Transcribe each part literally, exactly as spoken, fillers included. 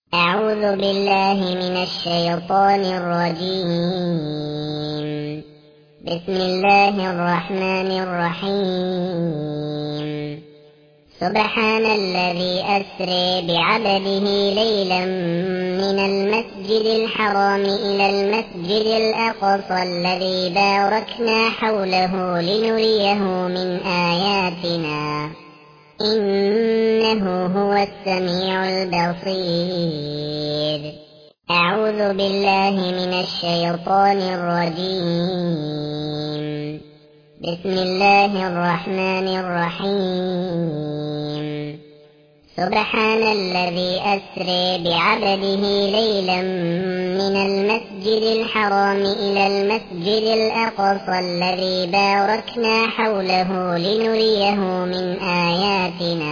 أعوذ بالله من الشيطان الرجيم. بسم الله الرحمن الرحيم. سبحان الذي أسري بعبده ليلا من المسجد الحرام إلى المسجد الأقصى الذي باركنا حوله لنريه من آياتنا إنه هو السميع البصير. أعوذ بالله من الشيطان الرجيم. بسم الله الرحمن الرحيم. سبحان الذي أسري بعبده ليلا من المسجد الحرام إلى المسجد الأقصى الذي باركنا حوله لنريه من آياتنا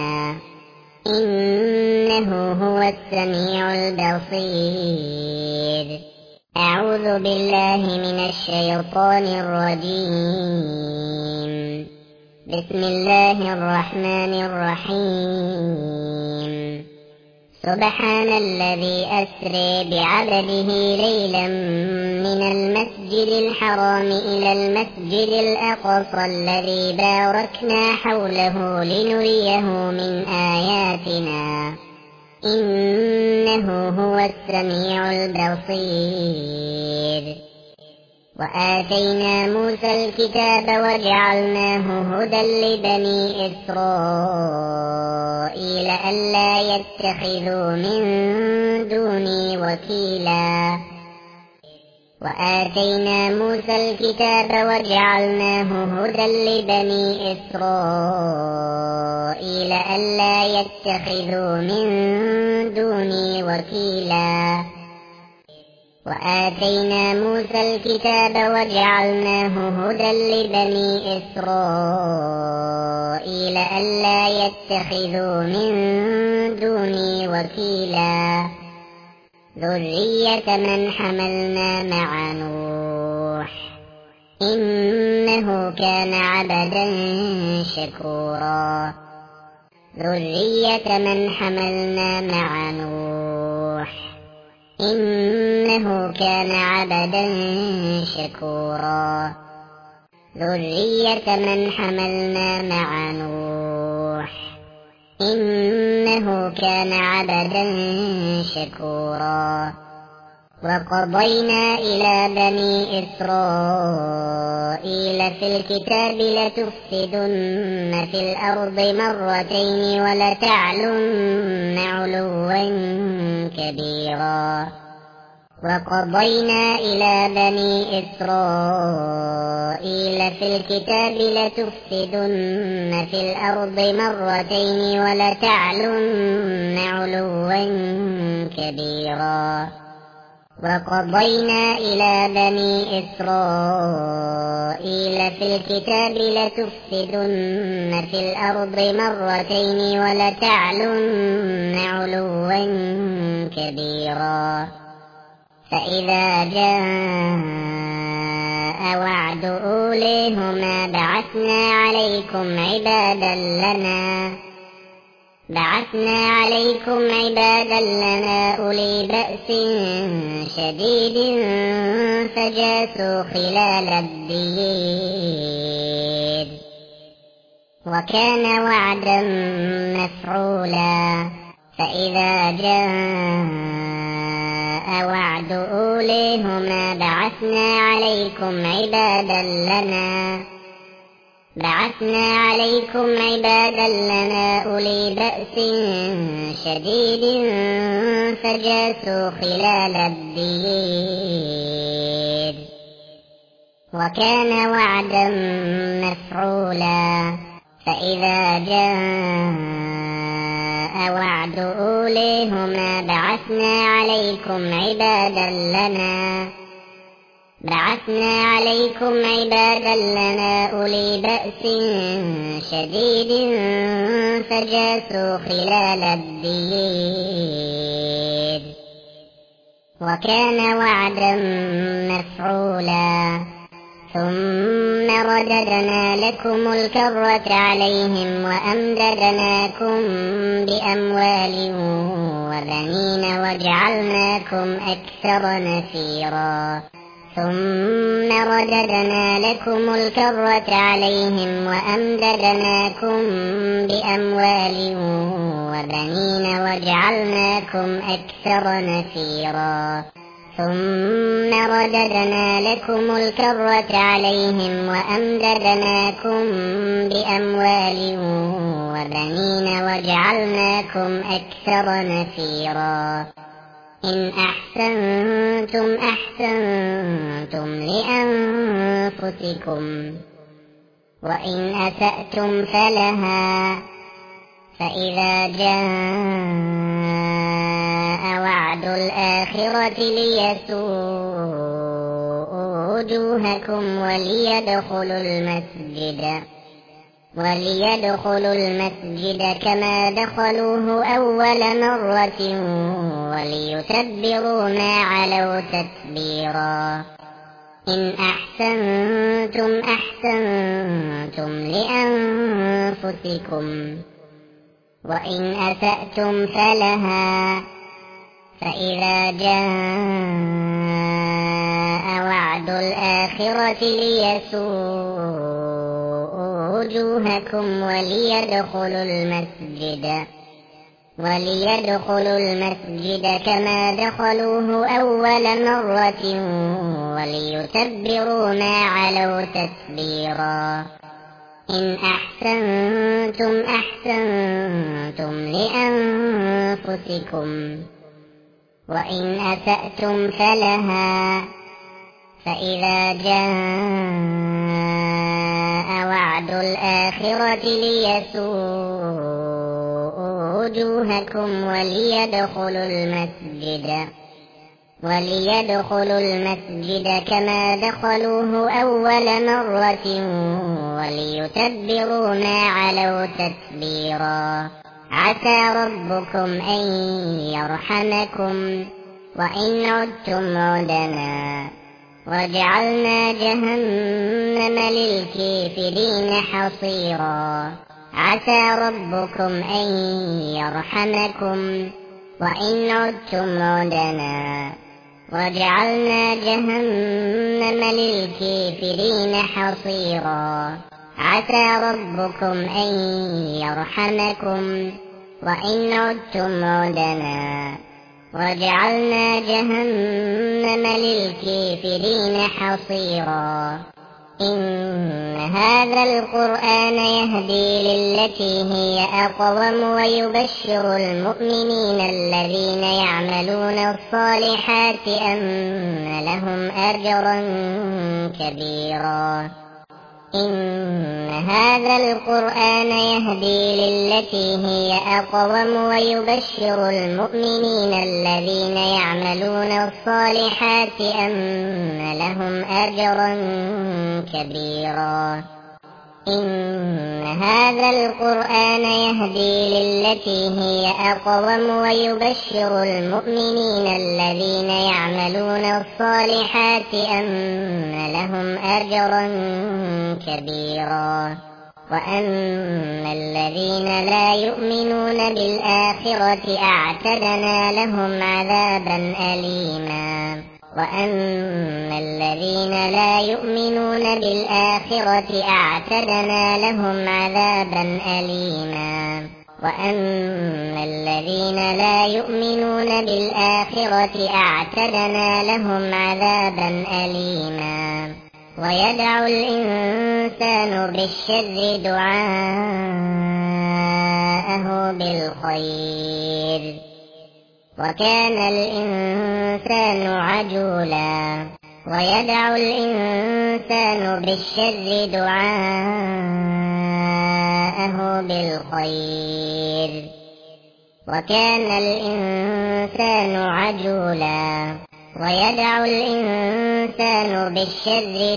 إنه هو السميع البصير. أعوذ بالله من الشيطان الرجيم. بسم الله الرحمن الرحيم. سبحان الذي أسري بعبده ليلا من المسجد الحرام إلى المسجد الأقصى الذي باركنا حوله لنريه من آياتنا إنه هو السميع البصير. وآتينا موسى الكتاب وجعلناه هدى لبني إسرائيل ألا يتخذوا من دوني وكيلا وآتينا موسى الكتاب وجعلناه هدى لبني إسرائيل ألا يتخذوا من دوني وكيلا وآتينا موسى الكتاب وجعلناه هدى لبني إسرائيل ألا يتخذوا من دوني وكيلا ذرية من حملنا مع نوح إنه كان عبدا شكورا ذرية من حملنا مع نوح إنه كان عبدا شكورا ذرية من حملنا مع نوح إنه كان عبدا شكورا. وقضينا إلى بني إسرائيل في الكتاب لتفسدن في الأرض مرتين ولتعلن علوا كبيرا. وقضينا إلى بني إسرائيل في الكتاب لتفسدن في الأرض مرتين ولتعلن علوا كبيرا. وقضينا إلى بني إسرائيل في الكتاب لتفسدن في الأرض مرتين ولتعلن علوا كبيرا. فإذا جاء وعد أوليهما بعثنا عليكم عبادا لنا بعثنا عليكم عبادا لنا أولي بأس شديد فجاسوا خلال الدير وكان وعدا مفعولا. فإذا جاء وعد أوليهما بعثنا عليكم عبادا لنا بعثنا عليكم عبادا لنا أولي بأس شديد فجاسوا خلال الدير وكان وعدا مفعولا. فإذا جاء وعد أوليهما بعثنا عليكم عبادا لنا بعثنا عليكم عبادا لنا أولي بأس شديد فجاسوا خلال الدير وكان وعدا مفعولا. ثم رددنا لكم الكرة عليهم وأمددناكم بأموال وبنين وجعلناكم أكثر نفيرا ثم رددنا لكم الكرة عليهم وأمددناكم بأموال وبنين وجعلناكم أكثر نفيرا ثم رددنا لكم الكرة عليهم وأمددناكم بأموال وبنين وجعلناكم أكثر نفيرا إن أحسنتم أحسنتم لأنفسكم وإن أسأتم فلها فإذا جاء وعد الآخرة ليسوءوا وجوهكم وليدخلوا المسجد وليدخلوا المسجد كما دخلوه أول مرة وليتبروا ما علوا تتبيرا إن أحسنتم أحسنتم لأنفسكم وإن أسأتم فلها فإذا جاء وعد الآخرة ليسوءوا وجوهكم وليدخلوا المسجد وليدخلوا المسجد كما دخلوه أول مرة وليتبروا ما علوا تتبيرا إن أحسنتم أحسنتم لأنفسكم وإن أسأتم فلها فإذا جاء وعد الآخرة ليسوءوا وجوهكم وليدخلوا المسجد وليدخلوا المسجد كما دخلوه أول مرة وليتبروا ما علوا تتبيرا عسى ربكم أن يرحمكم وإن عدتم عدنا وجعلنا جهنم للكافرين حصيرا عسى ربكم أن يرحمكم وإن عدتم عدنا وجعلنا جهنم للكافرين حصيرا عسى ربكم أن يرحمكم وإن عدتم عدنا وجعلنا جهنم للكافرين حصيرا إن هذا القرآن يهدي للتي هي أقوم ويبشر المؤمنين الذين يعملون الصالحات أن لهم أجرا كبيرا إن هذا القرآن يهدي للتي هي أقوم ويبشر المؤمنين الذين يعملون الصالحات أن لهم أجرا كبيرا إن هذا القرآن يهدي للتي هي أقوم ويبشر المؤمنين الذين يعملون الصالحات أن لهم أجرا كبيرا وأن الذين لا يؤمنون بالآخرة أعتدنا لهم عذابا أليما وأن الذين لا يؤمنون بالآخرة أعتدنا لهم عذابا أليما وأن الذين لا يؤمنون بالآخرة أعتدنا لهم عذابا أليما ويدعو الإنسان بالشر دعاءه بالخير وكان الإنسان عجولا ويدعو الإنسان بالشر دعاءه بالخير وكان الإنسان عجولا ويدعو الإنسان بالشر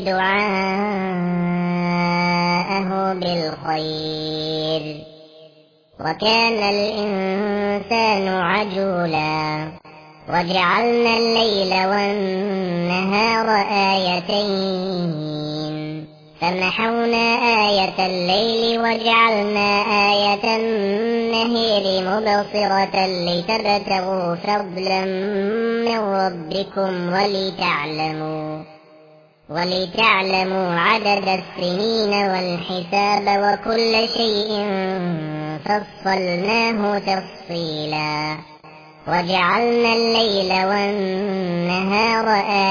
دعاءه بالخير وكان الإنسان عجولا وجعلنا الليل والنهار آيتين فمحونا آية الليل وجعلنا آية النهار مبصرة لتبتغوا فضلا من ربكم ولتعلموا ولتعلموا عدد السنين والحساب وكل شيء فصلناه تفصيلا وجعلنا الليل والنهار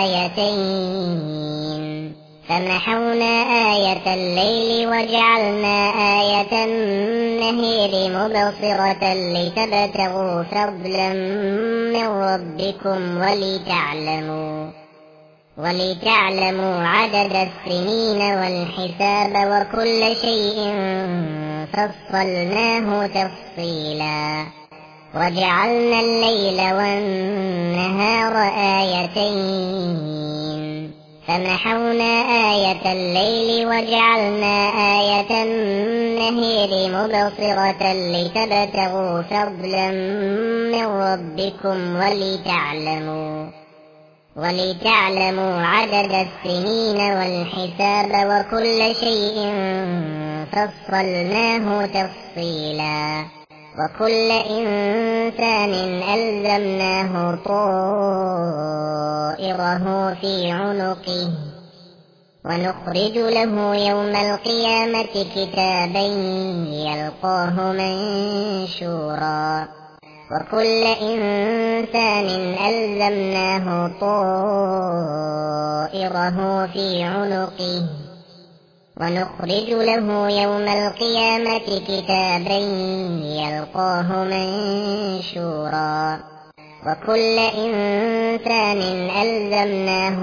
آيتين فمحونا آية الليل وجعلنا آية النهار مبصرة لتبتغوا فضلا من ربكم ولتعلموا ولتعلموا عدد السنين والحساب وكل شيء فصلناه تفصيلا وجعلنا الليل والنهار آيتين فمحونا آية الليل وجعلنا آية النهار مبصرة لتبتغوا فضلا من ربكم ولتعلموا ولتعلموا عدد السنين والحساب وكل شيء فصلناه تفصيلا وكل إنسان ألزمناه طائره في عنقه ونخرج له يوم القيامة كتابا يلقاه منشورا وكل إنسان ألزمناه طائره في عنقه ونخرج له يوم القيامة كتابا يلقاه منشورا وكل إنسان ألزمناه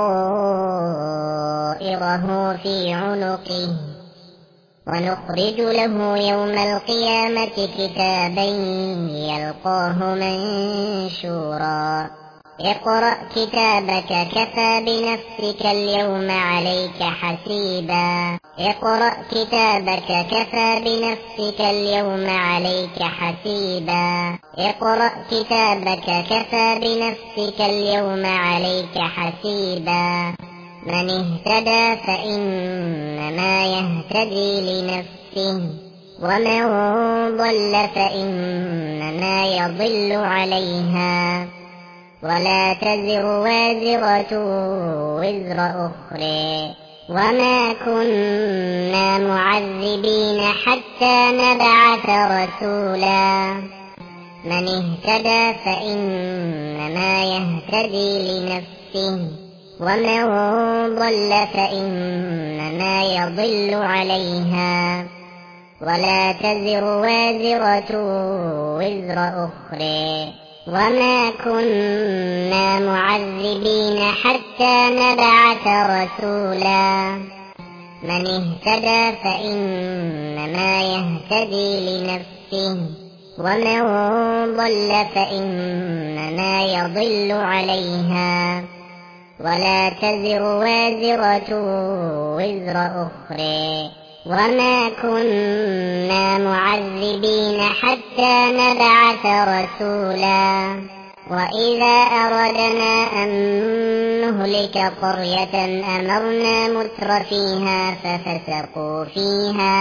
طائره في عنقه ونخرج له يوم القيامة كتابا يلقاه منشورا اقرأ كتابك كفى بنفسك اليوم عليك حسيبا اقرأ كتابك كفى بنفسك اليوم عليك حسيبا اقرأ كتابك كفى بنفسك اليوم عليك حسيبا من اهتدى فإنما يهتدي لنفسه ومن ضل فإنما يضل عليها ولا تزر وازرة وزر أخرى وما كنا معذبين حتى نبعث رسولا من اهتدى فإنما يهتدي لنفسه ومن ضل فإنما يضل عليها ولا تزر وازرة وزر أخرى وما كنا معذبين حتى نبعث رسولا من اهتدى فإنما يهتدي لنفسه ومن ضل فإنما يضل عليها ولا تزر وازرة وزر أخرى وما كنا معذبين حتى نبعث رسولا وإذا أردنا أن نهلك قرية أمرنا متر فيها ففسقوا فيها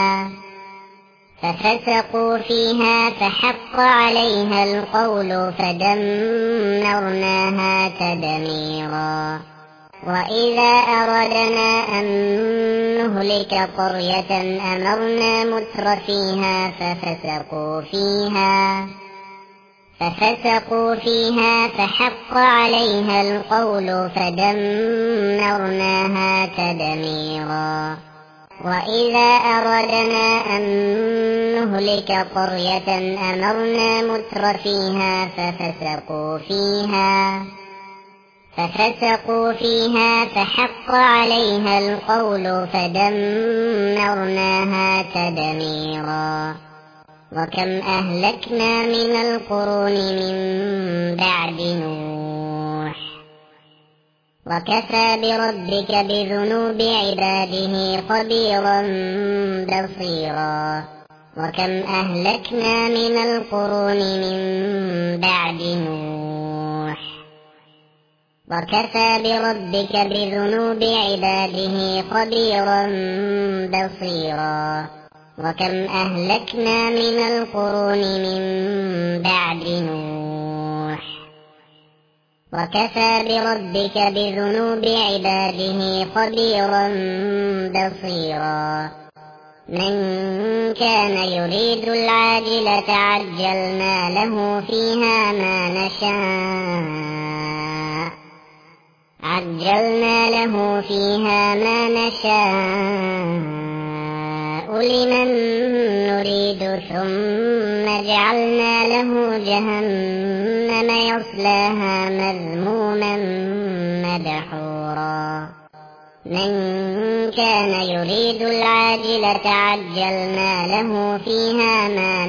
ففسقوا فيها فحق عليها القول فدمرناها تدميرا وإذا أردنا أن نهلك قرية أمرنا متر فيها ففسقوا فيها ففسقوا فيها فحق عليها القول فدمرناها تدميرا وإذا أردنا أن نهلك قرية أمرنا متر فيها ففسقوا فيها ففسقوا فيها فحق عليها القول فدمرناها تدميرا وكم أهلكنا من القرون من بعد نوح وكفى بربك بذنوب عباده خبيرا بصيرا وكم أهلكنا من القرون من بعد نوح وكفى بربك بذنوب عباده خبيرا بصيرا وكم أهلكنا من القرون من بعد نوح وكفى بربك بذنوب عباده خبيرا بصيرا من كان يريد العاجلة عجلنا له فيها ما نشاء عجلنا له فيها ما نشاء لمن نريد ثم جعلنا له جهنم يصلاها مذموما مدحورا من كان يريد العاجلة عجلنا له فيها ما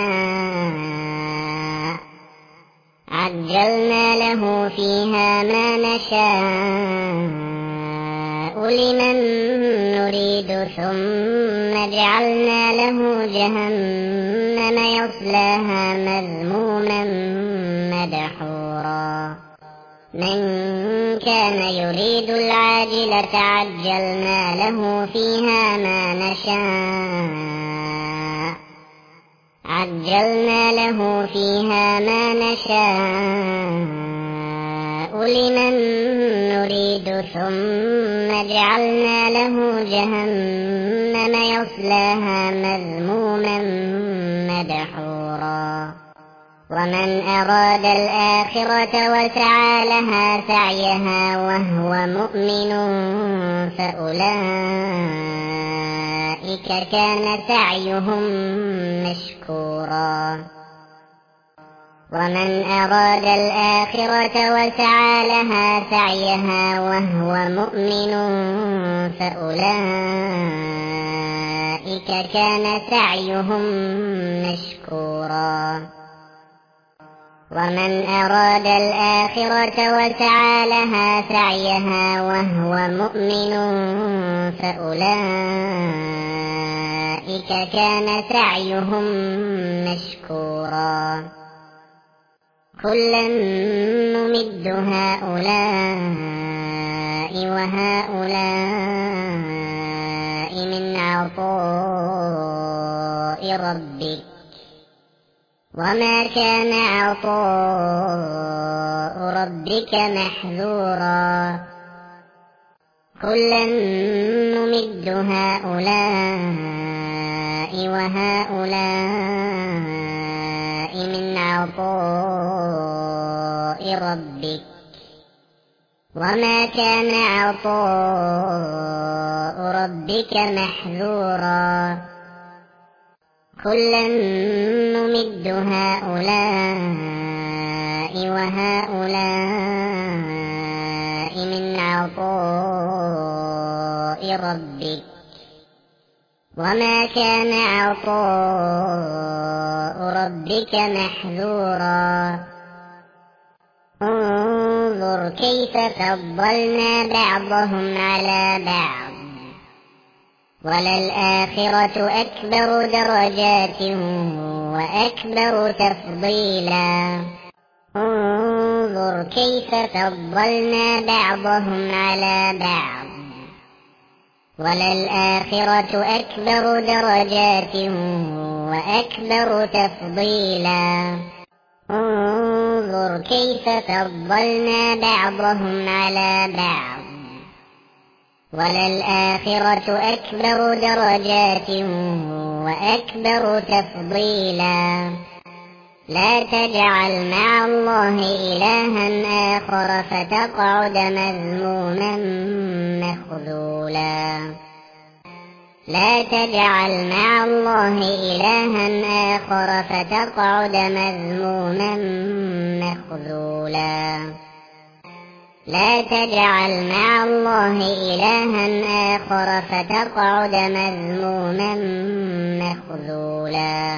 نشاء عجلنا له فيها ما نشاء لمن نريد ثم جعلنا له جهنم يصلاها مذموما مدحورا من كان يريد العاجلة عجلنا له فيها ما نشاء عجلنا له فيها ما نشاء لمن نريد ثم جعلنا له جهنم يصلاها مذموما مدحورا ومن أراد الآخرة وسعى لها سعيها وهو مؤمن فأولئك كان سعيهم مشكورا ومن أراد الآخرة وسعى لها سعيها وهو مؤمن فأولئك كان سعيهم مشكورا ومن أراد الآخرة وسعى لها سعيها وهو مؤمن فأولئك كان سعيهم مشكورا كلا نمد هؤلاء وهؤلاء من عطاء ربك وما كان عطاء ربك محظورا كلا نمد هؤلاء وهؤلاء من عطاء ربك وما كان عطاء ربك محظورا كلا نمد هؤلاء وهؤلاء من عطاء ربك وما كان عطاء ربك محظورا انظر كيف فضلنا بعضهم على بعض وللآخرة أكبر درجات وأكبر تفضيلا انظر كيف فضلنا بعضهم على بعض وللآخرة أكبر درجات وأكبر تفضيلا انظر كيف فضلنا بعضهم على بعض وللآخرة أكبر درجات وأكبر تفضيلا لا تجعل مع الله إلها آخر فتقعد مذموما مخذولا لا تجعل مع الله إلها آخر فتقعد مذموما مخذولا لا تجعل مع الله إلها آخر فتقعد مذموما مخذولا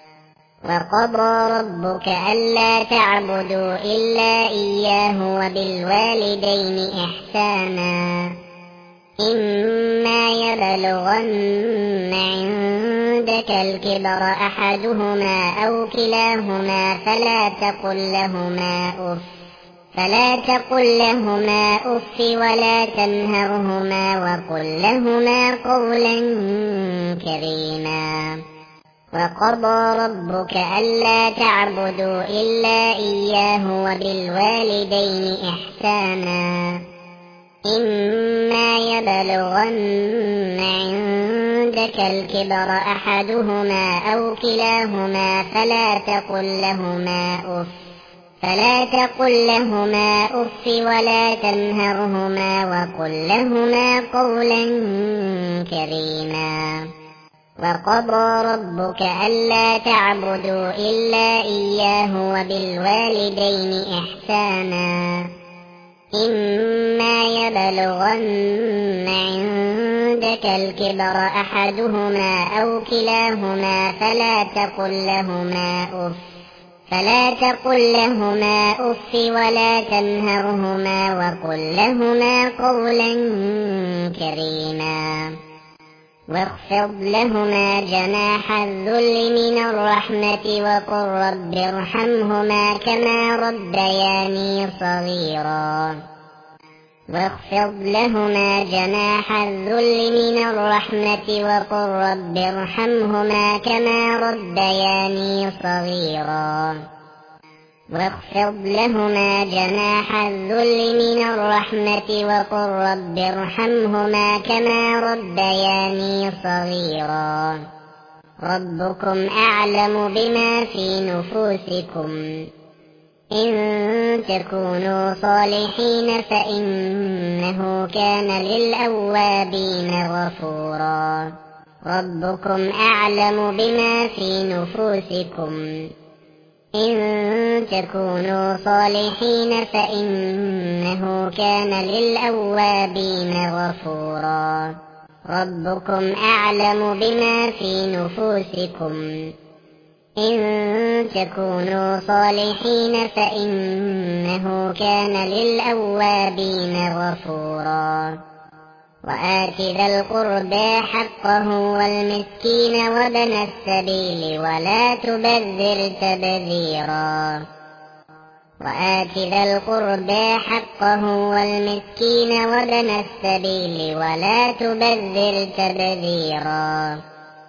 وقضى ربك ألا تعبدوا إلا إياه وبالوالدين إحسانا إما يبلغن عندك الكبر أحدهما أو كلاهما فلا تقل لهما أف فلا تقل لهما أف ولا تنهرهما وقل لهما قولا كريما. وقضى ربك ألا تعبدوا إلا إياه وبالوالدين إحسانا إما يبلغن عندك الكبر أحدهما أو كلاهما فلا تقل لهما أف فلا تقل لهما أف ولا تنهرهما وقل لهما قولا كريما. وقضى ربك ألا تعبدوا إلا إياه وبالوالدين إحسانا إما يبلغن عندك الكبر أحدهما أو كلاهما فلا تقل لهما أف فلا تقل لهما أف ولا تنهرهما وقل لهما قولا كريما. واخفض لهما جناح الذل من الرحمة وقل رب ارحمهما كما ربياني صغيرا. واخفض لهما جناح الذل من الرحمة وقل رب ارحمهما كما ربياني صغيرا. واخفض لهما جناح الذل من الرحمة وقل رب ارحمهما كما ربياني صغيرا. ربكم أعلم بما في نفوسكم إن تكونوا صالحين فإنه كان للأوابين غفورا. ربكم أعلم بما في نفوسكم إن تكونوا صالحين فإنه كان للأوابين غفورا. ربكم أعلم بما في نفوسكم إن تكونوا صالحين فإنه كان للأوابين غفورا. وآت ذا القربى حقه والمسكين وابن السبيل ولا تبذر تبذيرا. وآت ذا القربى حقه والمسكين وابن السبيل ولا تبذر تبذيرا.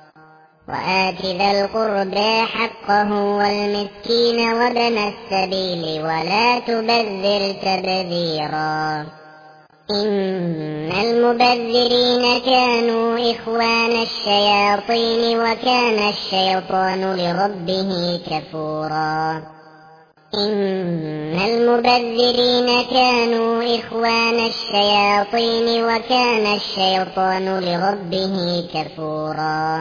وآت ذا القربى حقه والمسكين وابن السبيل ولا تبذر تبذيرا. إن المبذرين كانوا إخوان الشياطين وكان الشيطان لربه كفورا. إن المبذرين كانوا إخوان الشياطين وكان الشيطان لربه كفورا.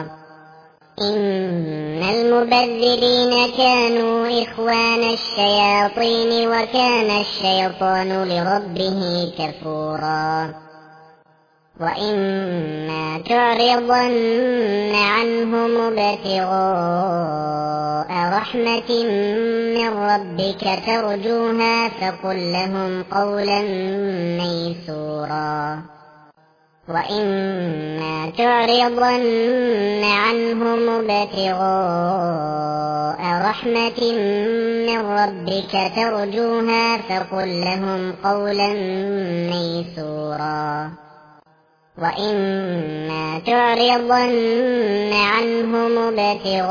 إن المبذرين كانوا إخوان الشياطين وكان الشيطان لربه كفورا. وإما تعرضن عنهم ابتغاء رحمة من ربك ترجوها فقل لهم قولا ميسورا. وإما تعرضن عنهم ابتغاء رحمة من ربك ترجوها فقل لهم قولا ميسورا. وإما تعرضن عنهم ابتغاء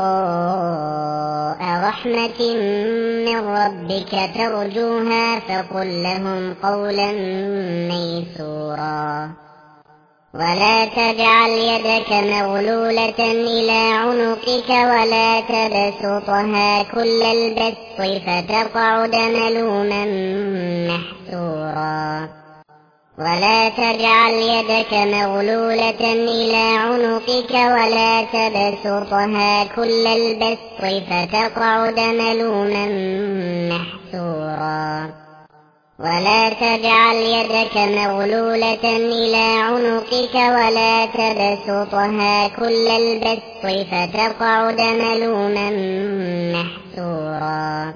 رحمة من ربك ترجوها فقل لهم قولا ميسورا. ولا تجعل يدك مغلولة إلى عنقك ولا تبسطها كل البسط فتقعد ملوما محسورا. ولا تجعل يدك مغلولة إلى عنقك ولا تبسطها كل البسط فتقعد ملوما محسورا. ولا تجعل يدك مغلولة إلى عنقك ولا تبسطها كل البسط فتقعد ملوما محسورا.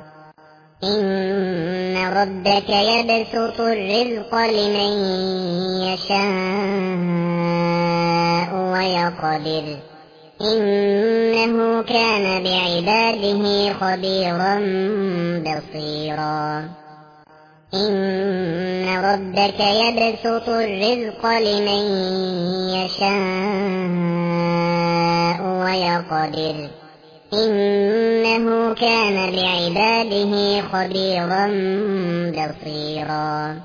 إن ربك يبسط الرزق لمن يشاء ويقدر إنه كان بعباده خبيرا بصيرا. إن ربك يبسط الرزق لمن يشاء ويقدر إنه كان بعباده خبيرا بصيرا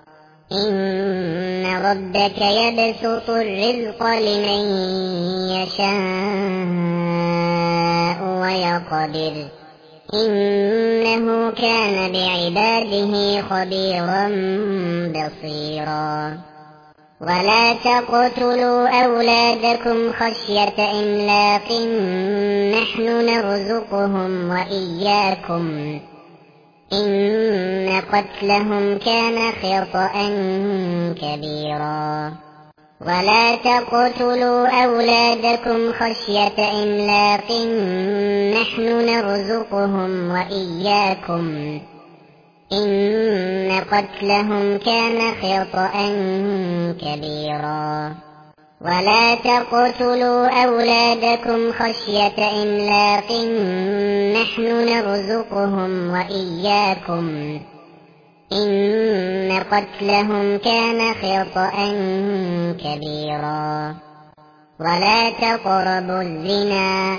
إن ربك يبسط الرزق لمن يشاء ويقدر إنه كان بعباده خبيرا بصيرا ولا تقتلوا أولادكم خشية إملاق نحن نرزقهم وإياكم إن قتلهم كان خطأ كبيرا ولا تقتلوا أولادكم خشية إملاق نحن نرزقهم وإياكم إن قتلهم كان خطأ كبيرا ولا تقتلوا أولادكم خشية إملاق نحن نرزقهم وإياكم إن قتلهم كان خطأ كبيرا ولا تقربوا الزنا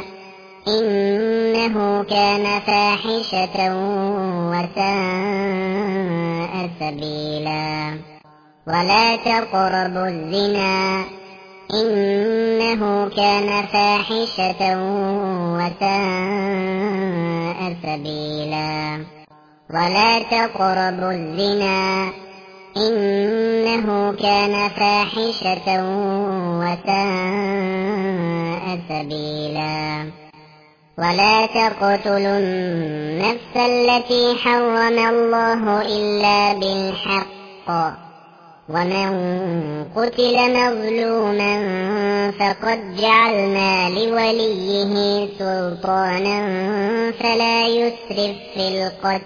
إنه كان فاحشة وساء سبيلا ولا تقربوا الزنا إنه كان فاحشة وساء سبيلا ولا تقربوا الزنا إنه كان فاحشة وساء سبيلا ولا تقتلوا النفس التي حرم الله إلا بالحق ومن قتل مظلوما فقد جعلنا لوليه سلطانا فلا يسرف في القتل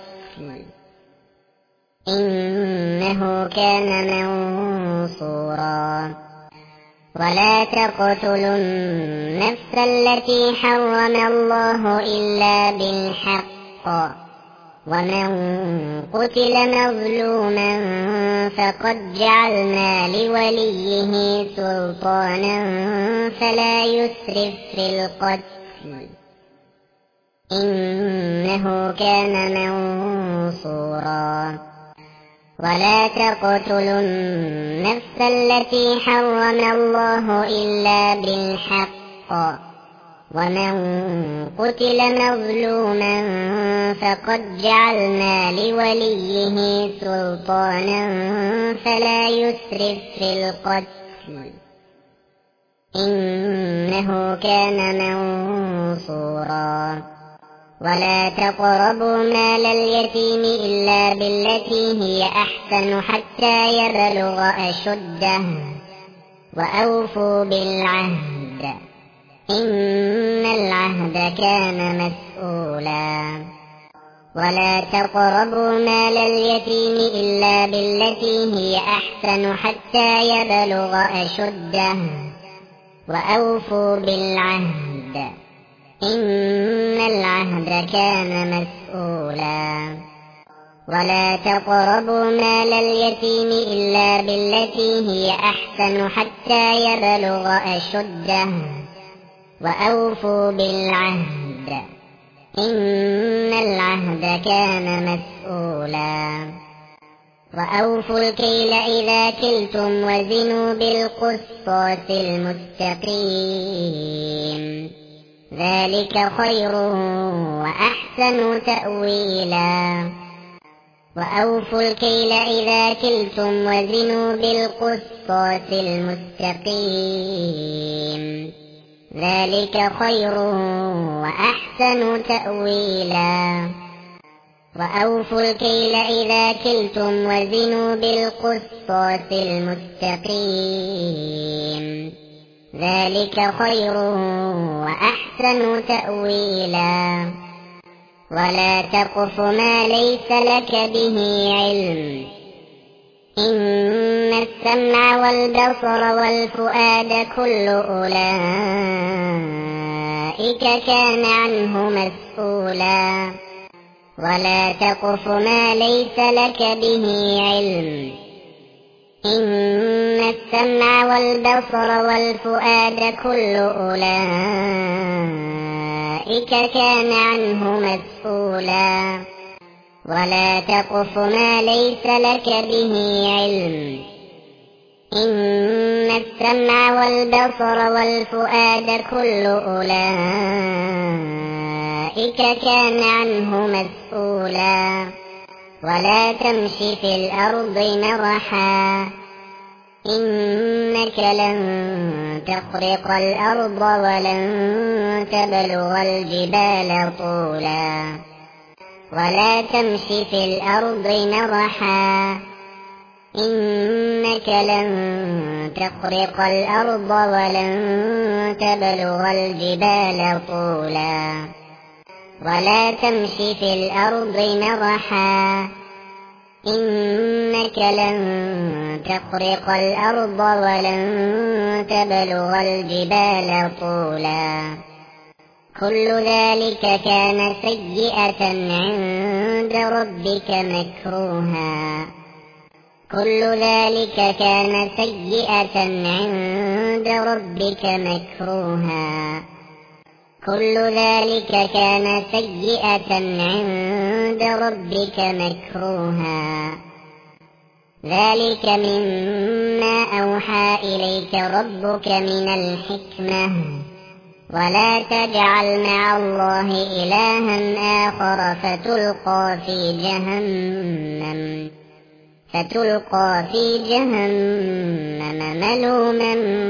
إنه كان منصورا ولا تقتلوا النفس التي حرم الله إلا بالحق ومن قتل مظلوما فقد جعلنا لوليه سلطانا فلا يسرف في القتل إنه كان منصورا ولا تقتلوا النفس التي حرم الله إلا بالحق ومن قتل مظلوما فقد جعلنا لوليه سلطانا فلا يسرف في القتل إنه كان منصورا ولا تقربوا مال اليتيم إلا بالتي هي أحسن حتى يبلغ أشده وأوفوا بالعهد إن العهد كان مسؤولا ولا تقربوا مال اليتيم إلا بالتي هي أحسن حتى يبلغ أشده وأوفوا بالعهد إن العهد كان مسؤولا ولا تقربوا مال اليتيم إلا بالتي هي أحسن حتى يبلغ أشده وأوفوا بالعهد إن العهد كان مسؤولا وأوفوا الكيل إذا كلتم وزنوا بالقسطاس المستقيم ذلك خير وأحسن تأويلا وأوفوا الكيل إذا كلتم وزنوا بالقسطاس المستقيم ذلك خير وأحسن تأويلا وأوفوا الكيل إذا كلتم وزنوا بالقسطاس المستقيم ذلك خير وأحسن تأويلا ولا تقف ما ليس لك به علم إن السمع والبصر والفؤاد كل أولئك كان عنه مسؤولا ولا تقف ما ليس لك به علم إن السمع والبصر والفؤاد كل أولئك كان عنه مسؤولا ولا تقف ما ليس لك به علم إن السمع والبصر والفؤاد كل أولئك كان عنه مسؤولا ولا تمش في الأرض مرحا إنك لن تخرق الأرض ولن تبلغ الجبال طولا ولا تمش في الأرض مرحا إنك لن تخرق الأرض ولن تبلغ الجبال طولا ولا تمش في الأرض مرحا إنك لن تخرق الأرض ولن تبلغ الجبال طولا كل ذلك كان سيئة عند ربك مكروها كل ذلك كان سيئة عند ربك مكروها كل ذلك كان سيئة عند ربك مكروها ذلك مما أوحى إليك ربك من الحكمة ولا تجعل مع الله إلها آخر فتلقى في جهنم فتلقى في جهنم ملوما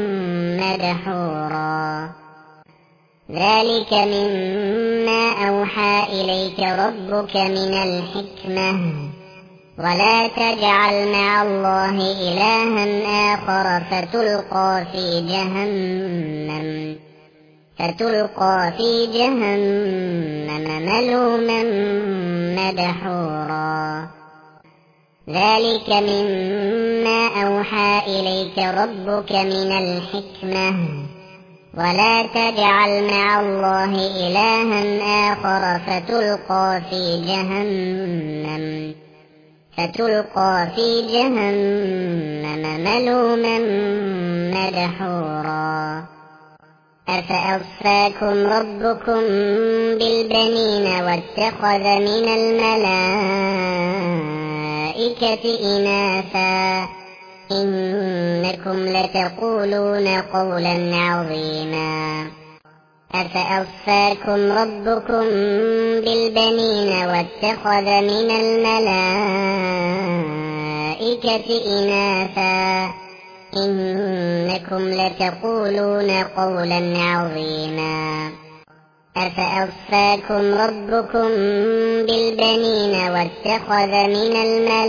مدحورا ذلك مما أوحى إليك ربك من الحكمة ولا تجعل مع الله إلها آخر فتلقى في جهنم فتلقى في جهنم ملوما مدحورا ذلك مما أوحى إليك ربك من الحكمة ولا تجعل مع الله إلها آخر فتلقى في جهنم فتلقى في جهنم ملوما مدحورا أفأصفاكم ربكم بالبنين واتخذ من الملائكة إناثا إنكم لتقولون قولا عظيما أفأصفاكم ربكم بالبنين واتخذ من الملائكة إناثا إنكم لتقولون قولا عظيما أفأصفاكم ربكم بالبنين واتخذ من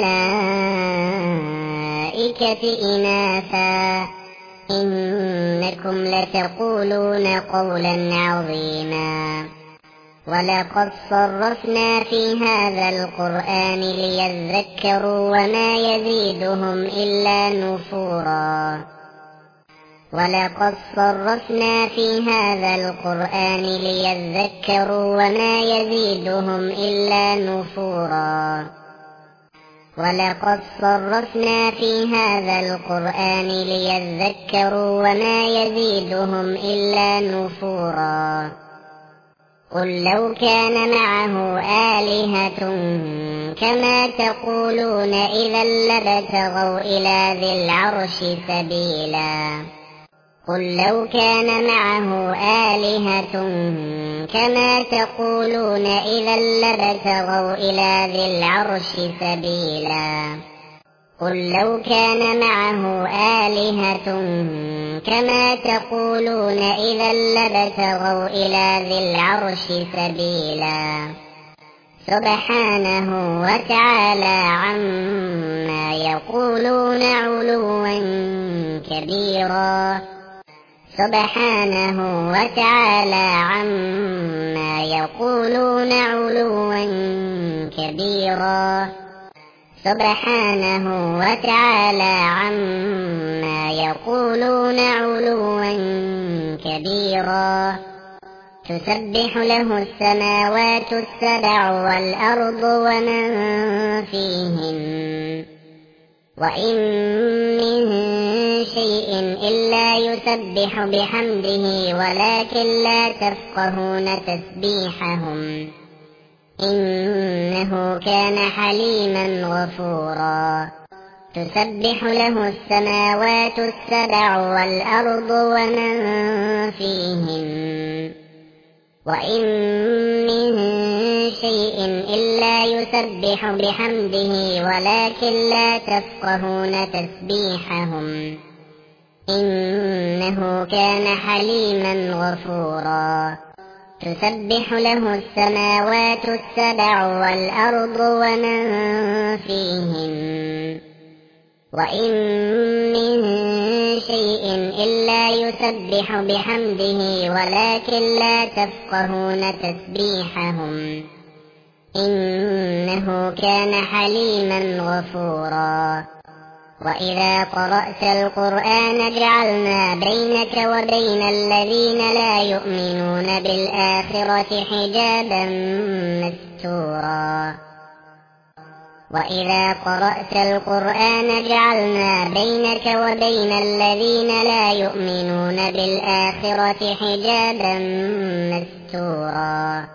الملائكة إناثا إنكم لتقولون قولا عظيما ولقد صرفنا في هذا القرآن ليذكروا وما يزيدهم إلا نفورا ولقد صرفنا في هذا القرآن ليذكروا وما يزيدهم إلا نفورا ولقد صرفنا في هذا القرآن ليذكروا وما يزيدهم إلا نفورا قل لو كان معه آلهة كما تقولون إذا لابتغوا إلى ذي العرش سبيلا قل لو كان معه آلهة كما تقولون إذا لابتغوا إلى ذي العرش سبيلا قل لو كان معه آلهة كما تقولون إذا لابتغوا إلى ذي العرش سبيلا سبحانه وتعالى عما يقولون علوا كبيرا سبحانه وتعالى عما يقولون علوا كبيرا سبحانه وتعالى عما يقولون علوا كبيرا تسبح له السماوات السبع والأرض ومن فيهن وإن من شيء إلا يسبح بحمده ولكن لا تفقهون تسبيحهم إنه كان حليما غفورا تسبح له السماوات السبع والأرض ومن فيهن وإن من شيء إلا يسبح بحمده ولكن لا تفقهون تسبيحهم إنه كان حليما غفورا تسبح له السماوات السبع والأرض ومن فيهن وإن من شيء إلا يسبح بحمده ولكن لا تفقهون تسبيحهم إنه كان حليما غفورا وإذا قرأت القرآن جعلنا بينك وبين الذين لا يؤمنون بالآخرة حجابا مستورا وإذا قرأت القرآن جعلنا بينك وبين الذين لا يؤمنون بالآخرة حجابا مستورا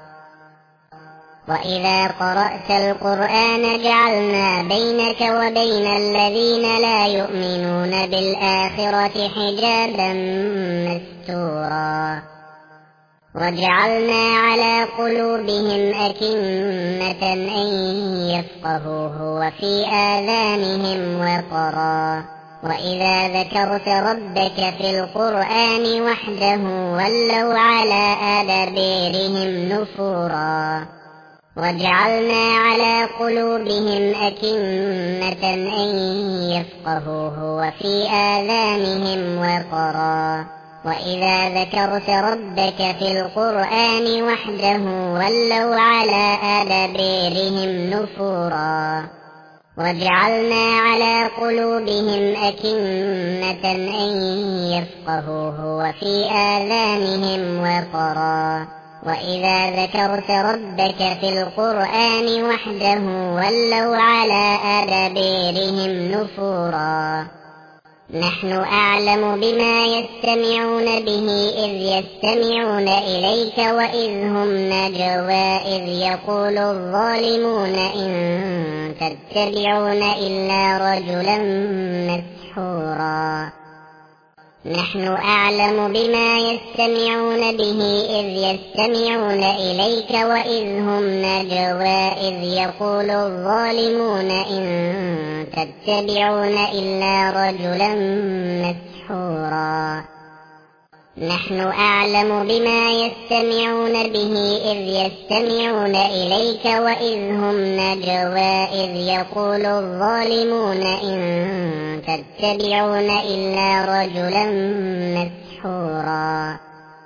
وإذا قرأت القرآن جعلنا بينك وبين الذين لا يؤمنون بالآخرة حجابا مستورا وجعلنا على قلوبهم أكنة أن يفقهوه وفي آذانهم وقرا وإذا ذكرت ربك في القرآن وحده ولوا على أدبارهم نفورا وجعلنا على قلوبهم أكنة أن يفقهوه وفي آذانهم وقرا وإذا ذكرت ربك في القرآن وحده ولوا على أدبارهم نفورا وجعلنا على قلوبهم أكنة أن يفقهوه وفي آذانهم وقرا وإذا ذكرت ربك في القرآن وحده ولوا على أدبارهم نفورا نحن أعلم بما يستمعون به إذ يستمعون إليك وإذ هم نجوى إذ يقول الظالمون إن تتبعون إلا رجلا مسحورا نحن أعلم بما يستمعون به إذ يستمعون إليك وإذ هم نجوى إذ يقول الظالمون إن تتبعون إلا رجلا مسحورا نحن أعلم بما يستمعون به إذ يستمعون إليك وإذ هم نجوى إذ يقول الظالمون إن تتبعون إلا رجلا مسحورا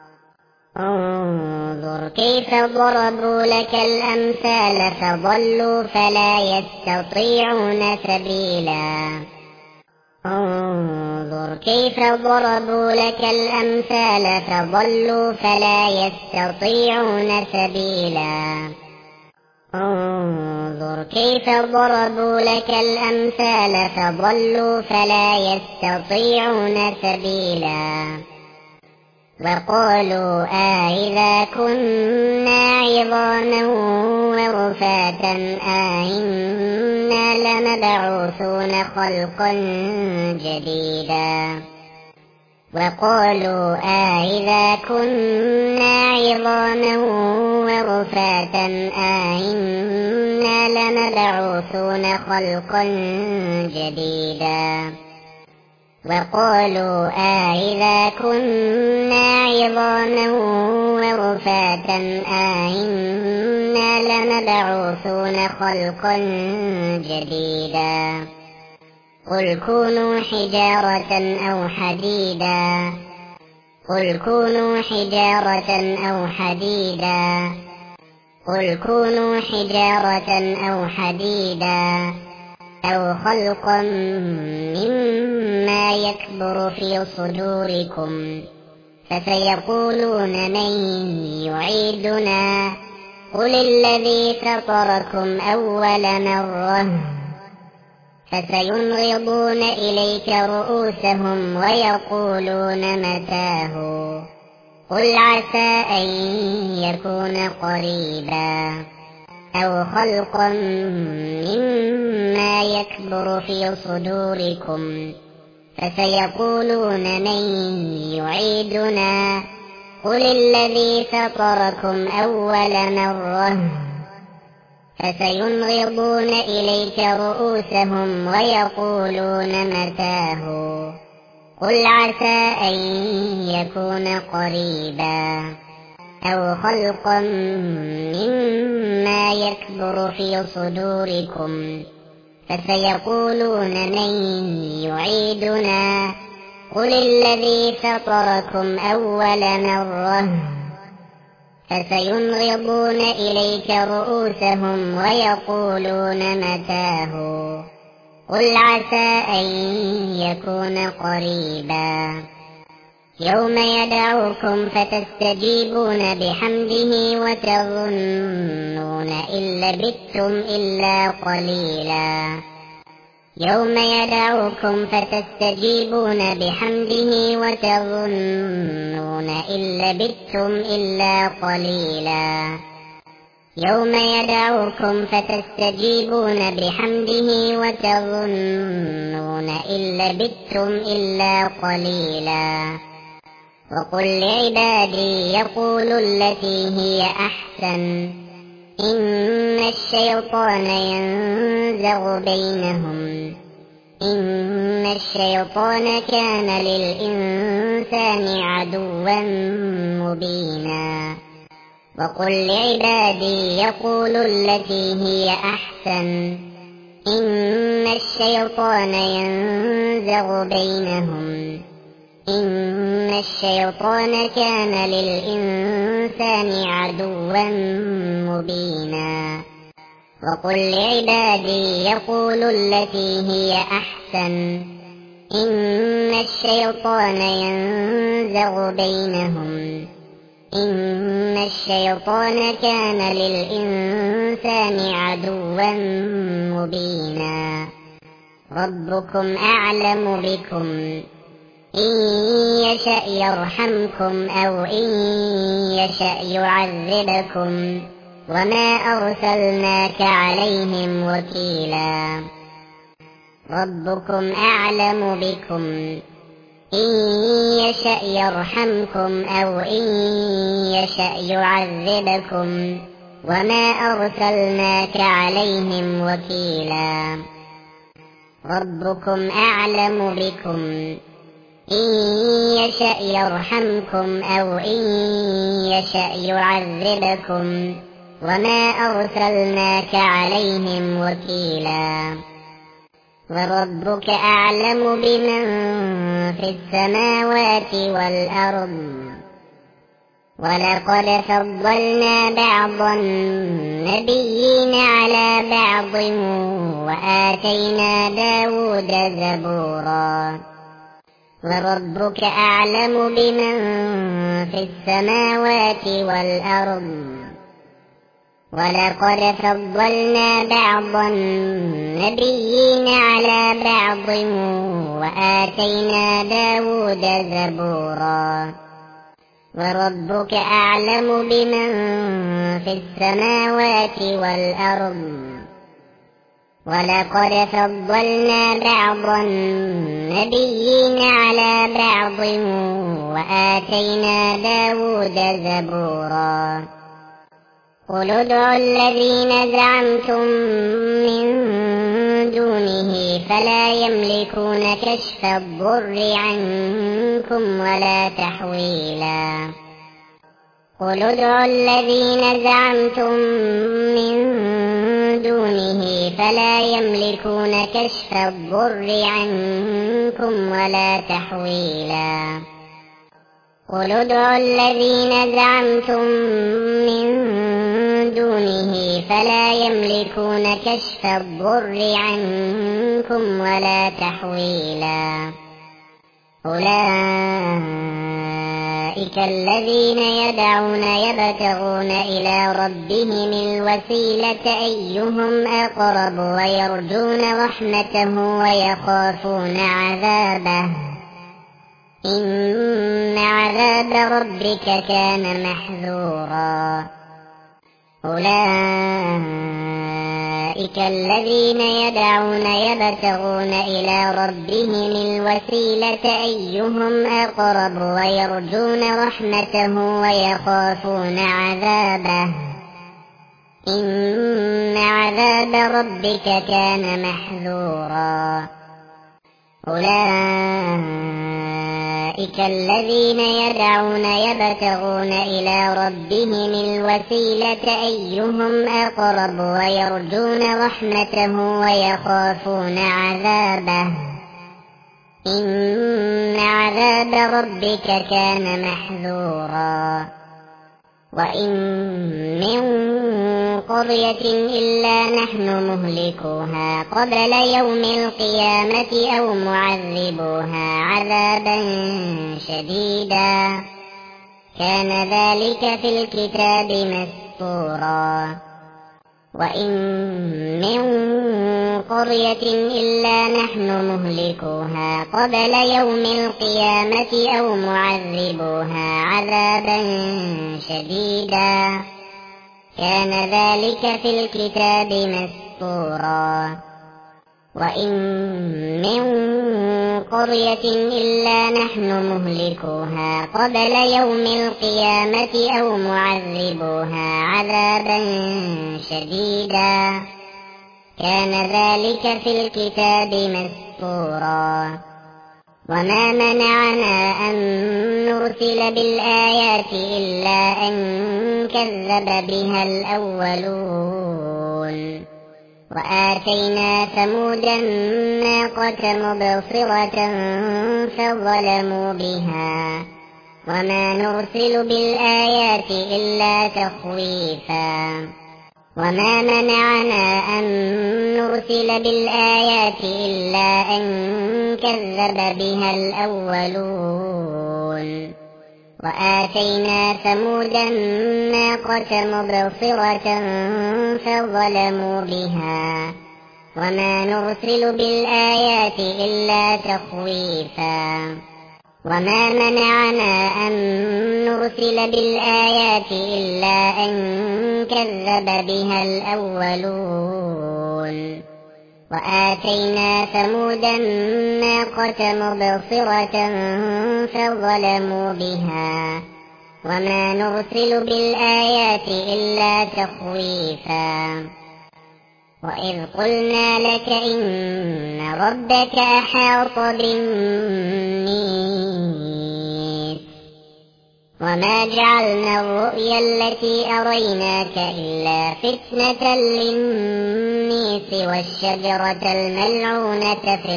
انظر كيف ضربوا لك الأمثال فضلوا فلا يستطيعون سبيلا انظر كيف ضربوا لك الأمثال فضلوا فلا يستطيعون سبيلا انظر كيف ضربوا لك الأمثال فضلوا فلا يستطيعون سبيلا وقالوا أإذا كنا عظاما ورفاتا أإنا لمبعوثون خلقا جديدا وقالوا أإذا كنا عظاما ورفاتا أإنا لمبعوثون خلقا جديدا وقالوا أإذا كنا عظاما ورفاتا أإنا لمبعوثون خلقا جديدا قل كونوا حجارة أو حديدا قل كونوا حجارة أو حديدا قل كونوا حجارة أو حديدا أو خلقا مما يكبر في صدوركم فسيقولون من يعيدنا قل الذي فطركم أول مرة فسينغضون إليك رؤوسهم ويقولون متاه قل عسى أن يكون قريبا أو خلقا مما يكبر في صدوركم فسيقولون من يعيدنا قل الذي فطركم أول مرة فسينغضون إليك رؤوسهم ويقولون متاه قل عسى أن يكون قريبا أو خلقا مما يكبر في صدوركم فسيقولون من يعيدنا قل الذي فطركم أول مرة فسينغضون إليك رؤوسهم ويقولون متاه قل عسى أن يكون قريبا يوم يدعوكم فتستجيبون بحمده وتظنون إن لبثتم إلا قليلا يوم يدعوكم فتستجيبون بحمده وتظنون إن لبثتم إلا قليلا يوم يدعوكم فتستجيبون بحمده وتظنون إن لبثتم إلا قليلا وقل لعبادي يقولوا التي هي أحسن إن الشيطان ينزغ بينهم إن الشيطان كان للإنسان عدوا مبينا وقل لعبادي يقولوا التي هي أحسن إن الشيطان ينزغ بينهم إن الشيطان كان للإنسان عدوا مبينا وقل لعبادي يقولوا التي هي أحسن إن الشيطان ينزغ بينهم إن الشيطان كان للإنسان عدوا مبينا ربكم أعلم بكم إن يشأ يرحمكم أو إن يشأ يعذبكم وما أرسلناك عليهم وكيلا ربكم أعلم بكم إن يشأ يرحمكم أو إن يشأ يعذبكم وما أرسلناك عليهم وكيلا ربكم أعلم بكم إن يشأ يرحمكم أو إن يشأ يعذبكم وما أرسلناك عليهم وكيلا وربك أعلم بمن في السماوات والأرض ولقد فضلنا بعض النبيين على بعض وآتينا داود زبورا وربك أعلم بمن في السماوات والأرض ولقد فضلنا بعض النبيين على بعض وآتينا داود زبورا وربك أعلم بمن في السماوات والأرض ولقد فضلنا بعض النبيين على بعض وآتينا داود زبورا قل ادعوا الذين زعمتم من دونه فلا يملكون كشف الضر عنكم ولا تحويلا قل ادعوا الذين زعمتم من دونه فلا يملكون كشف الضر عنكم ولا تحويلا قل ادعوا الذين زعمتم من دونه فلا يملكون كشف الضر عنكم ولا تحويلا أولئك أولئك الذين يدعون يبتغون إلى ربهم الوسيلة أيهم أقرب ويرجون رحمته ويخافون عذابه إن عذاب ربك كان محذورا أولئك الذين يدعون يبتغون إلى ربهم الوسيلة أيهم أقرب ويرجون رحمته ويخافون عذابه إن عذاب ربك كان محذورا أولئك الذين يدعون يبتغون إلى ربهم الوسيلة أيهم أقرب ويرجون رحمته ويخافون عذابه إن عذاب ربك كان محذورا وإن من قرية إلا نحن مهلكوها قبل يوم القيامة أو معذبوها عذابا شديدا كان ذلك في الكتاب مسطورا وإن من قرية إلا نحن مهلكوها قبل يوم القيامة أو معذبوها عذابا شديدا كان ذلك في الكتاب مسطورا وإن من قرية إلا نحن مهلكوها قبل يوم القيامة أو معذبوها عذابا شديدا كان ذلك في الكتاب مسطورا وما منعنا أن نرسل بالآيات إلا أن كذب بها الأولون وآتينا ثمود الناقة مبصرة فظلموا بها وما نرسل بالآيات إلا تخويفا وما منعنا أن نرسل بالآيات إلا أن كذب بها الأولون وآتينا ثمود الناقة مبصرة فظلموا بها وما نرسل بالآيات إلا تخويفا وما منعنا أن نرسل بالآيات إلا أن كذب بها الأولون وآتينا ثمود الناقة مبصرة فظلموا بها وما نرسل بالآيات إلا تخويفا وإذ قلنا لك إن ربك أحاط بالناس وما جعلنا الرؤيا التي أريناك إلا فتنة للناس والشجرة الملعونة في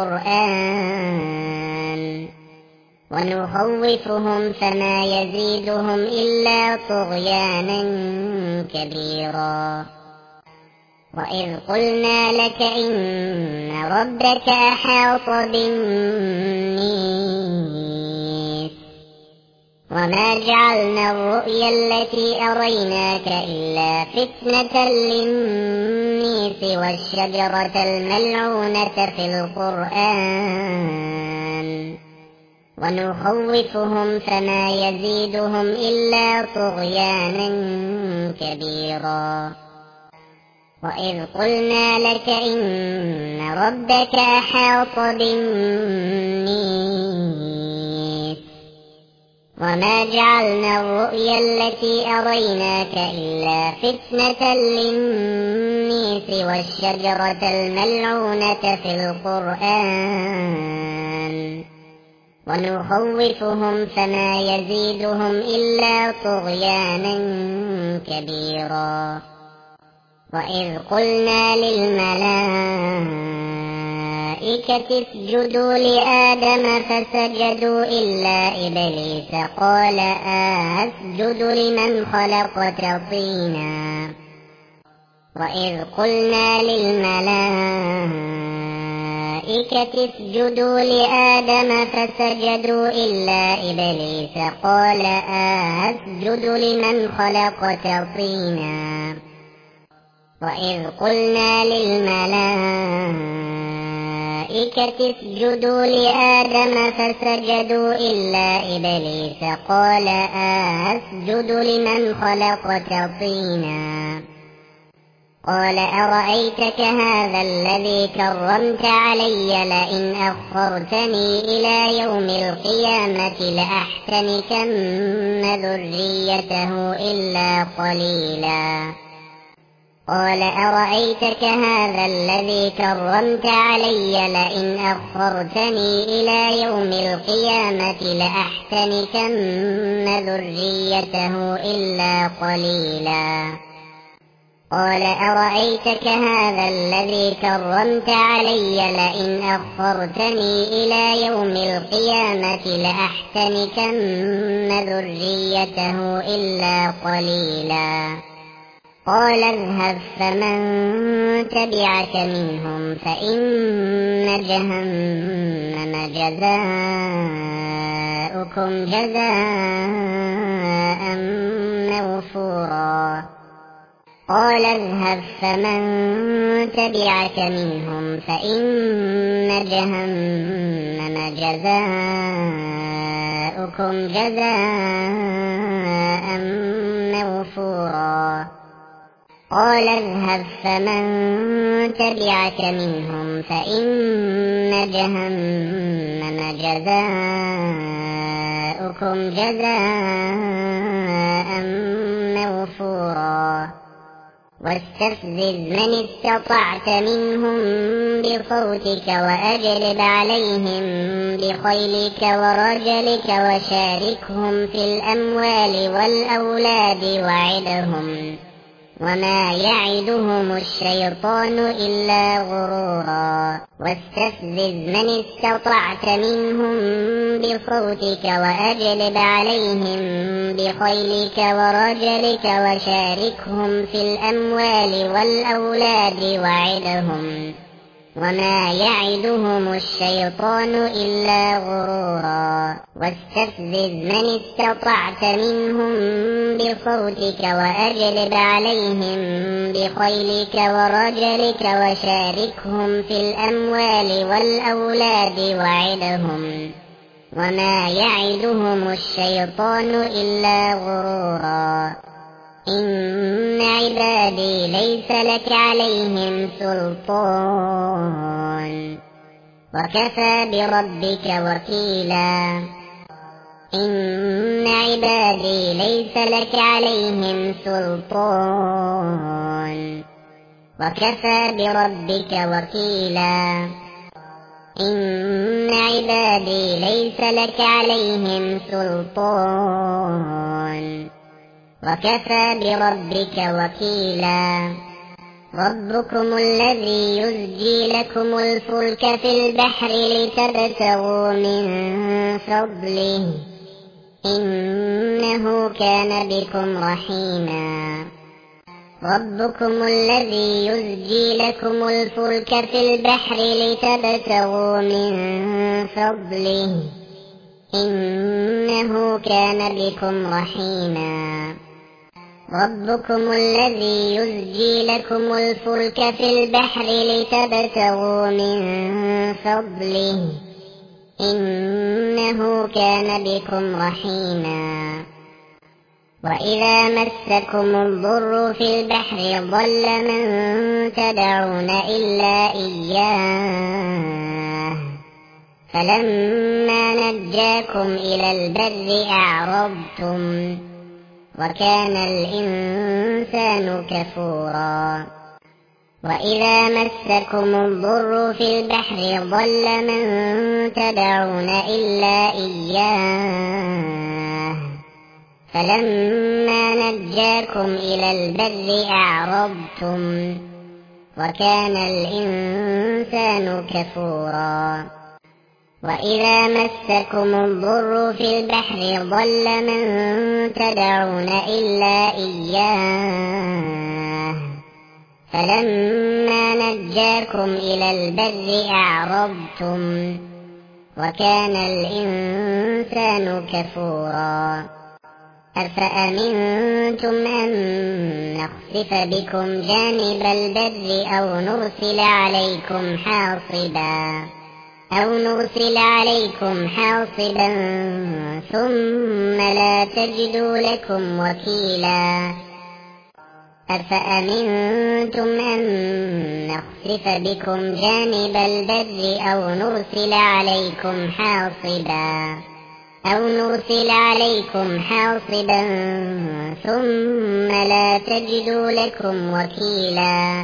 القرآن ونخوفهم فما يزيدهم إلا طغيانا كبيرا وإذ قلنا لك إن ربك أحاط بالناس وما جعلنا الرؤيا التي أريناك إلا فتنة للناس والشجرة الملعونة في القرآن ونخوفهم فما يزيدهم إلا طغيانا كبيرا وإذ قلنا لك إن ربك أحاط بالناس وما جعلنا الرؤيا التي أريناك إلا فتنة للناس والشجرة الملعونة في القرآن ونخوفهم فما يزيدهم إلا طغيانا كبيرا وإذ قلنا للملائكة اسجدوا لآدم فسجدوا إلا إبليس قال أسجد لمن خلقت طينا وإذ قلنا للملائكة اسجدوا لآدم فسجدوا إلا إبليس قال أسجد لمن خلقت طينا وإذ قلنا للملائكة اسجدوا لآدم فسجدوا إلا إبليس قال أسجد لمن خلقت طينا قال أرأيتك هذا الذي كرمت علي لئن أخرتني إلى يوم القيامة لأحتنكن ذريته إلا قليلا قال أرأيتك هذا الذي كرمت علي لئن أخرتني إلى يوم القيامة لأحتنكن ذريته إلا قليلا قال أرأيتك هذا الذي كرمت علي لئن أخرتني إلى يوم القيامة لأحتنكن ذريته إلا قليلا قال اذهب فمن تبعك منهم فإن جهنم جزاؤكم جزاء موفورا قال اذهب فمن تبعك منهم فإن جهنم جزاؤكم جزاء موفورا قال اذهب فمن تبعك منهم فإن جهنم جزاؤكم جزاء موفورا واستفزز من استطعت منهم بصوتك وأجلب عليهم بخيلك ورجلك وشاركهم في الأموال والأولاد وعدهم وما يعدهم الشيطان إلا غرورا واستفزز من استطعت منهم بصوتك وأجلب عليهم بخيلك ورجلك وشاركهم في الأموال والأولاد وعدهم وما يعدهم الشيطان إلا غرورا واستفزز من استطعت منهم بصوتك وأجلب عليهم بخيلك ورجلك وشاركهم في الأموال والأولاد وعدهم وما يعدهم الشيطان إلا غرورا إن عبادي ليس لك عليهم سلطان وكفى بربك وكيلا إن عبادي ليس لك عليهم سلطان وكفى بربك وكيلا إن عبادي ليس لك عليهم سلطان وكفى بربك وكيلا ربكم الذي يزجي لكم الفلك في البحر لتبتغوا من فضله إنه كان بكم رحيما ربكم الذي يزجي لكم الفلك في البحر لتبتغوا من فضله إنه كان بكم رحيما ربكم الذي يزجي لكم الفلك في البحر لتبتغوا من فضله إنه كان بكم رحيما وإذا مسكم الضر في البحر ضل من تدعون إلا إياه فلما نجاكم إلى البر أعرضتم وكان الإنسان كفورا وإذا مسكم الضر في البحر ضل من تدعون إلا إياه فلما نجاكم إلى البر أعرضتم وكان الإنسان كفورا وإذا مسكم الضر في البحر ضل من تدعون إلا إياه فلما نجاكم إلى البر أعرضتم وكان الإنسان كفورا أفأمنتم أن نخسف بكم جانب البر أو نرسل عليكم حاصبا أو نرسل عليكم حاصبا ثم لا تجدوا لكم وكيلا أفأمنتم أن نخسف بكم جانب البر أو نرسل عليكم حاصبا أو نرسل عليكم حاصبا ثم لا تجدوا لكم وكيلا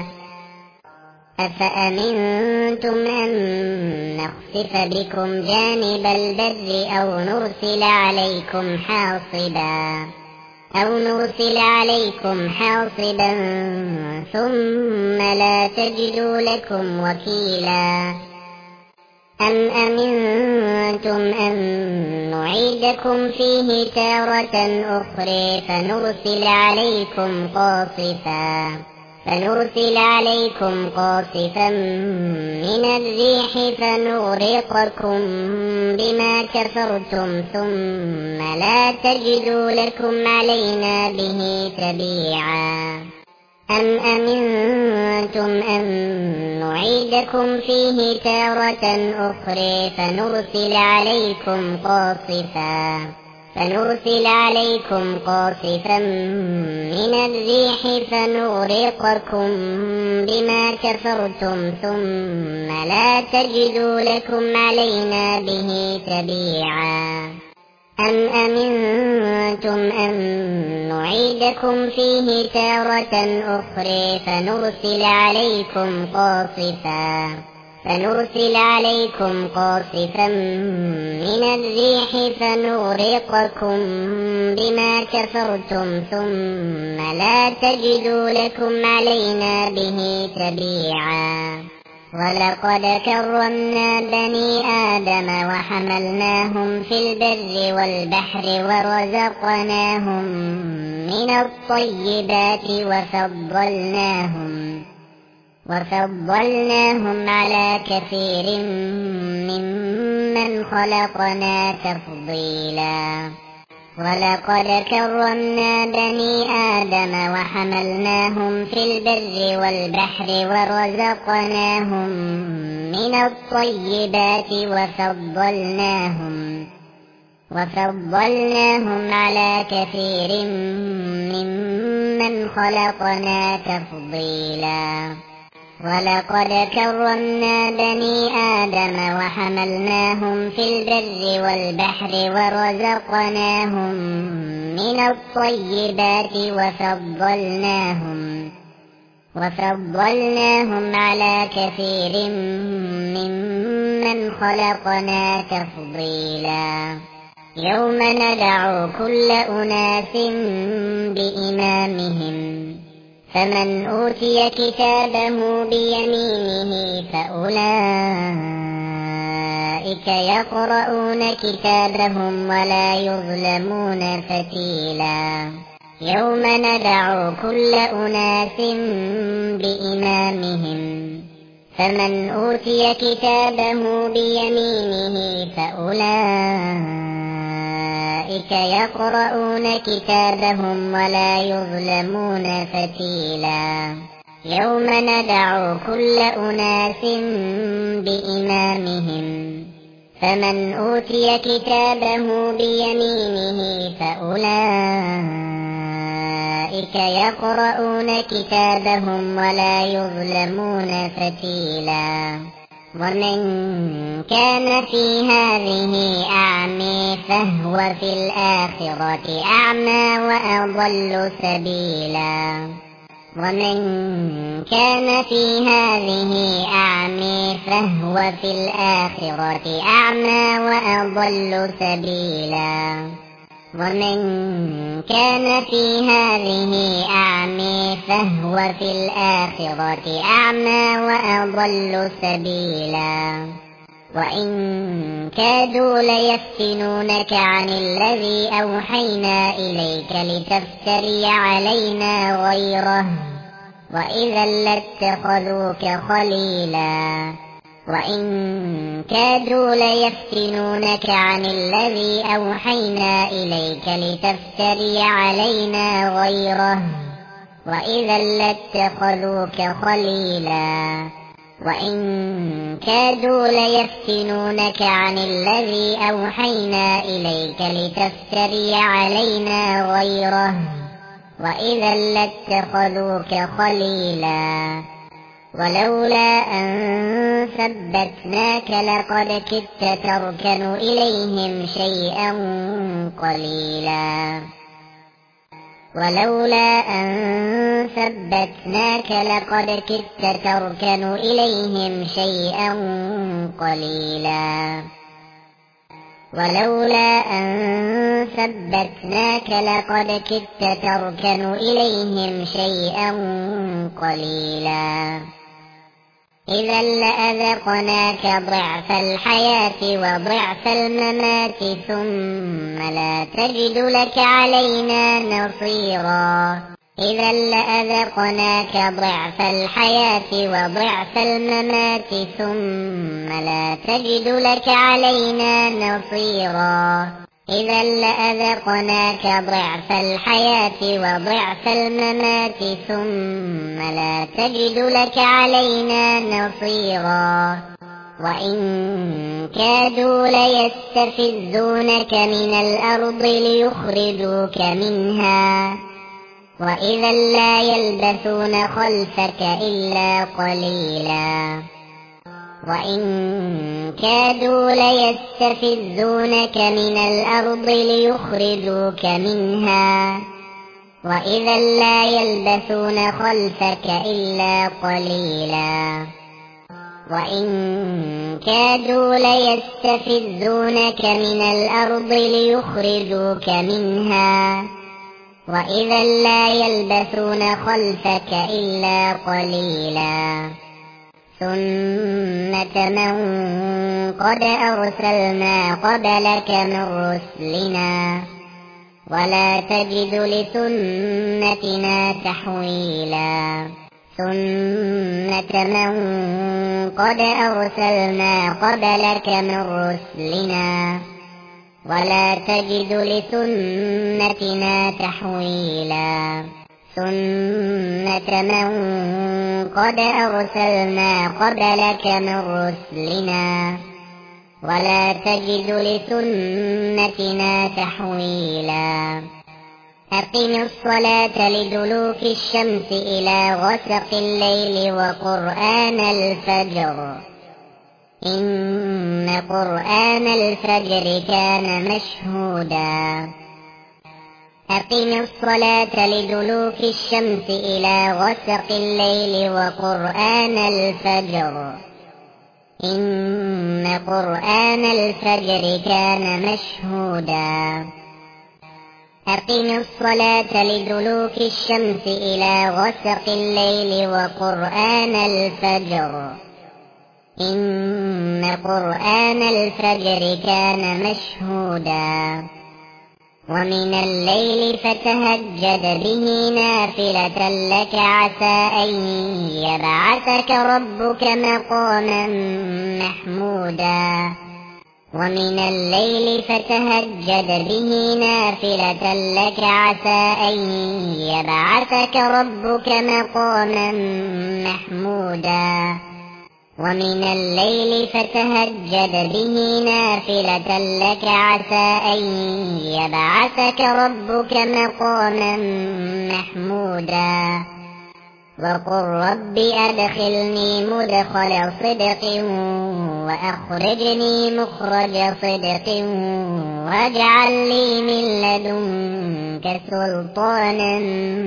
أفأمنتم أن نخسف بكم جانب البر أو نرسل عليكم حاصبا أو نرسل عليكم حاصبا ثم لا تجدوا لكم وكيلا أم أمنتم أن نعيدكم فيه تارة أخرى فنرسل عليكم قاصفا فنرسل عليكم قاصفا من الريح فنغرقكم بما كفرتم ثم لا تجدوا لكم علينا به تبيعا أم أمنتم أن نعيدكم فيه تارة أخرى فنرسل عليكم قاصفا فنرسل عليكم قاصفا من الريح فنغرقكم بما كفرتم ثم لا تجدوا لكم علينا به تبيعا أم أمنتم أن نعيدكم فيه تارة أخرى فنرسل عليكم قاصفا فنرسل عليكم قاصفا من الريح فنغرقكم بما كفرتم ثم لا تجدوا لكم علينا به تبيعا ولقد كرمنا بني آدم وحملناهم في البر والبحر ورزقناهم من الطيبات وفضلناهم وفضلناهم على كثير ممن خلقنا تفضيلا ولقد كرمنا بني آدم وحملناهم في البر والبحر ورزقناهم من الطيبات وفضلناهم وفضلناهم على كثير ممن خلقنا تفضيلا ولقد كرمنا بني آدم وحملناهم في البر والبحر ورزقناهم من الطيبات وفضلناهم وفضلناهم على كثير ممن خلقنا تفضيلا يوم ندعو كل أناس بإمامهم فمن أوتي كتابه بيمينه فأولئك يقرؤون كتابهم ولا يظلمون فتيلا يوم ندعو كل أناس بإمامهم فمن أوتي كتابه بيمينه فأولئك يقرؤون كتابهم ولا يظلمون فتيلا يوم ندعو كل أناس بإمامهم فمن أوتي كتابه بيمينه فأولئك يقرؤون كتابهم ولا يظلمون فتيلا ومن كان في هذه أعمى فهو في الآخرة أعمى وأضل سبيلا ومن كان في هذه أعمى فهو في الآخرة أعمى وأضل سبيلا ومن كان في هذه أعمى فهو في الآخرة أعمى وأضل سبيلا وإن كادوا ليفتنونك عن الذي أوحينا إليك لتفتري علينا غيره وإذا لاتخذوك خليلا وإن كادوا ليفتنونك عن الذي أوحينا إليك لتفتري علينا غيره وإذا لاتخذوك خليلا وإن كادوا ليفتنونك عن الذي أوحينا إليك لتفتري علينا غيره وإذا لاتخذوك خليلا ولولا أن ثبتناك لقد كدت تركن إليهم شيئا قليلا ولولا أن ثبتناك لقد كدت تركن إليهم شيئا قليلا ولولا أن ثبتناك لقد كدت تركن إليهم شيئا قليلا إذا لأذقناك ضعف الحياة وضعف الممات ثم لا تجد لك علينا نصيرا إذا لأذقناك ضعف الحياة وضعف الممات ثم لا تجد لك علينا نصيرا إذا لأذقناك ضعف الحياة وضعف الممات ثم لا تجد لك علينا نصيرا وإن كادوا ليستفزونك من الأرض ليخرجوك منها وإذا لا يلبثون خلفك إلا قليلا وإن كادوا ليستفزونك من الأرض ليخرجوك منها وإذا لا يلبثون خلفك إلا قليلا وإن كادوا ليستفزونك من الأرض ليخرجوك منها وإذا لا يلبثون خلفك إلا قليلا سنة من قد أرسلنا قبلك من رسلنا ولا تجد لسنتنا تحويلا سنة من قد أرسلنا قبلك من رسلنا ولا تجد لسنتنا تحويلا سنة من قد أرسلنا قبلك من رسلنا ولا تجد لسنتنا تحويلا أقم الصلاة لدلوك الشمس إلى غسق الليل وقرآن الفجر إن قرآن الفجر كان مشهودا أقم الصلاة لدلوك الشمس إلى غسق الليل وقرآن الفجر إن قرآن الفجر كان مشهودا أقم الصلاة لدلوك الشمس إلى غسق الليل وقرآن الفجر إن قرآن الفجر كان مشهودا ومن الليل فتهجد به نافلة لك عسى أن يبعثك ربك مقاما محمودا ومن الليل فتهجد به نافلة لك عسى أن يبعثك ربك مقاما محمودا ومن الليل فتهجد به نافلة لك عسى أن يبعثك ربك مقاما محمودا وقل رب أدخلني مدخل صدق وأخرجني مخرج صدق واجعل لي من لدنك سلطانا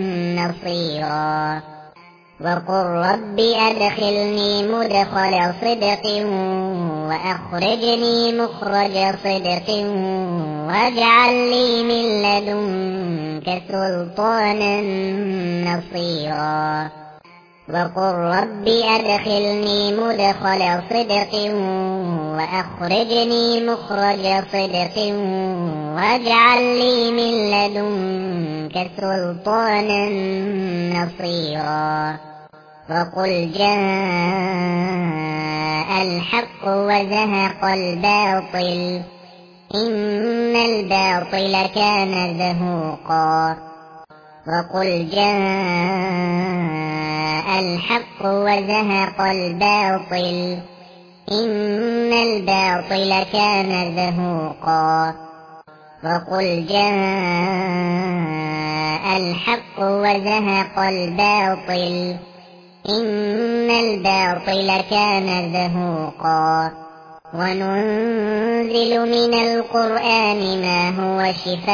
نصيرا وقل رب أدخلني مدخل صدق وأخرجني مخرج صدق واجعل لي من لدنك سلطانا نصيرا وقل رب أدخلني مدخل صدق وأخرجني مخرج صدق واجعل لي من لدنك سلطانا نصيرا وقل جاء الحق وزهق الباطل إن الباطل كان زهوقا وقل جاء الحق وزهق الباطل إن الباطل كان زهوقا وقل جاء الحق وزهق الباطل إن الباطل كان زهوقا وننزل من القرآن ما هو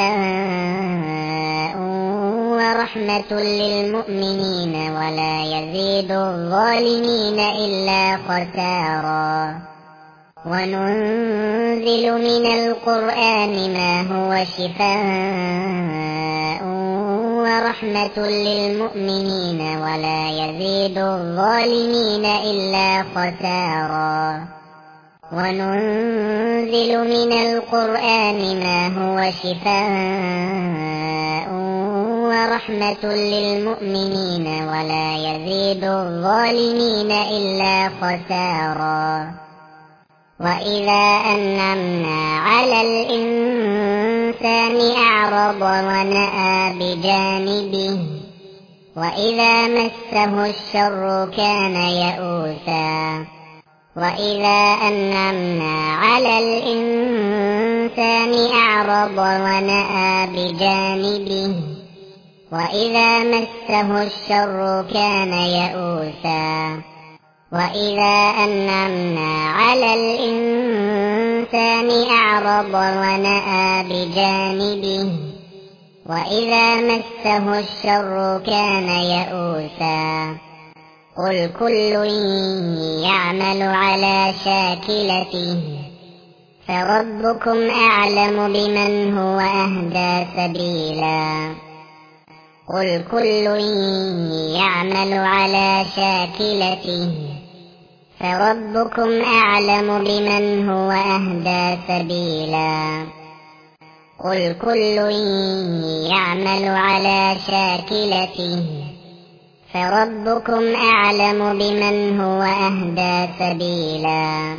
شفاء ورحمة للمؤمنين ولا يزيد الظالمين إلا خسارا وننزل من القرآن ما هو شفاء ورحمة للمؤمنين ولا يزيد الظالمين إلا خسارا وننزل من القرآن ما هو شفاء ورحمة للمؤمنين ولا يزيد الظالمين إلا خسارا وإذا أنعمنا على الإنسان أعرض ونأى بجانبه وإذا مسه الشر كان يئوسا وإذا أنعمنا على الإنسان أعرض ونأى بجانبه وإذا مسه الشر كان يئوسا وإذا أنعمنا على الإنسان أعرض ونأى بجانبه وإذا مسه الشر كان يئوسا قل كل يعمل على شاكلته فربكم أعلم بمن هو أهدى سبيلا قل كل يعمل على شاكلته فربكم أعلم بمن هو أهدى سبيلا قل كل يعمل على شاكلته فربكم أعلم بمن هو أهدى سبيلا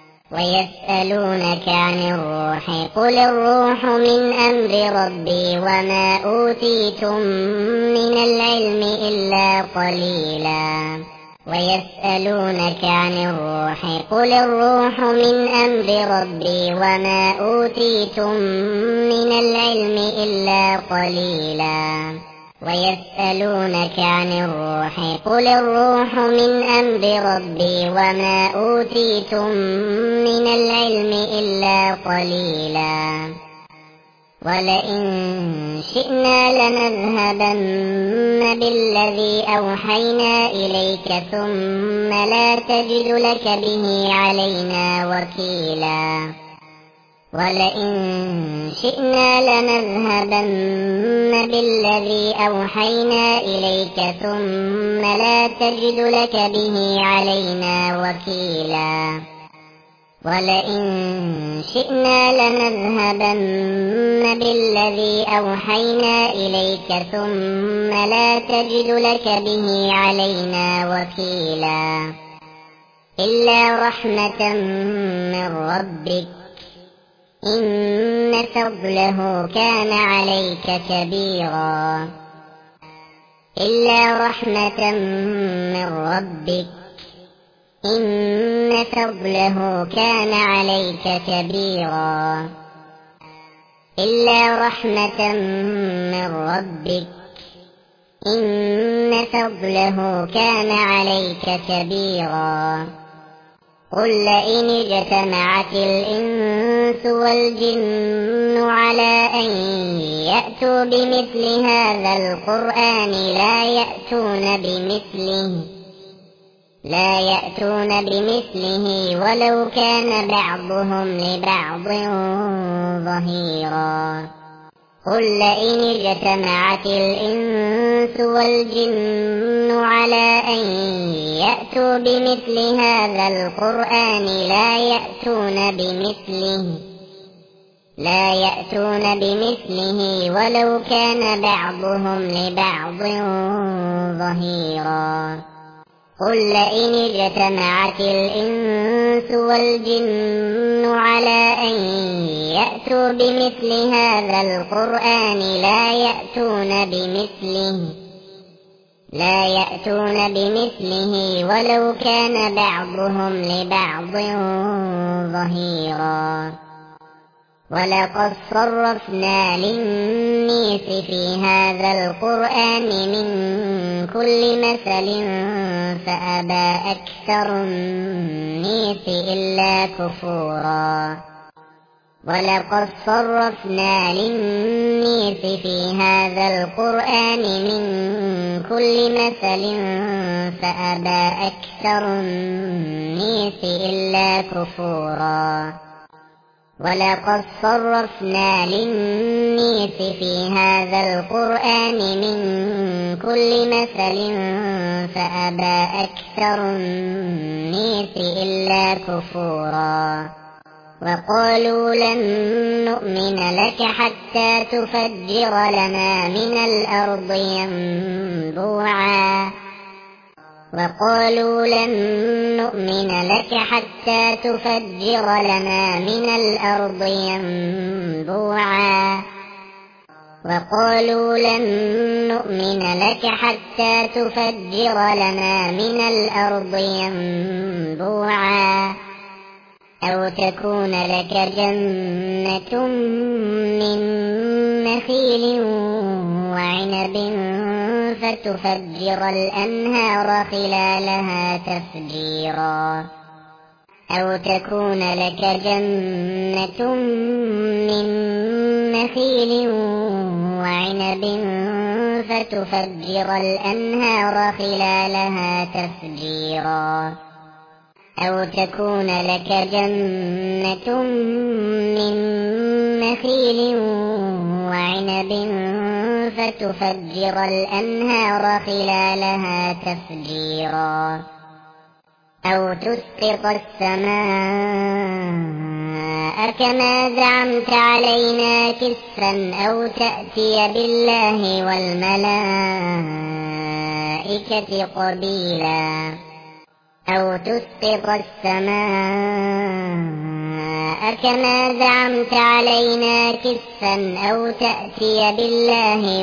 ويسألونك عن الروح قل الروح من أمر ربي وما أوتيتم من العلم إلا قليلا ويسألونك عن الروح قل الروح من أمر ربي وما أوتيتم من العلم إلا قليلا ويسألونك عن الروح قل الروح من أمر ربي وما أوتيتم من العلم إلا قليلا ولئن شئنا لنذهبن بالذي أوحينا إليك ثم لا تجد لك به علينا وكيلا ولئن شئنا لنذهبن بالذي أوحينا إليك ثم لا تجد لك به علينا وكيلا ولئن شئنا لنذهبن بالذي أوحينا إليك ثم لا تجد لك به علينا وكيلا إلا رحمة من ربك إن فضله كان عليك كبيرا إلا رحمة من ربك إن فضله كان عليك كبيرا إلا رحمة من ربك إن فضله كان عليك كبيرا قل لئن اجتمعت الإنس والجن على أن يأتوا بمثل هذا القرآن لا يأتون بمثله لا يأتون بمثله ولو كان بعضهم لبعض ظهيرا قل لئن اجتمعت الإنس والجن على أن يأتوا بمثل هذا القرآن لا يأتون بمثله لا يأتون بمثله ولو كان بعضهم لبعض ظهيرا قل لئن اجتمعت الإنس والجن على أن يأتوا بمثل هذا القرآن لا يأتون بمثله لا يأتون بمثله ولو كان بعضهم لبعض ظهيرا ولقد صرفنا للناس في هذا القرآن من كل مثل فأبى أكثر الناس إلا كفورا ولقد صرفنا للناس في هذا القرآن من كل مثل فأبى أكثر الناس إلا كفورا ولقد صرفنا للناس في هذا القرآن من كل مثل فأبى أكثر الناس إلا كفورا وقالوا لن نؤمن لك حتى تفجر لنا من الأرض ينبوعا وقالوا لن نؤمن لك حتى تفجر لنا من الأرض ينبوعا وقالوا لن نؤمن لك حتى تفجر لنا من الأرض ينبوعا أو تكون لك جنة من نخيل وعنب فتفجر الأنهار خلالها تفجيرا أو تكون لك جنة من نخيل وعنب فتفجر الأنهار خلالها تفجيرا أو تكون لك جنة من نخيل وعنب فتفجر الأنهار خلالها تفجيرا أو تسقط السماء كما زعمت علينا كسفا أو تأتي بالله والملائكة قبيلا أو تسقط السماء كما زعمت علينا كسفا أو تأتي بالله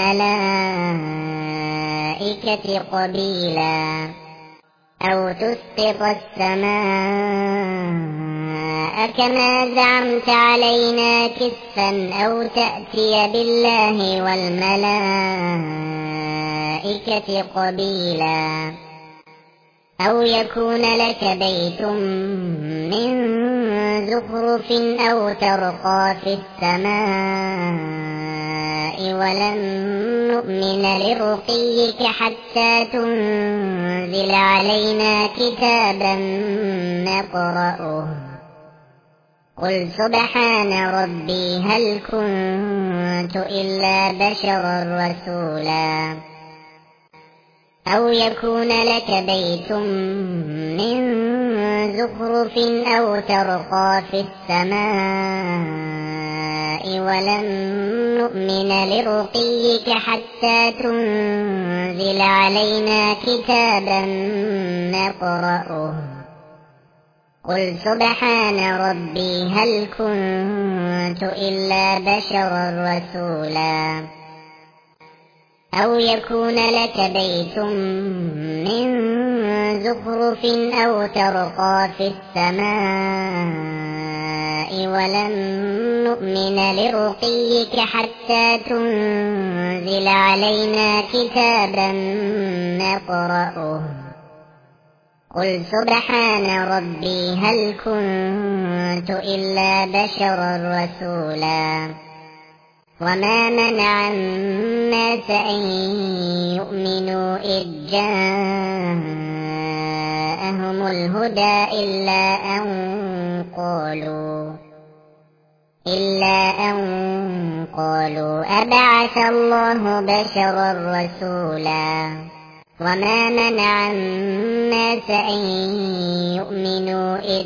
والملائكة قبيلا أو تسقط السماء كما زعمت علينا كسفا أو تأتي بالله والملائكة قبيلا أو يكون لك بيت من زخرف أو ترقى في السماء ولن نؤمن لرقيك حتى تنزل علينا كتابا نقرأه قل سبحان ربي هل كنت إلا بشرا رسولا أو يكون لك بيت من زخرف أو ترقى في السماء ولن نؤمن لرقيك حتى تنزل علينا كتابا نقرأه قل سبحان ربي هل كنت إلا بشرا رسولا أو يكون لك بيت من زخرف أو ترقى في السماء ولن نؤمن لرقيك حتى تنزل علينا كتابا نقرأه قل سبحان ربي هل كنت إلا بشرا رسولا وما منع الناس أن يؤمنوا إذ جاءهم الهدى إلا أن قالوا إلا أن قالوا أبعث الله بشرا رسولا وما منع الناس أن يؤمنوا إذ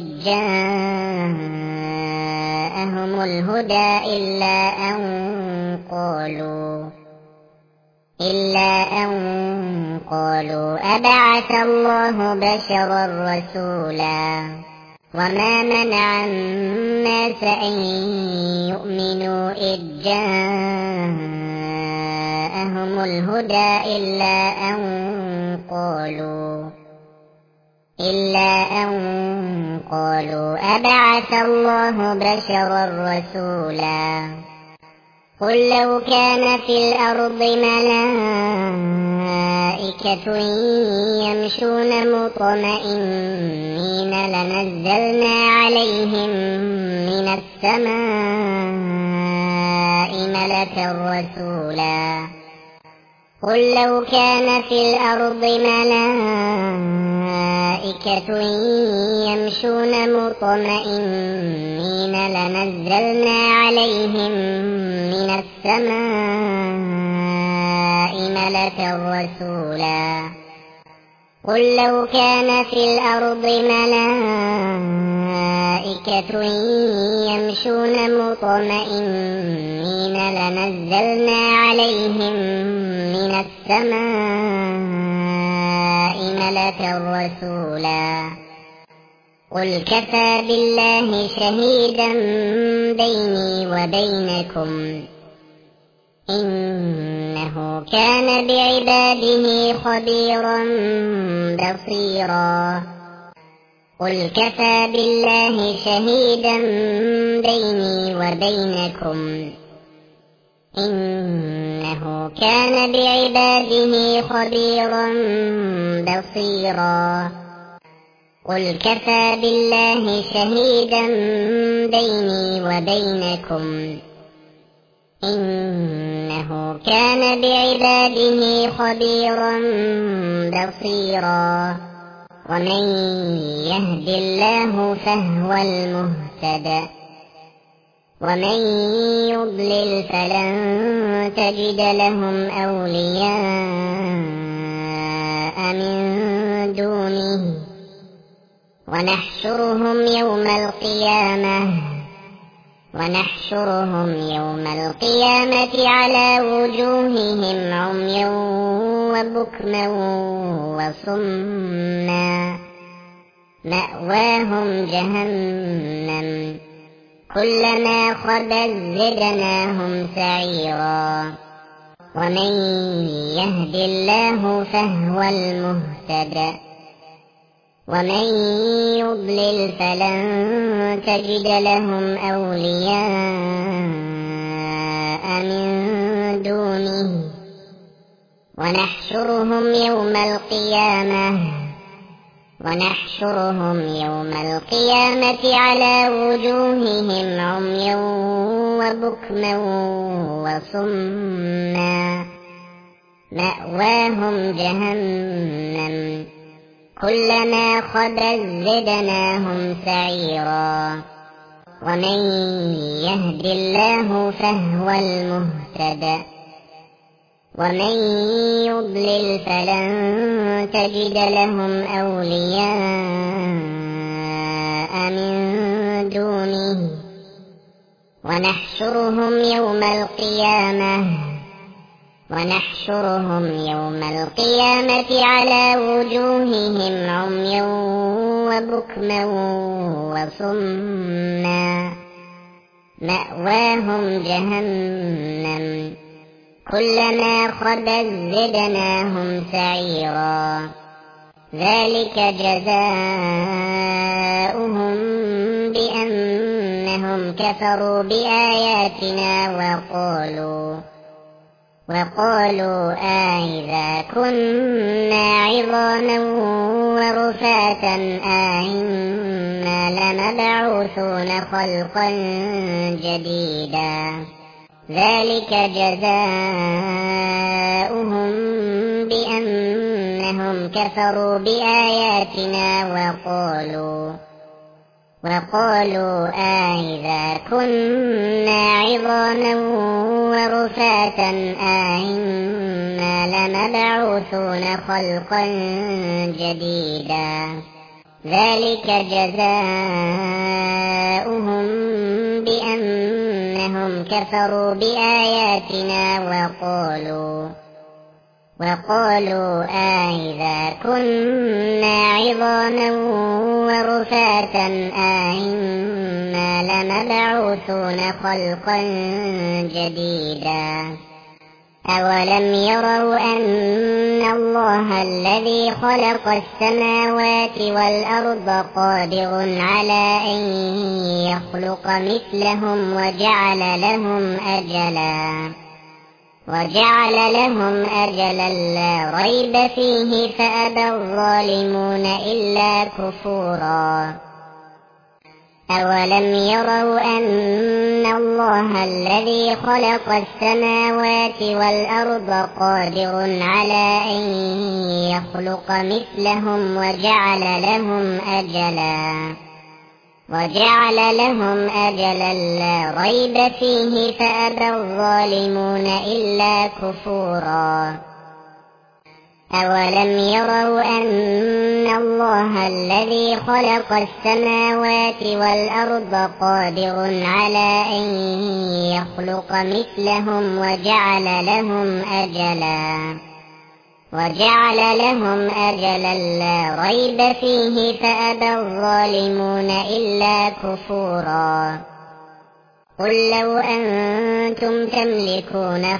جاءهم الهدى إلا أن قالوا إلا أن قالوا أبعث الله بشرا رسولا وما منع الناس أن يؤمنوا إذ جاءهم الهدى إلا أن قالوا إلا أن قالوا أبعث الله بشرا رسولا قل لو كان في الأرض ملائكة يمشون مطمئنين لنزلنا عليهم من السماء ملكا رسولا قل لو كان في الأرض ملائكة يمشون مطمئنين لنزلنا عليهم من السماء ملكا رسولا قل لو كان في الأرض ملائكة يمشون مطمئنين لنزلنا عليهم من السماء ملكا رسولا قل كفى بالله شهيدا بيني وبينكم إنه كان بعباده خبيرا بصيرا قل كفى بالله شهيدا بيني وبينكم إنه كان بعباده خبيرا بصيرا قل كفى بالله شهيدا بيني وبينكم إنه كان بعباده خبيرا بصيرا ومن يهد الله فهو المهتد ومن يضلل فلن تجد لهم أولياء من دونه ونحشرهم يوم القيامة ونحشرهم يوم القيامة على وجوههم عميا وبكما وصما مأواهم جهنم كلما خبت زدناهم سعيرا ومن يهد الله فهو المهتد ومن يضلل فلن تجد لهم أولياء من دونه ونحشرهم يوم القيامة ونحشرهم يوم القيامة على وجوههم عميا وبكما وصما مأواهم جهنم كلما خبت زدناهم سعيرا ومن يهد الله فهو المهتد ومن يضلل فلن تجد لهم أولياء من دونه ونحشرهم يوم القيامة ونحشرهم يوم القيامة على وجوههم عميا وبكما وصما مأواهم جهنم كلما خبت زدناهم سعيرا ذلك جزاؤهم بأنهم كفروا بآياتنا وقالوا وقالوا أئذا كنا عظاما ورفاتا أئنا لمبعوثون خلقا جديدا ذلك جزاؤهم بأنهم كفروا بآياتنا وقالوا وقالوا أئذا كنا عظاما ورفاتا أئنا لمبعوثون خلقا جديدا ذلك جزاؤهم بأنهم كفروا بآياتنا وقالوا وقالوا أإذا كنا عظاما ورفاتا أإنا لمبعوثون خلقا جديدا أولم يروا أن الله الذي خلق السماوات والأرض قادر على أن يخلق مثلهم وجعل لهم أجلا وجعل لهم أجلا لا ريب فيه فأبى الظالمون إلا كفورا أولم يروا أن الله الذي خلق السماوات والأرض قادر على أن يخلق مثلهم وجعل لهم أجلا وجعل لهم أجلا لا ريب فيه فأبى الظالمون إلا كفورا أولم يروا أن الله الذي خلق السماوات والأرض قادر على أن يخلق مثلهم وجعل لهم أجلا وجعل لهم أجلا لا ريب فيه فأبى الظالمون إلا كفورا قل لو أنتم تملكون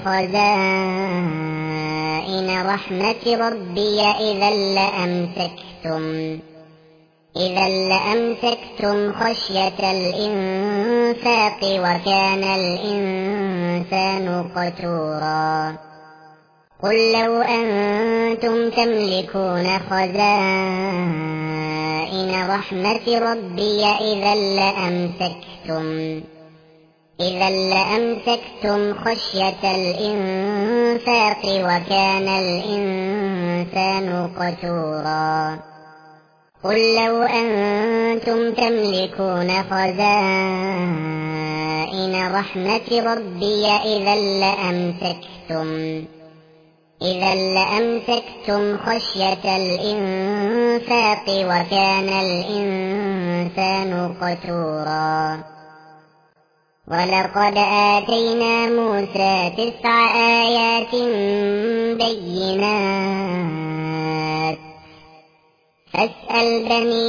خزائن رحمة ربي إذا لأمسكتم إذا لأمسكتم خشية الإنفاق وكان الإنسان قتورا قل لو أنتم تملكون خزائن رحمة ربي إذا لأمسكتم إذا لأمسكتم خشية الإنفاق وكان الإنسان قتورا قل لو أنتم تملكون خزائن رحمة ربي إذا لأمسكتم إذا لأمسكتم خشية الإنفاق وكان الإنسان قتورا ولقد آتينا موسى تسع آيات بينات فاسأل بني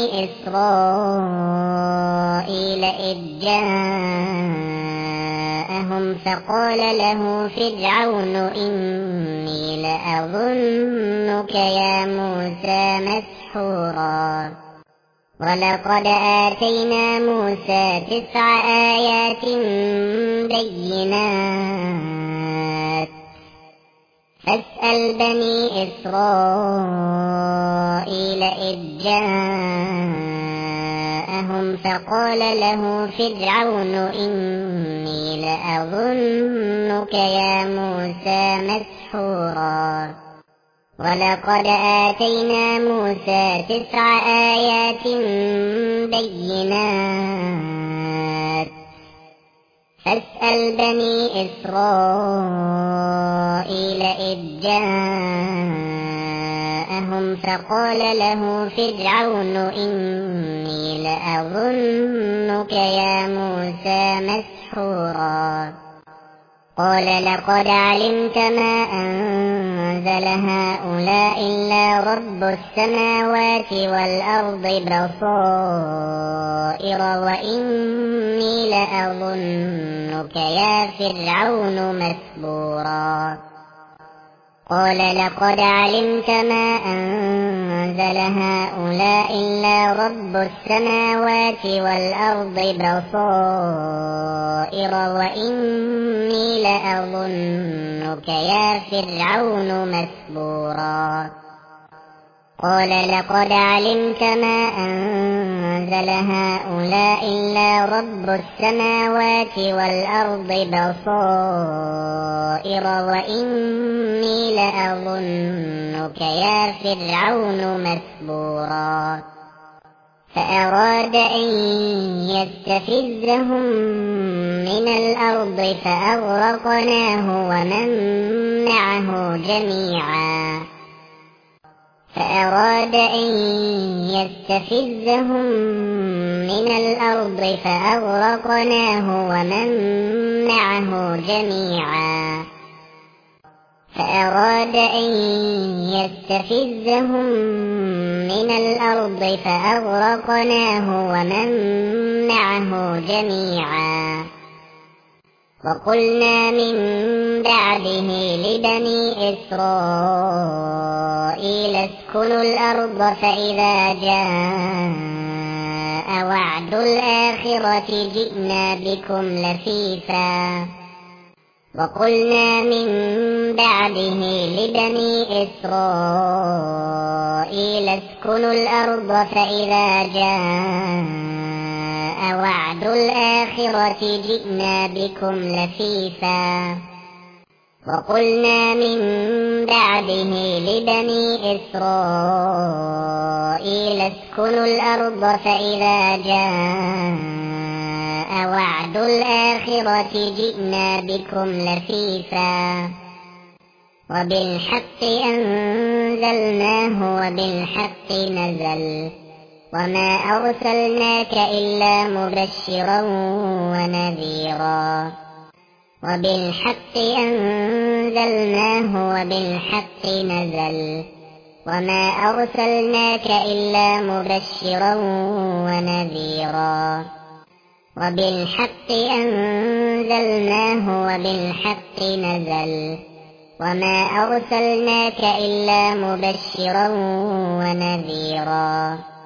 إسرائيل إذ جاءهم فقال له فرعون إني لأظنك يا موسى مسحورا ولقد آتينا موسى تسع آيات بينات فاسأل بني إسرائيل إذ جاءهم فقال له فرعون إني لأظنك يا موسى مسحورا ولقد آتينا موسى تسع آيات بينات فاسأل بني إسرائيل إذ جاءهم فقال له فرعون إني لأظنك يا موسى مسحورا قال لقد علمت ما أنزل هؤلاء إلا رب السماوات والأرض بصائر وإني لأظنك يا فرعون مسبورا قال لقد علمت ما أنزل هؤلاء إلا رب السماوات والأرض بصائر وإني لأظنك يا فرعون مسبورا قال لقد علمت ما أنزل هؤلاء إلا رب السماوات والأرض بصائر وإني لأظنك يا فرعون مسبورا فأراد أن يستفزهم من الأرض فأغرقناه ومن معه جميعا فأراد أن يستفزهم من الأرض فأغرقناه ومن معه جميعا فأراد أن يستفزهم من الأرض فأغرقناه ومن معه جميعا. وقلنا من بعده لبني إسرائيل اسكنوا الأرض فإذا جاء وعد الآخرة جئنا بكم لفيفا. وقلنا من بعده لبني إسرائيل اسكنوا الأرض فإذا جاء وعد الآخرة جئنا بكم لفيفا. وقلنا من بعده لبني إسرائيل اسكنوا الأرض فإذا جاء وعد الآخرة جئنا بكم لفيفا. وبالحق أنزلناه وبالحق نزل وما أرسلناك إلا مبشرا ونذيرا. وبالحق أنزلناه وبالحق نزل وما أرسلناك إلا مبشرا ونذيرا. وبالحق أنزلناه وبالحق نزل وما أرسلناك إلا مبشرا ونذيرا.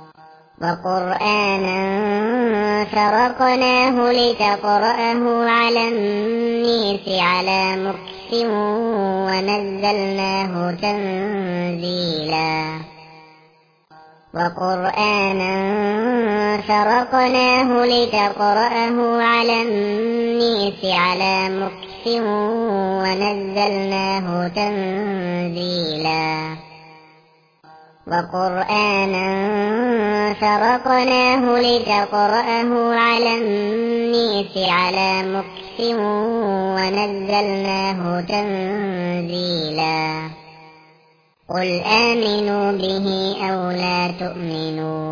وقرآنا فرقناه لتقرأه على الناس على مكث ونزلناه تنزيلا. وقرآنا فرقناه لتقرأه على الناس على مكث ونزلناه تنزيلا. وقرآنا فرقناه لتقرأه على الناس على مكث ونزلناه تنزيلا. قل آمنوا به أو لا تؤمنوا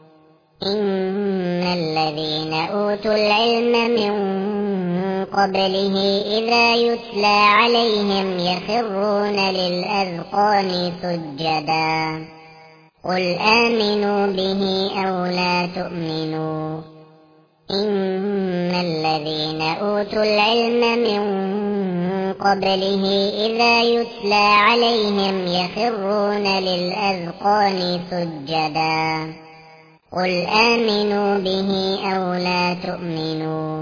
إن الذين أوتوا العلم من قبله إذا يتلى عليهم يخرون للأذقان سجدا. قل آمنوا به أو لا تؤمنوا إن الذين أوتوا العلم من قبله إذا يتلى عليهم يخرون للأذقان سجدا. قل آمنوا به أو لا تؤمنوا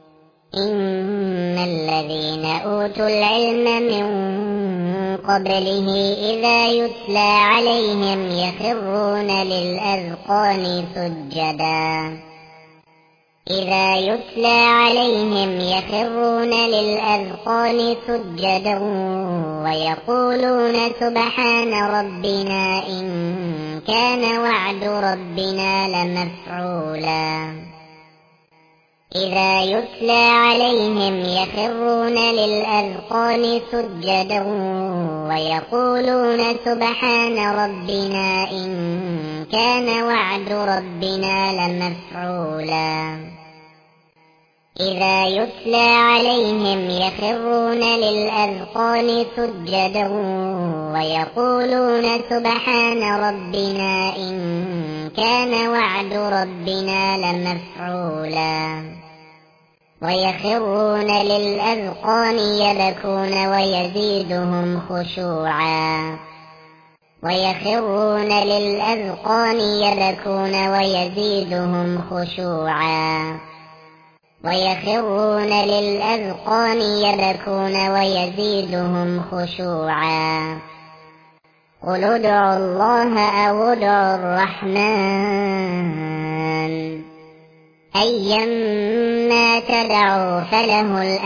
إن الذين أوتوا العلم من قبله إذا يتلى عليهم يخرون للأذقان سجدا. إذا يتلى عليهم يخرون للأذقان سجدا ويقولون سبحان ربنا إن كان وعد ربنا لمفعولا. إذا يتلى عليهم يخرون للأذقان سجدا ويقولون سبحان ربنا إن كان وعد ربنا لمفعولا. إذا يتلى عليهم يخرون للأذقان سجدا ويقولون سبحان ربنا إن كان وعد ربنا لمفعولا. ويخرون للأذقان يبكون ويزيدهم خشوعا. ويخرون للأذقان يبكون ويزيدهم خشوعا. ويخرون للأذقان يبكون ويزيدهم خشوعا. قل ادعوا الله أو ادعوا الرحمن أيما تدعوا فله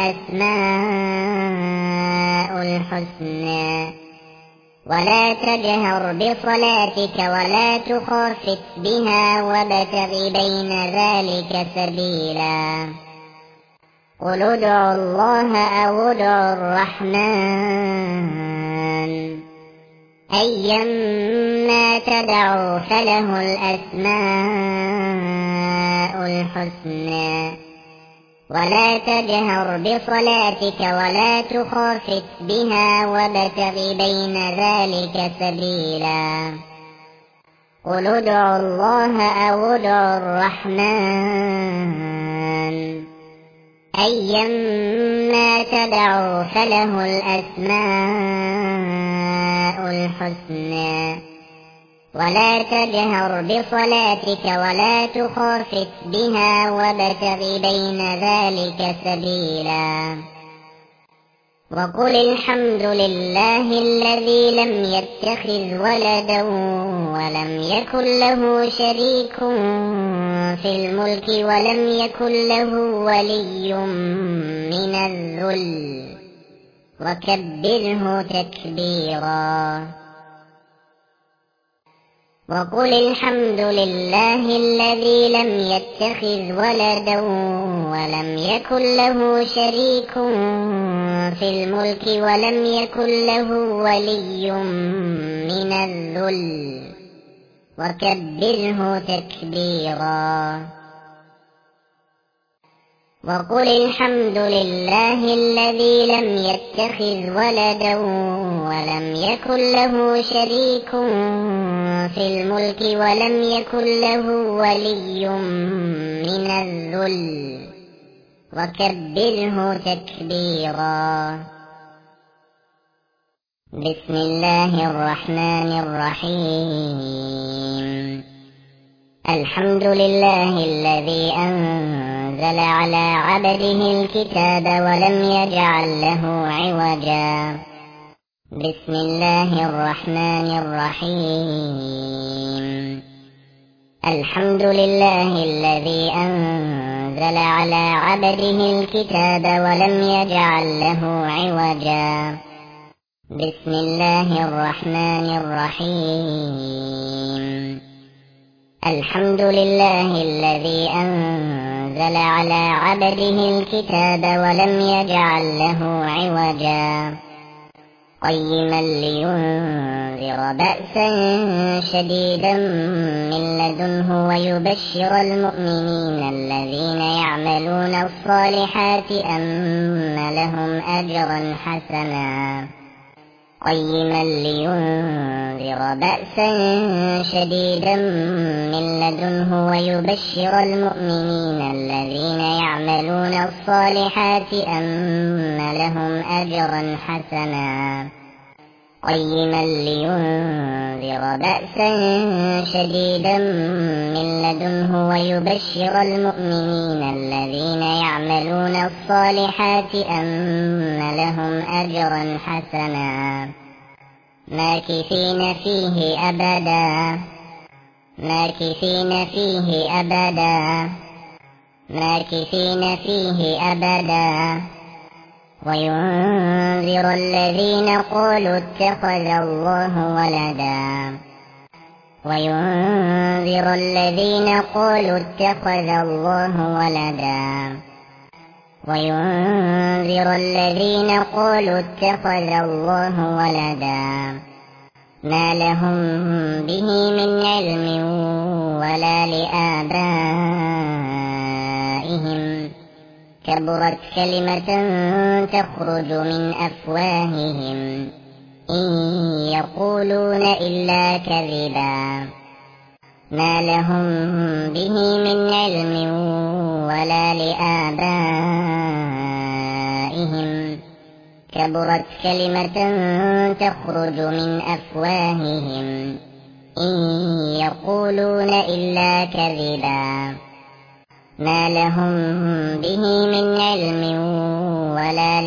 الأسماء الحسنى. ولا تجهر بصلاتك ولا تخافت بها وابتغ بين ذلك سبيلا. قل ادعوا الله أو ادعوا الرحمن أيما تدعوا فله الأسماء الحسنى. ولا تجهر بصلاتك ولا تخافت بها وابتغ بين ذلك سبيلا قل ادعوا الله أو ادعوا الرحمن أيما تدعوا فله الأسماء الحسنى ولا تجهر بصلاتك ولا تخافت بها وابتغ بين ذلك سبيلا وقل الحمد لله الذي لم يتخذ ولدا ولم يكن له شريك في الملك ولم يكن له ولي من الذل وكبره تكبيرا وقل الحمد لله الذي لم يتخذ ولدا ولم يكن له شريك في الملك ولم يكن له ولي من الذل وكبره تكبيرا وقل الحمد لله الذي لم يتخذ ولدا ولم يكن له شريك في الملك ولم يكن له ولي من الذل وكبره تكبيرا بسم الله الرحمن الرحيم الحمد لله الذي أنزل على عبده الكتاب ولم يجعل له عوجا بسم الله الرحمن الرحيم الحمد لله الذي أنزل على عبده الكتاب ولم يجعل له عوجا بسم الله الرحمن الرحيم الحمد لله الذي أنزل على عبده الكتاب ولم يجعل له عوجا قيما لينذر بأسا شديدا من لدنه ويبشر المؤمنين الذين يعملون الصالحات أن لهم أجرا حسنا قيما لينذر بأسا شديدا من لدنه ويبشر المؤمنين الذين يعملون الصالحات أن لهم أجرا حسنا قيما لينذر بأسا شديدا من لدنه ويبشر المؤمنين الذين يعملون الصالحات أن لهم أجرا حسنا ماكثين فيه أبدا ماكثين فيه أبدا ماكثين فيه أبدا وينذر الذين قالوا اتخذ الله ولدا وينذر الذين قالوا اتخذ الله ولدا وينذر الذين قالوا اتخذ الله ولدا ما لهم به من علم ولا لآبائهم كبرت كلمة تخرج من أفواههم إن يقولون إلا كذبا ما لهم به من علم ولا لآبائهم كبرت كلمة تخرج من أفواههم إن يقولون إلا كذبا ما لهم به من علم ولا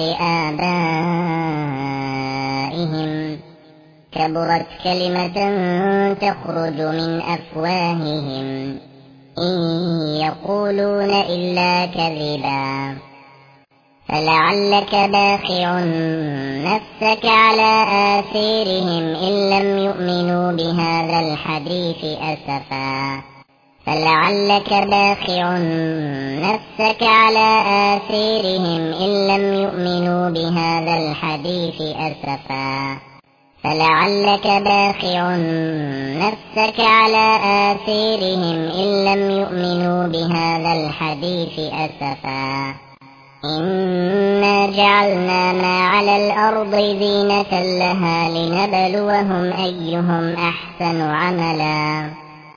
لآبائهم كبرت كلمة تخرج من أفواههم إن يقولون إلا كذبا فلعلك باخع نفسك على آثارهم إن لم يؤمنوا بهذا الحديث أسفا فلعلك باخع نفسك على آثارهم إن لم يؤمنوا بهذا الحديث أسفا فلعلك باخع نفسك على آثارهم إن لم يؤمنوا بهذا الحديث أسفا إنا جعلنا ما على الأرض زينة لها لنبلوهم أيهم أحسن عملا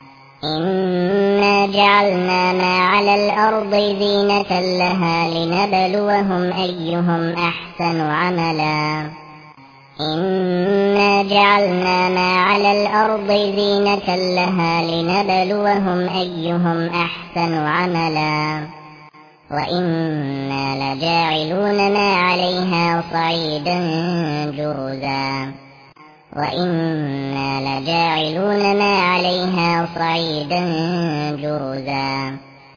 إنا جعلنا ما على الأرض زينة لها لنبلوهم أيهم أحسن عملا إنا جعلنا ما على الأرض زينة لها لنبلوهم أيهم أحسن عملا وإنا لجاعلون ما عليها صعيدا جرزا وإنا لجاعلون ما عليها صعيدا جرزا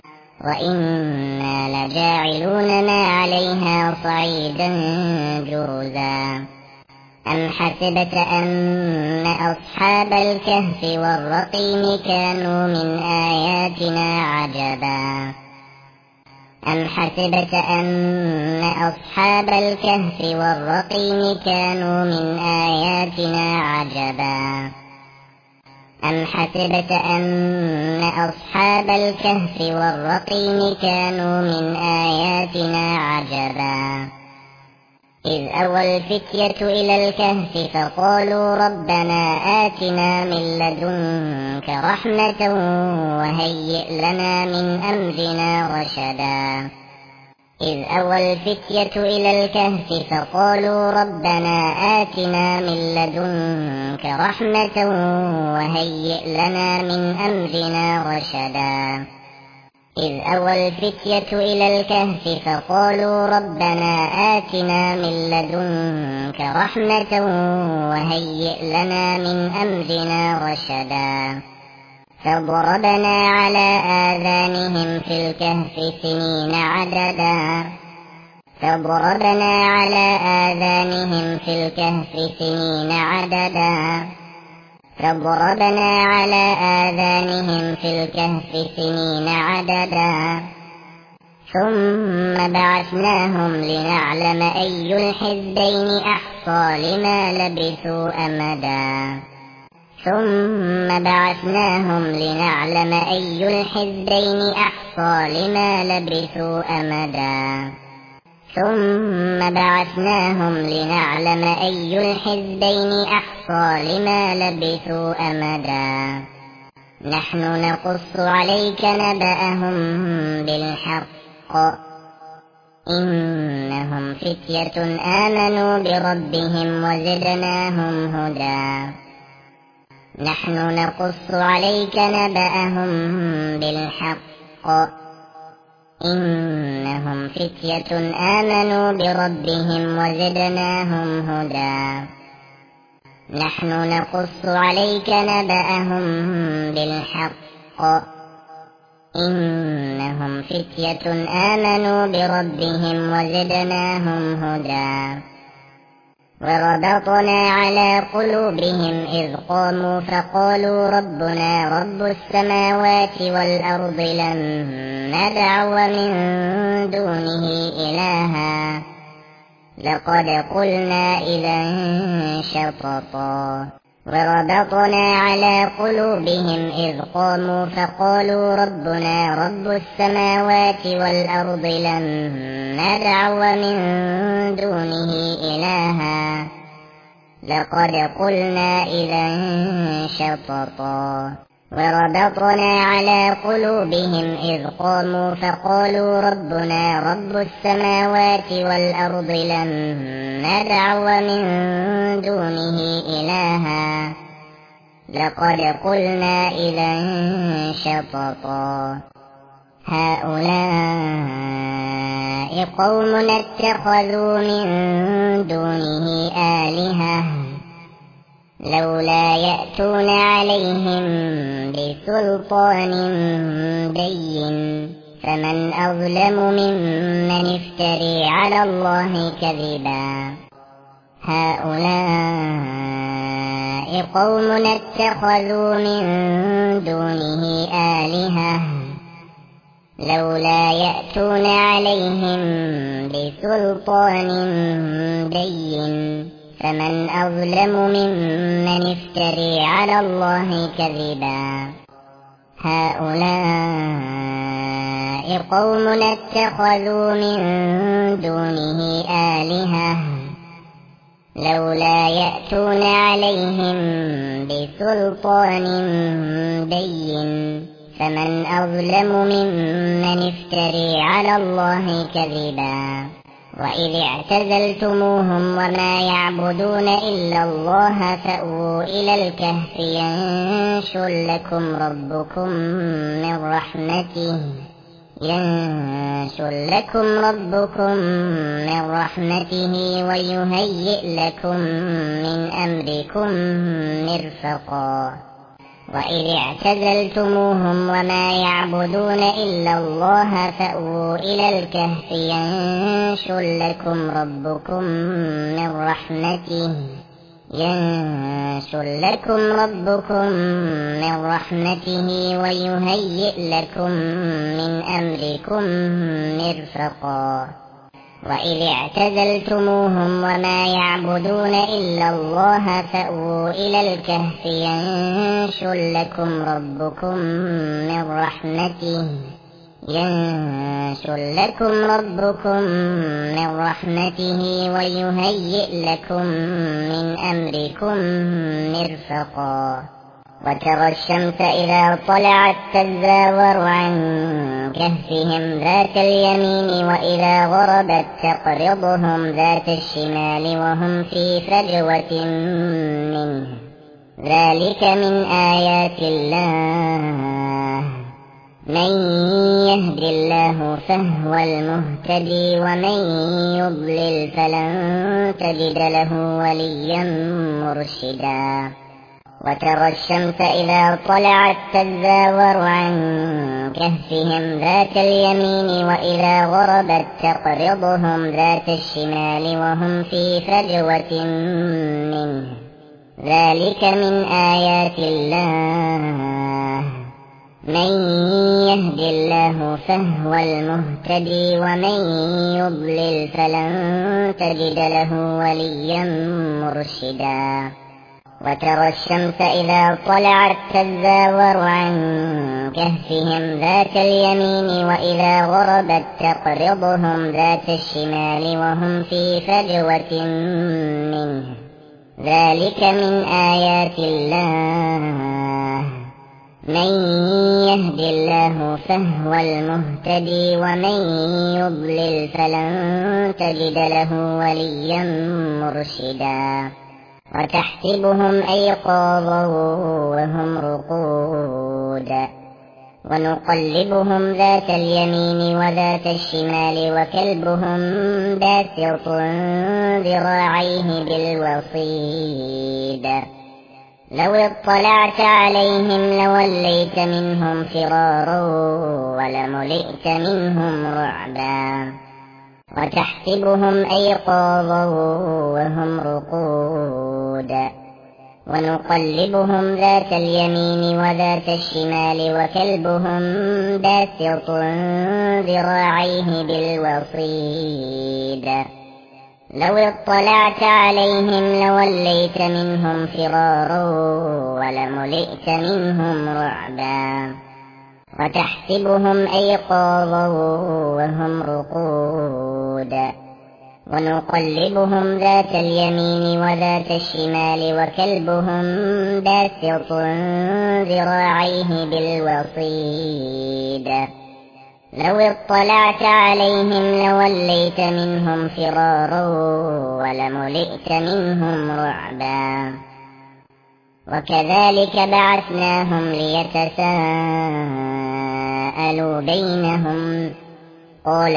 وإنا لجاعلون ما عليها صعيدا جرزا أم حسبت أن أصحاب الكهف والرقيم كانوا من آياتنا عجبا أم حسبت أن أصحاب الكهف والرقيم كانوا من آياتنا عجبا أم حسبت أن أصحاب الكهف والرقيم كانوا من آياتنا عجبا إذ أوى الفتية إلى الكهف فقالوا ربنا آتنا من لدنك رحمة وهيئ لنا من أمرنا رشدا إذ أوى الفتية إلى الكهف فقالوا ربنا آتنا من لدنك رحمة وهيئ لنا من أمرنا رشدا إذ أوى الفتية إلى الكهف فقالوا ربنا آتنا من لدنك رحمة وهيئ لنا من أمرنا رشدا فضربنا على آذانهم في الكهف سنين عددا فضربنا على آذانهم في الكهف سنين عددا فضربنا على آذانهم في الكهف سنين عددا ثم بعثناهم لنعلم أي الحزبين أحصى لما لبثوا أمدا ثم بعثناهم لنعلم أي الحزبين أحصى لما لبثوا أمدا ثم بعثناهم لنعلم أي الحزبين أحصى لما لبثوا أمدا نحن نقص عليك نبأهم بالحق إنهم فتية آمنوا بربهم وزدناهم هدى نحن نقص عليك نبأهم بالحق إنهم فتية آمنوا بربهم وزدناهم هدى نحن نقص عليك نبأهم بالحق إنهم فتية آمنوا بربهم وزدناهم هدى وربطنا على قلوبهم إذ قاموا فقالوا ربنا رب السماوات والأرض لن ندعو من دونه إلها لقد قلنا إذا شططا وربطنا على قلوبهم إذ قاموا فقالوا ربنا رب السماوات والأرض لن ندعو من دونه إلها لقد قلنا إذا شططا وربطنا على قلوبهم إذ قاموا فقالوا ربنا رب السماوات والأرض لن ندعو من دونه إلها لقد قلنا إذا شططا هؤلاء قوم اتخذوا من دونه آلهة لولا يأتون عليهم بسلطان بين فمن أظلم ممن افتري على الله كذبا هؤلاء قوم اتخذوا من دونه آلهة لولا يأتون عليهم بسلطان بين فمن أظلم ممن افتري على الله كذبا هؤلاء قوم اتخذوا من دونه آلهة لولا يأتون عليهم بسلطان بين فمن أظلم ممن افتري على الله كذبا وإذ اعتزلتموهم وما يعبدون إلا الله فأووا إلى الكهف ينشر لكم ربكم من رحمته ينشر لكم ربكم من رحمته ويهيئ لكم من أمركم مرفقا وإذ اعتزلتموهم وما يعبدون إلا الله فأووا إلى الكهف ينشر لكم ربكم من رحمته ينشر لكم ربكم من رحمته ويهيئ لكم من أمركم مرفقا وإذ اعتزلتموهم وما يعبدون إلا الله فأووا إلى الكهف ينشر لكم ربكم من رحمته ينشر لكم ربكم من رحمته ويهيئ لكم من أمركم مرفقا وترى الشمس إذا طلعت تزاور عن كهفهم ذات اليمين وإذا غربت تقرضهم ذات الشمال وهم في فجوة منه ذلك من آيات الله من يهد الله فهو المهتدي ومن يضلل فلن تجد له وليا مرشدا وترى الشمس إذا طلعت تزاور عن كهفهم ذات اليمين وإذا غربت تقرضهم ذات الشمال وهم في فجوة منه ذلك من آيات الله من يهد الله فهو المهتدي ومن يضلل فلن تجد له وليا مرشدا وترى الشمس إذا طلعت تزاور عن كهفهم ذات اليمين وإذا غربت تقرضهم ذات الشمال وهم في فجوة منه ذلك من آيات الله من يهد الله فهو المهتدي ومن يضلل فلن تجد له وليا مرشدا وتحسبهم أيقاظا وهم رقود ونقلبهم ذات اليمين وذات الشمال وكلبهم باسط ذراعيه بالوصيد لو اطلعت عليهم لوليت منهم فرارا ولملئت منهم رعبا وتحسبهم أيقاظا وهم رقود ونقلبهم ذات اليمين وذات الشمال وكلبهم باسط ذراعيه بالوصيد لو اطلعت عليهم لوليت منهم فرارا ولملئت منهم رعبا وتحسبهم أيقاظا وهم رقود ونقلبهم ذات اليمين وذات الشمال وكلبهم باسط ذراعيه بالوصيد لو اطلعت عليهم لوليت منهم فرارا ولملئت منهم رعبا وكذلك بعثناهم ليتساءلوا بينهم قال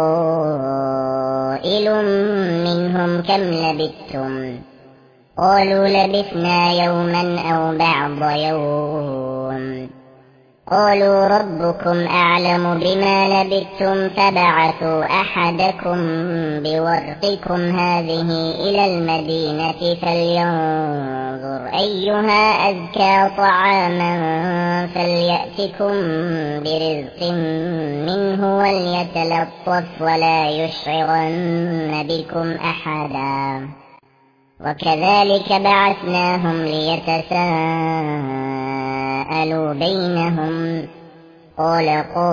قائل منهم كم لبثتم قالوا لبثنا يوما أو بعض يوم قالوا ربكم أعلم بما لبثتم فبعثوا أحدكم بورقكم هذه إلى المدينة فلينظر أيها أزكى طعاما فليأتكم برزق منه وليتلطف ولا يشعرن بكم أحدا وكذلك بعثناهم ليتساءلوا بينهم قال قائل منهم كم لبثتم قالوا لبثنا يوما أو بعض يوم قالوا ربكم أعلم بما لبثتم فبعثوا أحدكم بورقكم هذه إلى المدينة فلينظر أيها أزكى طعاما فليأتكم برزق منه وليتلطف ولا يشعرن بكم أحدا وكذلك بعثناهم ليتساءلوا تساءلوا بينهم قال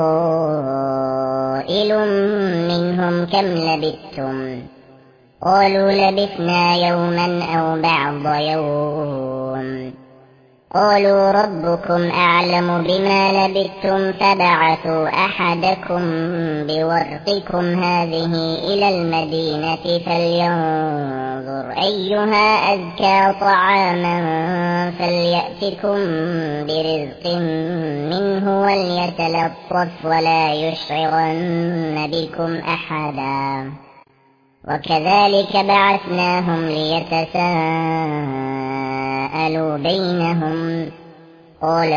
قائل منهم كم لبثتم قالوا لبثنا يوما أو بعض يوم قالوا ربكم أعلم بما لبثتم فبعثوا أحدكم بورقكم هذه إلى المدينة فلينظر أيها أزكى طعاما فليأتكم برزق منه وليتلطف ولا يشعرن بكم أحدا وكذلك بعثناهم ليتساءلوا بينهم قال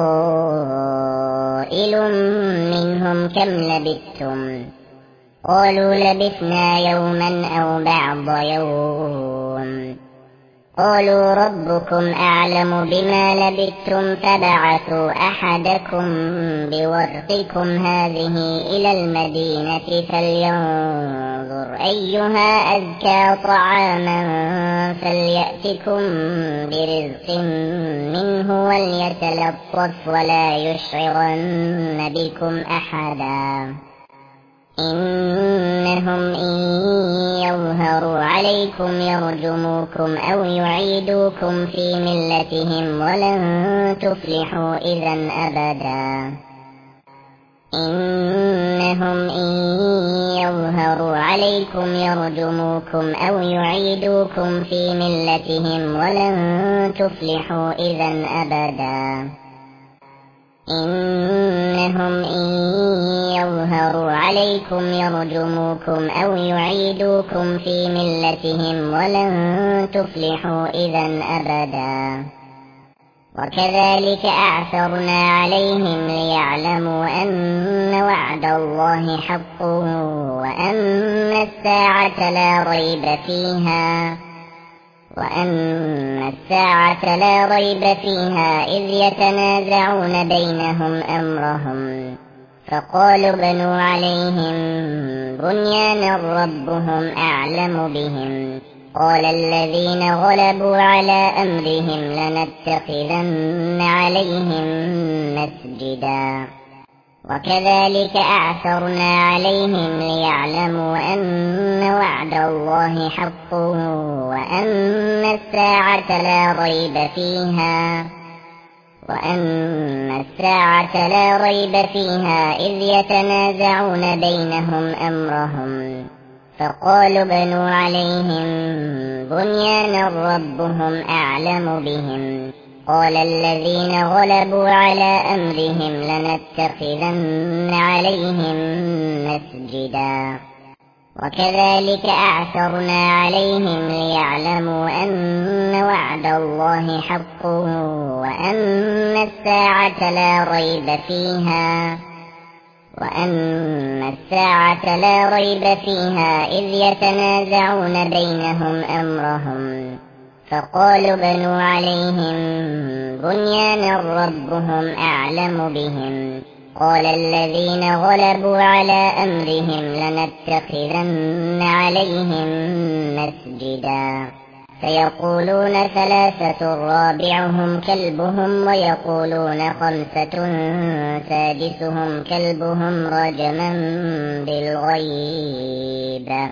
قائل منهم كم لبثتم قالوا لبثنا يوما أو بعض يوم قالوا ربكم أعلم بما لبثتم فبعثوا أحدكم بورقكم هذه إلى المدينة فلينظر أيها أزكى طعاما فليأتكم برزق منه وليتلطف ولا يشعرن بكم أحدا إنهم إن يظهروا عليكم يرجموكم أو يعيدوكم في ملتهم ولن تفلحوا إذا أبدا إنهم إن يظهروا عليكم يرجموكم أو يعيدوكم في ملتهم ولن تفلحوا إذا أبدا إنهم إن يظهروا عليكم يرجموكم أو يعيدوكم في ملتهم ولن تفلحوا إذا أبدا وكذلك أعثرنا عليهم ليعلموا أن وعد الله حق وأن الساعة لا ريب فيها وأن الساعة لا ريب فيها إذ يتنازعون بينهم أمرهم فقالوا بنوا عليهم بنيانا ربهم أعلم بهم قال الذين غلبوا على أمرهم لنتخذن عليهم مسجدا وكذلك أعثرنا عليهم ليعلموا أن وعد الله حق وأن الساعة لا ريب فيها وأن الساعة لا ريب فيها إذ يتنازعون بينهم أمرهم فقالوا بنوا عليهم بنيانا ربهم أعلم بهم قال الذين غلبوا على أمرهم لنتخذن عليهم مسجدا وكذلك أعثرنا عليهم ليعلموا أن وعد الله حق وأن الساعة لا ريب فيها وأن الساعة لا ريب فيها إذ يتنازعون بينهم أمرهم فقالوا بنوا عليهم بنيانا ربهم أعلم بهم قال الذين غلبوا على أمرهم لنتخذن عليهم مسجدا فيقولون ثلاثة رابعهم كلبهم ويقولون خمسة سادسهم كلبهم رجما بالغيب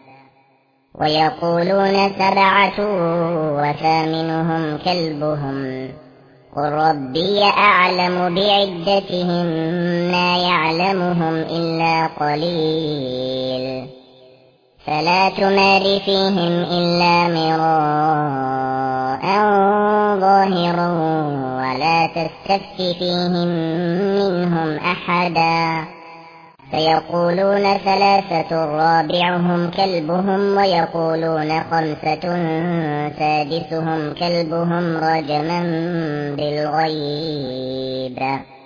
ويقولون سبعة وثامنهم كلبهم قل ربي أعلم بعدتهم ما يعلمهم إلا قليل فلا تمار فيهم إلا مراء ظاهرا ولا تستفت فيهم منهم أحدا فيقولون ثلاثة رابعهم كلبهم ويقولون خمسة سادسهم كلبهم رجما بالغيب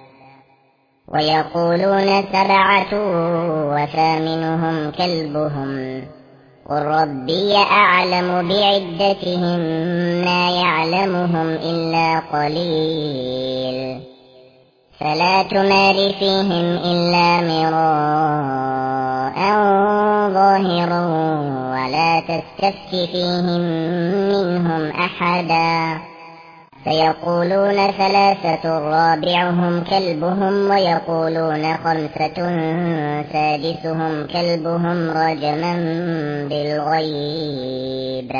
ويقولون سبعة وثامنهم كلبهم قل ربي أعلم بعدتهم ما يعلمهم إلا قليل فلا تمار فيهم إلا مراء ظاهرا ولا تستفت فيهم منهم أحدا سيقولون ثلاثة رابعهم كلبهم ويقولون خمسة سادسهم كلبهم رجما بالغيب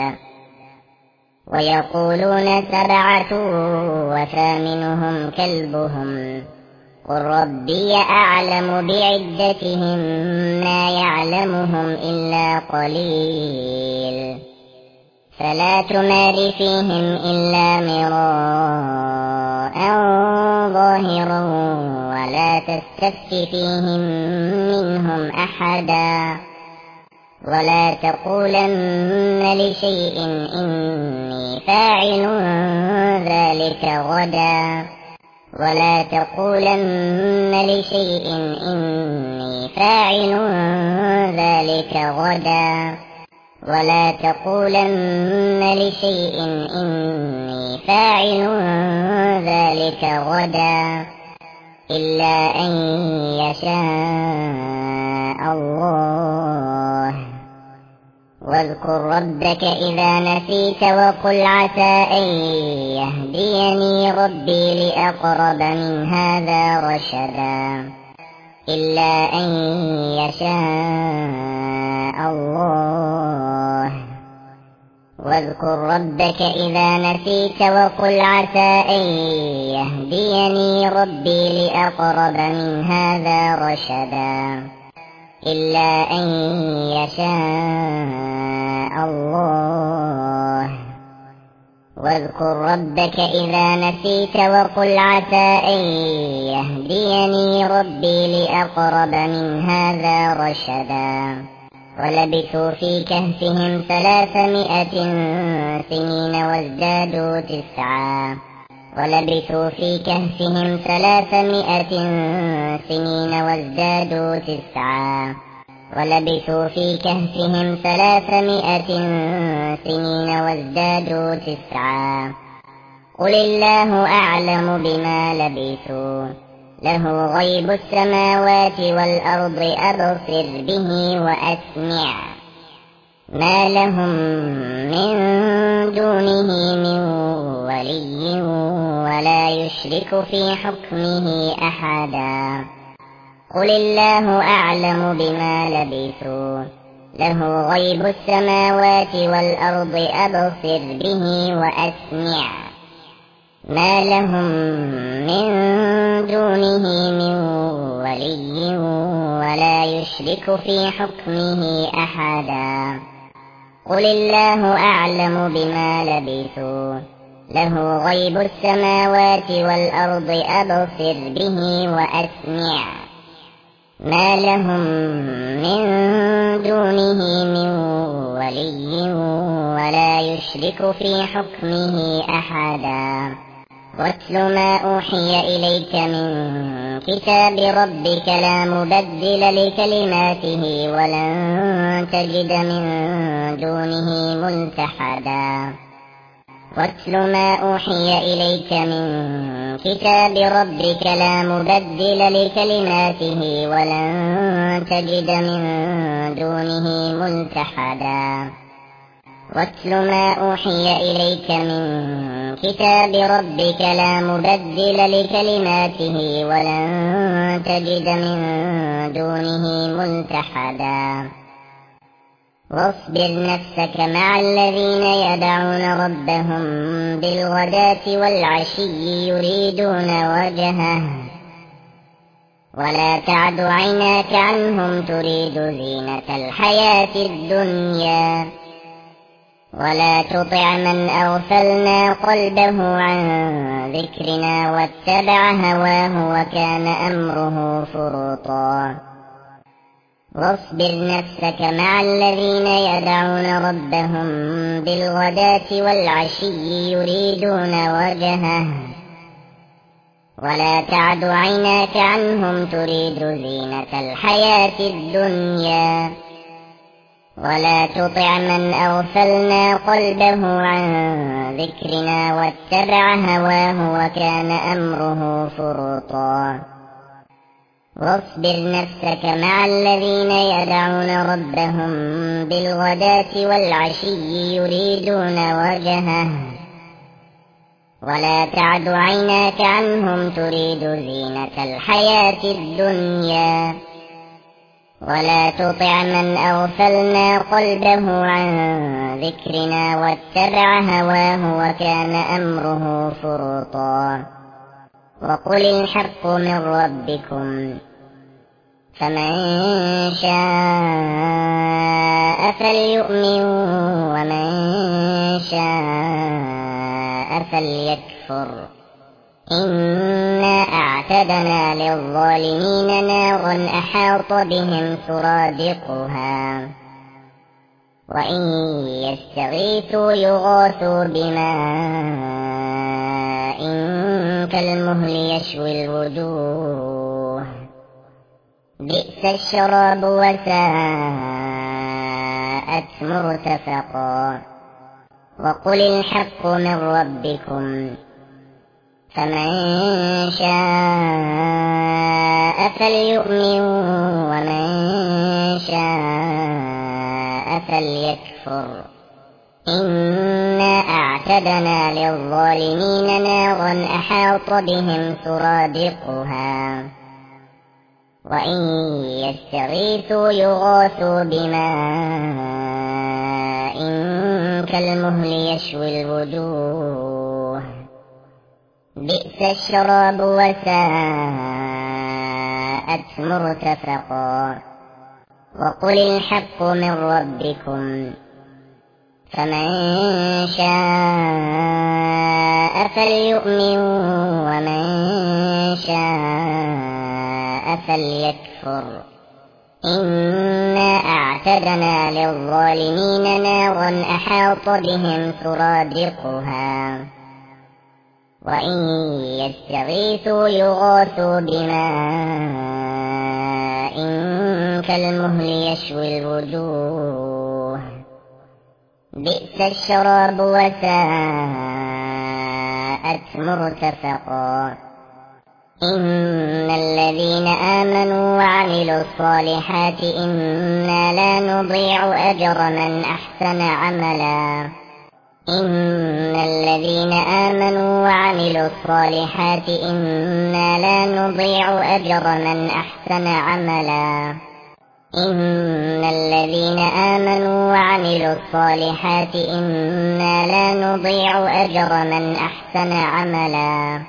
ويقولون سبعة وثامنهم كلبهم قل ربي أعلم بعدتهم ما يعلمهم إلا قليل فلا تمار فيهم إلا مراء ظاهرا ولا تستفت فيهم منهم أحدا ولا تقولن لشيء إني فاعل ذلك غدا ولا تقولن لشيء إني فاعل ذلك غدا ولا تقولن لشيء إني فاعل ذلك غدا إلا أن يشاء الله واذكر ربك إذا نسيت وقل عسى أن يهديني ربي لأقرب من هذا رشدا إلا أن يشاء الله واذكر ربك إذا نسيت وقل عسى أن يهديني ربي لأقرب من هذا رشدا إلا أن يشاء الله واذكر ربك إذا نسيت وقل عسى أن يهديني ربي لأقرب من هذا رشدا ولبثوا في كهفهم ثلاثمائة سنين وازدادوا تسعا ولبثوا في كهفهم ثلاثمائة سنين وازدادوا تسعا ولبثوا في كهفهم ثلاثمائة سنين وازدادوا تسعا قل الله أعلم بما لبثوا له غيب السماوات والأرض أبصر به وأسمع ما لهم من دونه من ولي ولا يشرك في حكمه أحدا قل الله أعلم بما لبثوا له غيب السماوات والأرض أبصر به وأسمع ما لهم من دونه من ولي ولا يشرك في حكمه أحدا قل الله أعلم بما لبثوا له غيب السماوات والأرض أبصر به وأسمع ما لهم من دونه من ولي ولا يشرك في حكمه أحدا واتل ما أوحي إليك من كتاب ربك لا مبدل لكلماته ولن تجد من دونه ملتحدا واتل ما أوحي إليك من كتاب ربك لا مبدل لكلماته ولن تجد من دونه ملتحدا واتل ما أوحي إليك من كتاب ربك لا مبدل لكلماته ولن تجد من دونه ملتحدا واصبر نفسك مع الذين يدعون ربهم بالغداة والعشي يريدون وجهه ولا تعد عيناك عنهم تريد زينة الحياة الدنيا ولا تطع من أغفلنا قلبه عن ذكرنا واتبع هواه وكان أمره فرطا واصبر نفسك مع الذين يدعون ربهم بالغداة والعشي يريدون وجهه ولا تعد عيناك عنهم تريد زينة الحياة الدنيا ولا تطع من أغفلنا قلبه عن ذكرنا واتبع هواه وكان أمره فرطا واصبر نفسك مع الذين يدعون ربهم بالغداة والعشي يريدون وجهه ولا تعد عيناك عنهم تريد زينة الحياة الدنيا ولا تطع من أغفلنا قلبه عن ذكرنا واتبع هواه وكان أمره فرطا وقل الحق من ربكم فمن شاء فليؤمن ومن شاء فليكفر إنا أعتدنا للظالمين نارا أحاط بهم سرادقها وإن يستغيثوا يغاثوا بماء كالمهل يشوي الوجوه بئس الشراب وساءت مرتفقا وقل الحق من ربكم فمن شاء فليؤمن ومن شاء فليكفر إنا أعتدنا للظالمين نارا أحاط بهم سرادقها وإن يستغيثوا يغاثوا بماء كالمهل يشوي الوجوه بئس الشراب وساءت مرتفقا وقل الحق من ربكم فمن شاء فليؤمن ومن شاء فليكفر إنا أعتدنا للظالمين نارا أحاط بهم سرادقها وإن يستغيثوا يغاثوا بماء كالمهل يشوي الوجوه بئس الشراب وساءت مرتفقا إن الذين آمنوا وعملوا الصالحات إنا لا نضيع أجر من أحسن عملا إن الذين آمنوا وعملوا الصالحات إنا لا نضيع أجر من أحسن عملا إن الذين آمنوا وعملوا الصالحات إنا لا نضيع أجر من أحسن عملا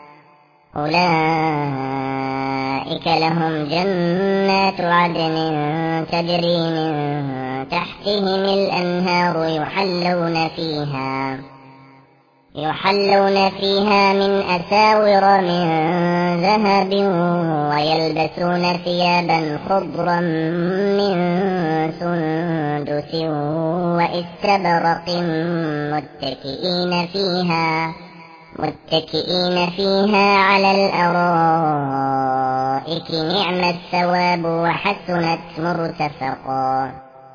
أولئك لهم جنات عدن تجري من تحتهم الأنهار يحلون فيها يحلون فيها من أساور من ذهب ويلبسون ثيابا خضرا من سندس واستبرق متكئين فيها متكئين فيها على الأرائك نعم الثواب وحسنت مرتفقا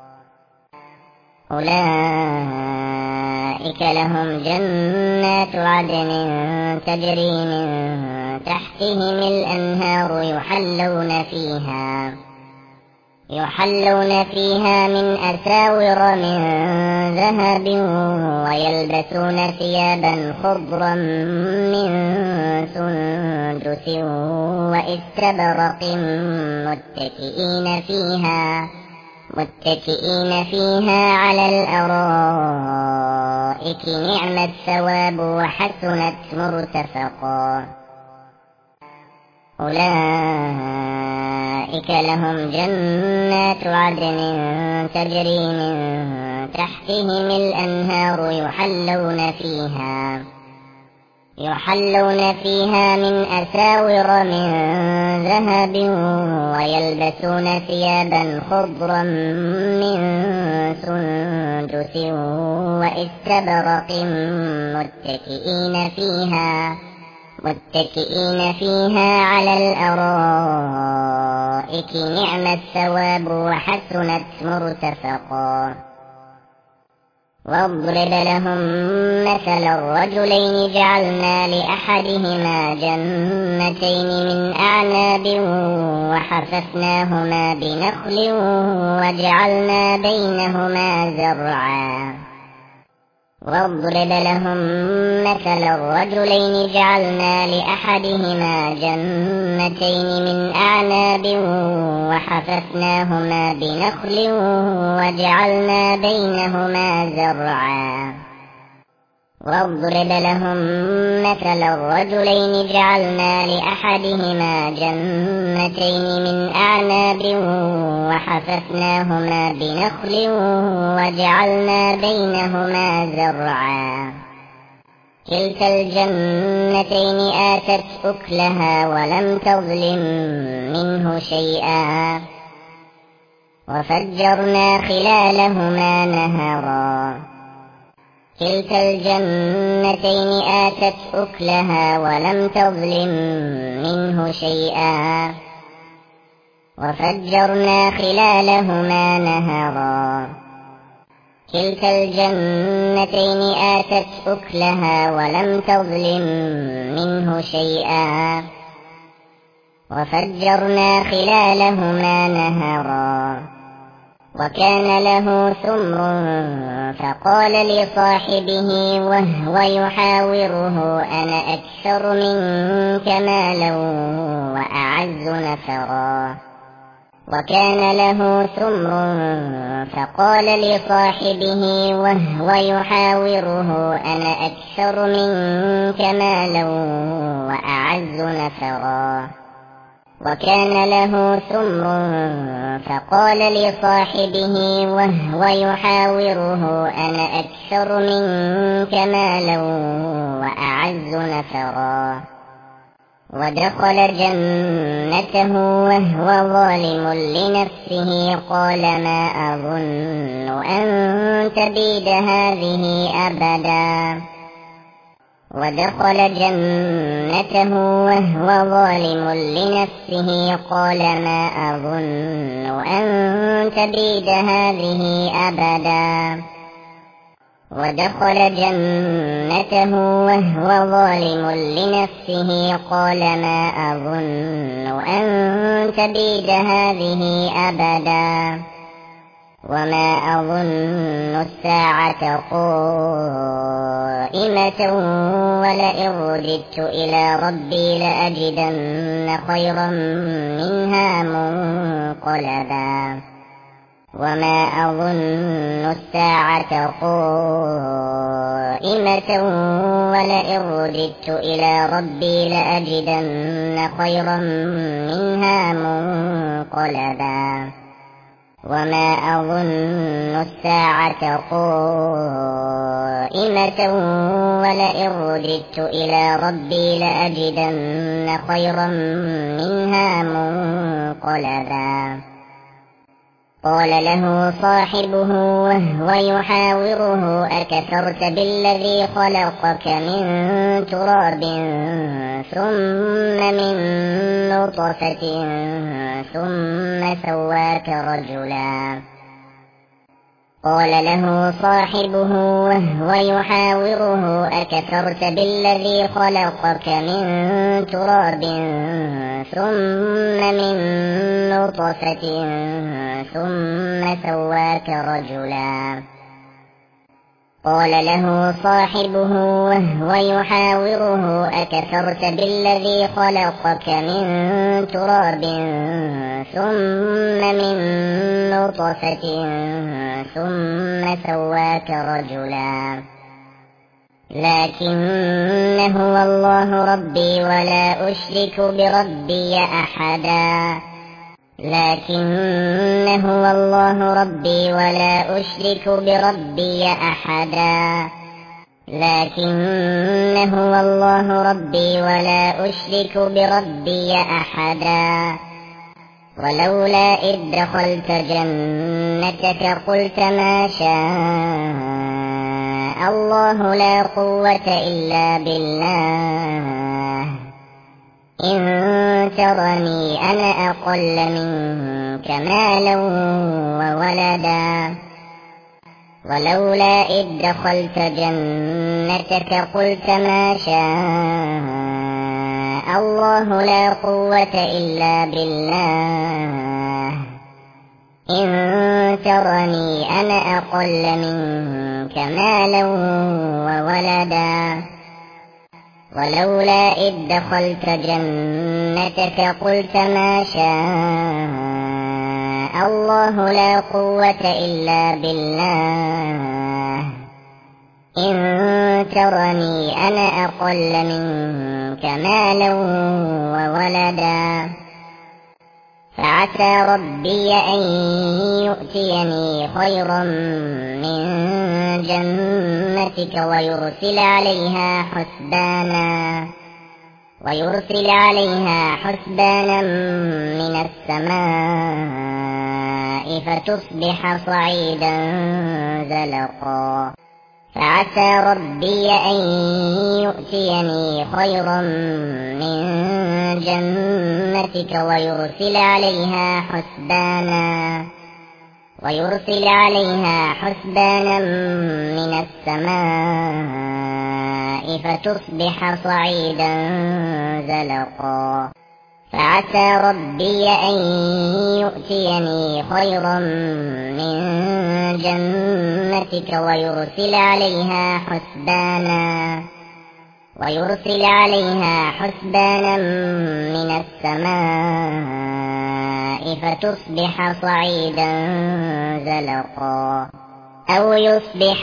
أولئك لهم جنات عدن تجري من تحتهم الأنهار يحلون فيها يحلون فيها من أساور من ذهب ويلبسون ثيابا خضرا من سندس واستبرق متكئين فيها متكئين فيها على الأرائك نعم الثواب وحسنت مرتفقا أولئك لهم جنات عدن تجري من تحتهم الأنهار يحلون فيها يحلون فيها من أساور من ذهب ويلبسون ثيابا خضرا من سندس واستبرق متكئين فيها متكئين فيها على الأرائك نعم الثواب وحسنت مرتفقا واضرب لهم مثل الرجلين جعلنا لأحدهما جنتين من أعناب وحففناهما بنخل وجعلنا بينهما زرعا واضرب لهم مثل الرجلين جعلنا لأحدهما جنتين من أعناب وحففناهما بنخل وجعلنا بينهما زرعا واضرب لهم مثل الرجلين جعلنا لأحدهما جنتين من أعناب وحففناهما بنخل وجعلنا بينهما زرعا كلتا الجنتين آتت أكلها ولم تظلم منه شيئا وفجرنا خلالهما نهرا كلتا الجنتين آتت أكلها ولم تظلم منه شيئا وفجرنا خلالهما نهرا كلتا الجنتين آتت أكلها ولم تظلم منه شيئا وفجرنا خلالهما نهرا وكان له ثمر فقال لصاحبه وهو يحاوره أنا أكثر منك مالا وأعز نفرا وكان له ثمر فقال لصاحبه وهو يحاوره أنا أكثر منك مالا وأعز نفرا وكان له ثمر فقال لصاحبه وهو يحاوره أنا أكثر منك مالا وأعز نفرا ودخل جنته وهو ظالم لنفسه قال ما أظن أن تبيد هذه أبدا ودخل جنته وهو ظالم لنفسه قال ما أظن أن تبيد هذه أبدا ودخل جنته وهو ظالم لنفسه قال ما أظن أن تبيد هذه أبدا وما أظن الساعة قائمة ولئن رددت إلى ربي لأجدن خيرا منها منقلبا وما أظن الساعة قائمة ولئن رددت إلى ربي لأجدن خيرا منها منقلبا وما أظن الساعة قائمة ولئن رددت إلى ربي لأجدن خيرا منها منقلبا قال له صاحبه وهو يحاوره أكفرت بالذي خلقك من تراب ثم من نطفة ثم سواك رجلا قال له صاحبه وهو يحاوره أكفرت بالذي خلقك من تراب ثم من نطفة ثم سواك رجلا قال له صاحبه وهو يحاوره أكفرت بالذي خلقك من تراب ثم من نطفة ثم سواك رجلا لكن هو الله ربي ولا أشرك بربي أحدا لكن هو الله ربي ولا أشرك بربي أحدا لكن هو الله ربي ولا أشرك بربي أحدا ولولا إذ دخلت جنتك قلت ما شاء الله لا قوة إلا بالله إن ترني أنا أقل منك مالا وولدا ولولا إذ دخلت جنتك قلت ما شاء الله لا قوة إلا بالله إن ترني أنا أقل منك مالا وولدا ولولا إذ دخلت جنتك قلت ما شاء الله لا قوة إلا بالله إن ترني أنا أقل منك مالا وولدا فعسى ربي أن يؤتيني خيرا من جنتك ويرسل عليها حسبانا ويرسل عليها حسبانا من السماء فتصبح صعيدا زلقا فعسى ربي أن يؤتيني خيرا من جنتك ويرسل عليها حسبانا ويرسل عليها حسبانا من السماء فتصبح صعيدا زلقا فعسى ربي أن يؤتيني خيرا من جنتك ويرسل عليها حسبانا ويرسل عليها حسبانا من السماء فتصبح صعيدا زلقا أو يصبح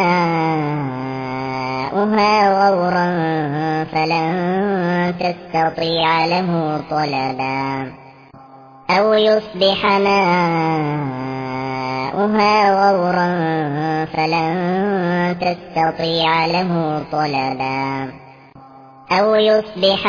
ماؤها غورا فلن تستطيع له طلبا أو يصبح ماؤها غورا فلن تستطيع له طلبا أو يصبح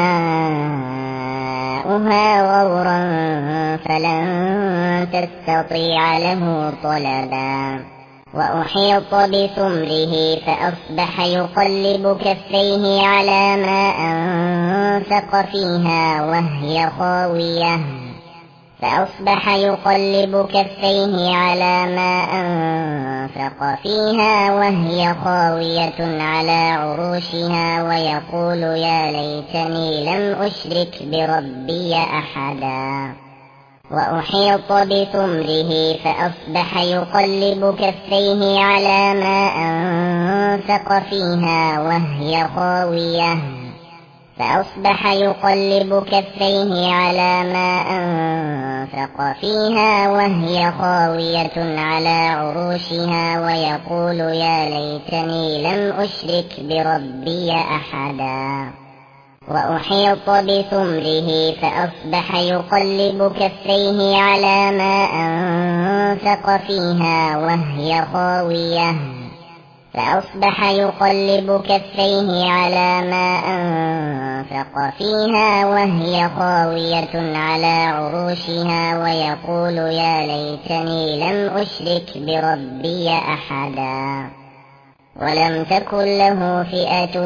ماؤها غورا فلن تستطيع له طلبا وأحيط بثمره فأصبح يقلب كفيه على ما أنفق فيها وهي خاوية فأصبح يقلب كفيه على ما أنفق فيها وهي خاوية على عروشها ويقول يا ليتني لم أشرك بربي أحدا وأحيط بثمره فأصبح يقلب كفيه على ما أنفق فيها وهي خاوية فأصبح يقلب كفيه على ما أنفق فيها وهي خاوية على عروشها ويقول يا ليتني لم أشرك بربي أحدا وأحيط بثمره فأصبح يقلب كفيه على ما أنفق فيها وهي خاوية فأصبح يقلب كفيه على ما أنفق فيها وهي خاوية على عروشها ويقول يا ليتني لم أشرك بربي أحدا ولم تكن له فئة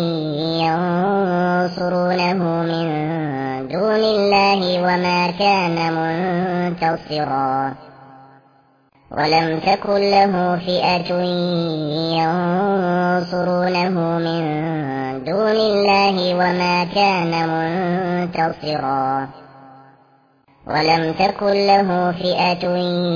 ينصرونه من دون الله وما كان منتصرا ولم تكن له فئة ينصرونه من دون الله وما كان منتصرا ولم تكن له فئة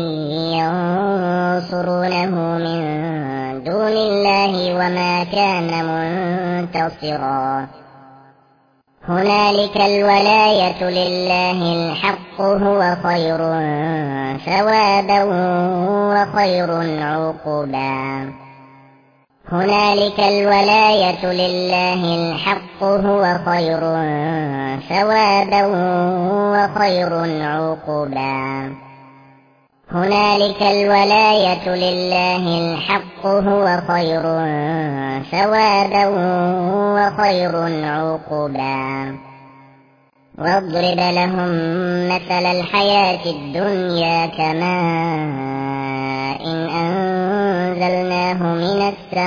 ينصرونه من دون الله وما كان منتصرا هنالك الولاية لله الحق هو خير ثوابا وخير عقبا هنالك الولاية لله الحق هو خير ثوابا وخير عقبا هنالك الولاية لله الحق هو خير ثوابا وخير عقبا واضرب لهم مثل الحياة الدنيا كماء إن أنزلناه من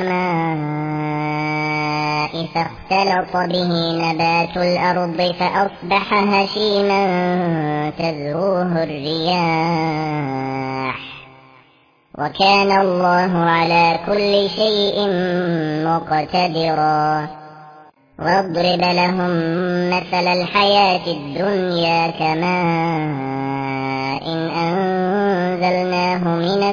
السماء فاختلط به نبات الأرض فأصبح هشيما تذروه الرياح وكان الله على كل شيء مقتدرا واضرب لهم مثل الحياة الدنيا كماء إن أنزلناه من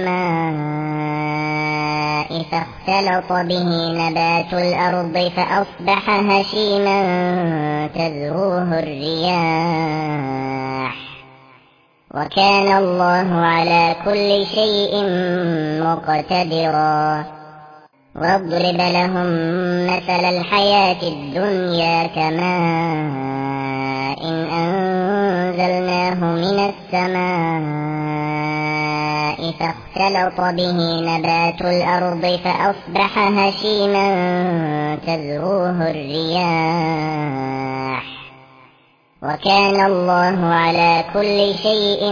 السماء فاختلط به نبات الأرض فأصبح هشيما تذروه الرياح وكان الله على كل شيء مقتدرا واضرب لهم مثل الحياة الدنيا كماء إن أنزلناه من السماء فاختلط به نبات الأرض فأصبح هشيما تذروه الرياح وكان الله على كل شيء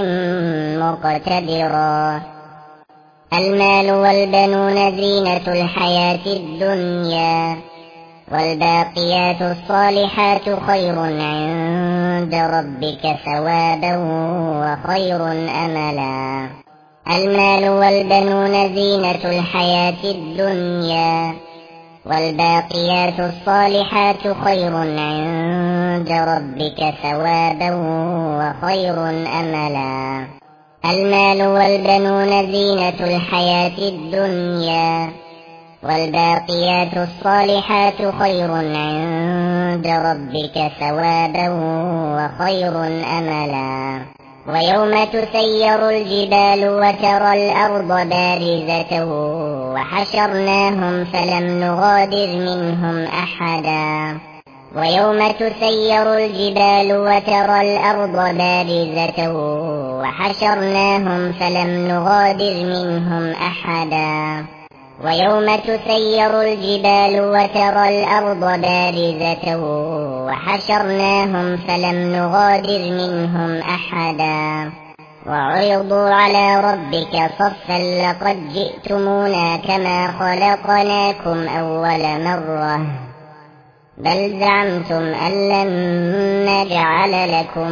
مقتدرا المال والبنون زينة الحياة الدنيا والباقيات الصالحات خير عند ربك ثوابا وخير أملا المال والبنون زينة الحياة الدنيا والباقيات الصالحات خير عند ربك ثوابا وخير أملا المال والبنون زينة الحياة الدنيا والباقيات الصالحات خير عند ربك ثوابا وخير أملا ويوم تسير الجبال وترى الأرض بارزة وحشرناهم فلم نغادر منهم أحدا ويوم تسير الجبال وترى الأرض بارزة وحشرناهم فلم نغادر منهم أحدا ويوم تسير الجبال وترى الأرض بارزة وحشرناهم فلم نغادر منهم أحدا وعرضوا على ربك صفا لقد جئتمونا كما خلقناكم أول مرة بل زعمتم أن لن نجعل لكم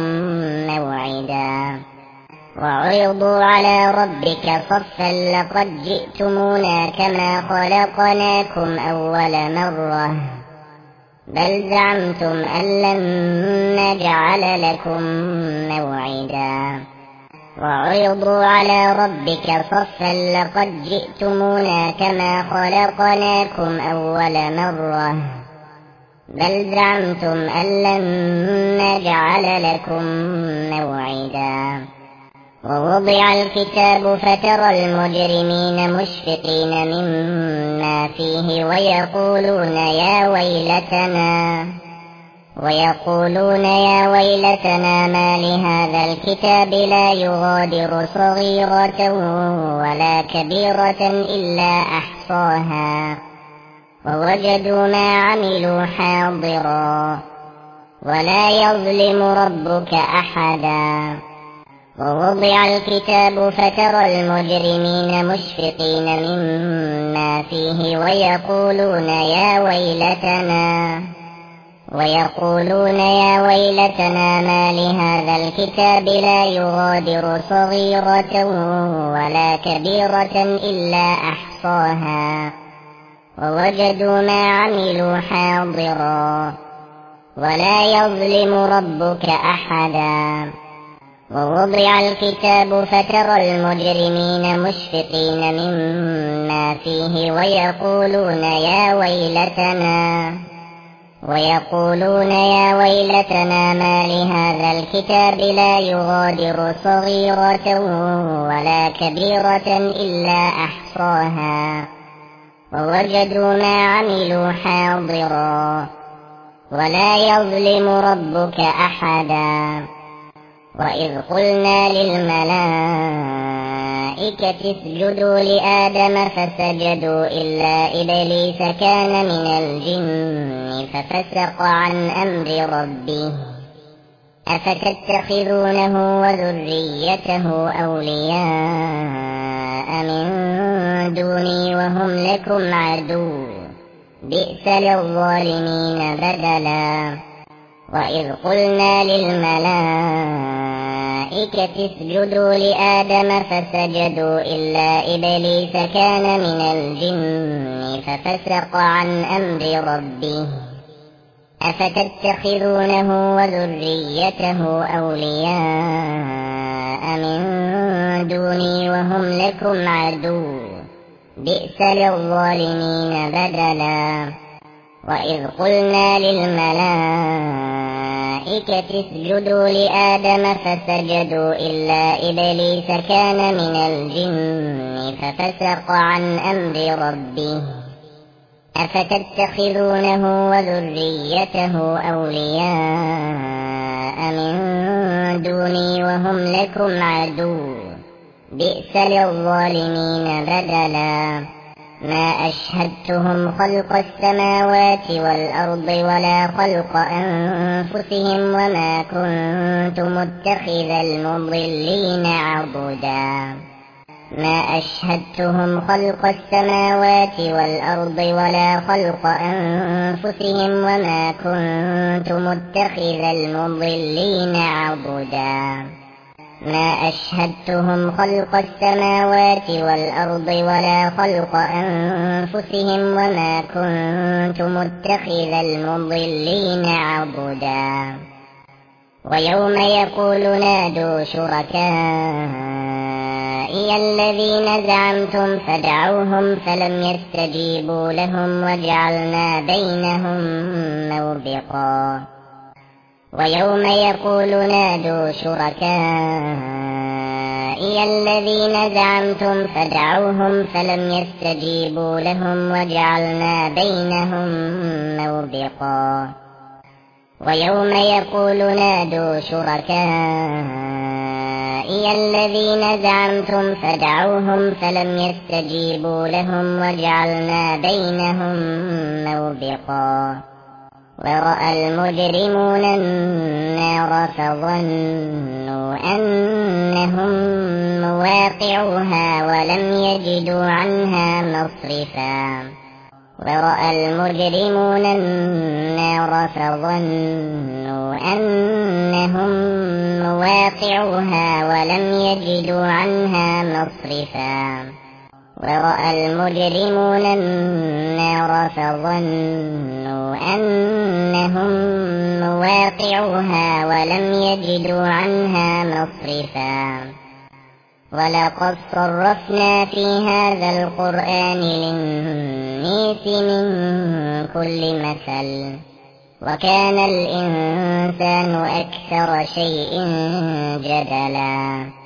موعدا وعرضوا على ربك صفا لقد جئتمونا كما خلقناكم أول مرة بل زعمتم أن لن نجعل لكم موعدا وعرضوا على ربك صفا لقد جئتمونا كما خلقناكم أول مرة بل زعمتم أن لن نجعل لكم موعدا ووضع الكتاب فترى المجرمين مشفقين مما فيه ويقولون يا ويلتنا ويقولون يا ويلتنا ما لهذا الكتاب لا يغادر صغيرة ولا كبيرة إلا أحصاها ووجدوا ما عملوا حاضرا ولا يظلم ربك أحدا ووضع الكتاب فترى المجرمين مشفقين مما فيه ويقولون يا ويلتنا ويقولون يا ويلتنا ما لهذا الكتاب لا يغادر صغيرة ولا كبيرة إلا أحصاها ووجدوا ما عملوا حاضرا ولا يظلم ربك أحدا ووضع الكتاب فترى المجرمين مشفقين مما فيه ويقولون يا ويلتنا ويقولون يا ويلتنا ما لهذا الكتاب لا يغادر صغيرة ولا كبيرة إلا أحصاها ووجدوا ما عملوا حاضرا ولا يظلم ربك أحدا وإذ قلنا للملائكة اسجدوا لآدم فسجدوا إلا إبليس كان من الجن ففسق عن أمر ربه أفتتخذونه وذريته أولياء من دوني وهم لكم عدو بئس للظالمين بدلا وإذ قلنا للملائكة اسجدوا لآدم فسجدوا إلا إبليس كان من الجن ففسق عن أمر ربه أفتتخذونه وذريته أولياء من دوني وهم لكم عدو بئس للظالمين بدلا وإذ قلنا للملائكة اسجدوا لآدم فسجدوا إلا إبليس كان من الجن ففسق عن أمر ربه أفتتخذونه وذريته أولياء من دوني وهم لكم عدو بئس للظالمين بدلا ما أشهدتهم خلق السماوات والأرض ولا خلق أنفسهم وما كنت متخذ المضلين عضدا ما أشهدتهم خلق السماوات والأرض ولا خلق أنفسهم وما كنت متخذ المضلين عضدا ما أشهدتهم خلق السماوات والأرض ولا خلق أنفسهم وما كنت متخذ المضلين عضدا ويوم يقول نادوا شركائي الذين زعمتم فدعوهم فلم يستجيبوا لهم وجعلنا بينهم موبقا ويوم يقول نادوا شركائي الذين زعمتم فدعوهم فلم يستجيبوا لهم وجعلنا بينهم موبقا ويوم يقول نادوا شركائي الذين زعمتم فدعوهم فلم يستجيبوا لهم وجعلنا بينهم موبقا ورأى المجرمون النار فظنوا أنهم مواقعوها ولم يجدوا عنها مصرفا ورأى المجرمون النار فظنوا أنهم مواقعوها ولم يجدوا عنها مصرفا ورأى المجرمون النار فظنوا أنهم مواقعوها ولم يجدوا عنها مصرفا ولقد صرفنا في هذا القرآن للناس من كل مثل وكان الإنسان أكثر شيء جدلا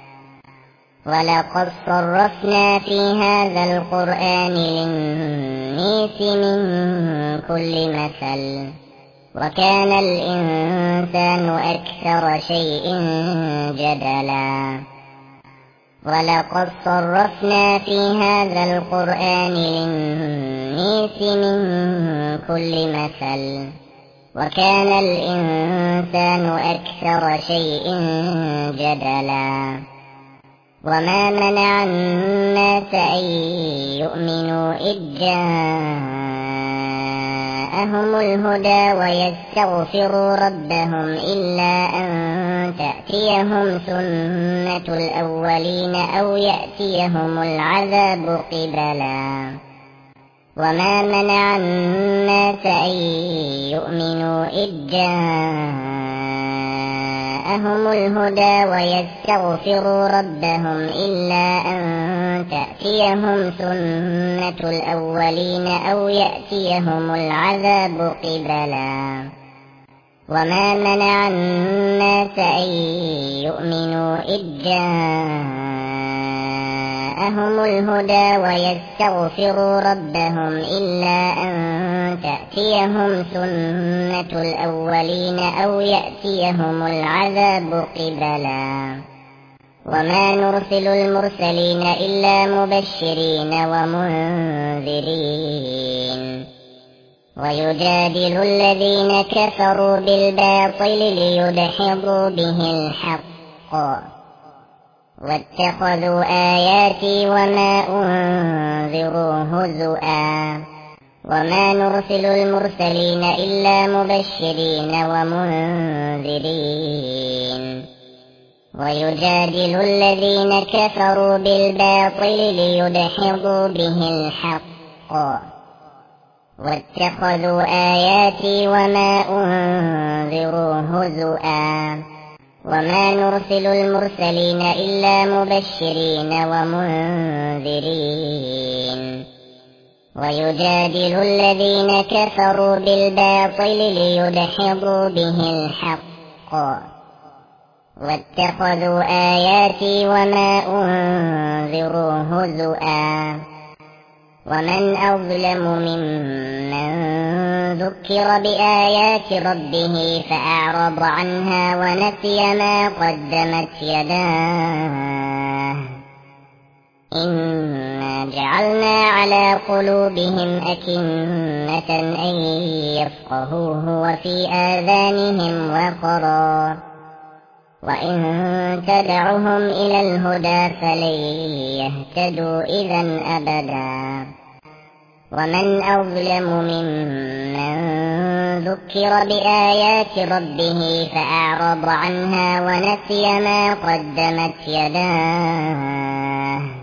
ولقد صرفنا في هذا القرآن للناس من كل مثل وكان الإنسان أكثر شيء جدلا ولقد صرفنا في هذا القرآن للناس من كل مثل وكان الإنسان أكثر شيء جدلا وما منع الناس أن يؤمنوا إذ جاءهم الهدى ويستغفروا ربهم إلا أن تأتيهم سنة الأولين أو يأتيهم العذاب قبلا وما منع الناس أن يؤمنوا إذ جاءهم الهدى ويستغفروا ربهم إلا أن تأتيهم سنة الأولين أو يأتيهم العذاب قبلا وما منع الناس أن يؤمنوا إذ جاءهم الهدى ويستغفروا ربهم إلا أن تأتيهم سنة الأولين أو يأتيهم العذاب قبلا وما نرسل المرسلين إلا مبشرين ومنذرين ويجادل الذين كفروا بالباطل ليدحضوا به الحق واتخذوا آياتي وما أنذروا هزؤا وما نرسل المرسلين إلا مبشرين ومنذرين ويجادل الذين كفروا بالباطل ليدحضوا به الحق واتخذوا آياتي وما أنذروا هزؤا وما نرسل المرسلين إلا مبشرين ومنذرين ويجادل الذين كفروا بالباطل ليدحضوا به الحق واتخذوا آياتي وما أنذروا هزؤا ومن أظلم ممن ذكر بآيات ربه فأعرض عنها ونسي ما قدمت يداه إنا جعلنا على قلوبهم أكنة أن يفقهوه وفي آذانهم وقرا وإن تدعهم إلى الهدى فلن يهتدوا إذا أبدا ومن أظلم ممن ذكر بآيات ربه فأعرض عنها ونسي ما قدمت يداه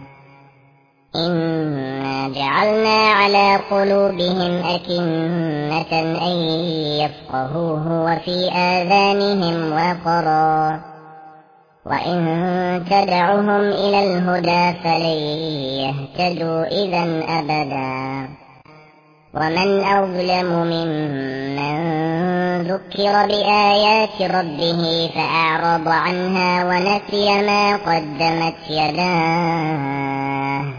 إنا جعلنا على قلوبهم أكنة أن يفقهوه وفي آذانهم وقرا وإن تدعهم إلى الهدى فلن يهتدوا إذا أبدا ومن أظلم ممن ذكر بآيات ربه فأعرض عنها ونسي ما قدمت يداه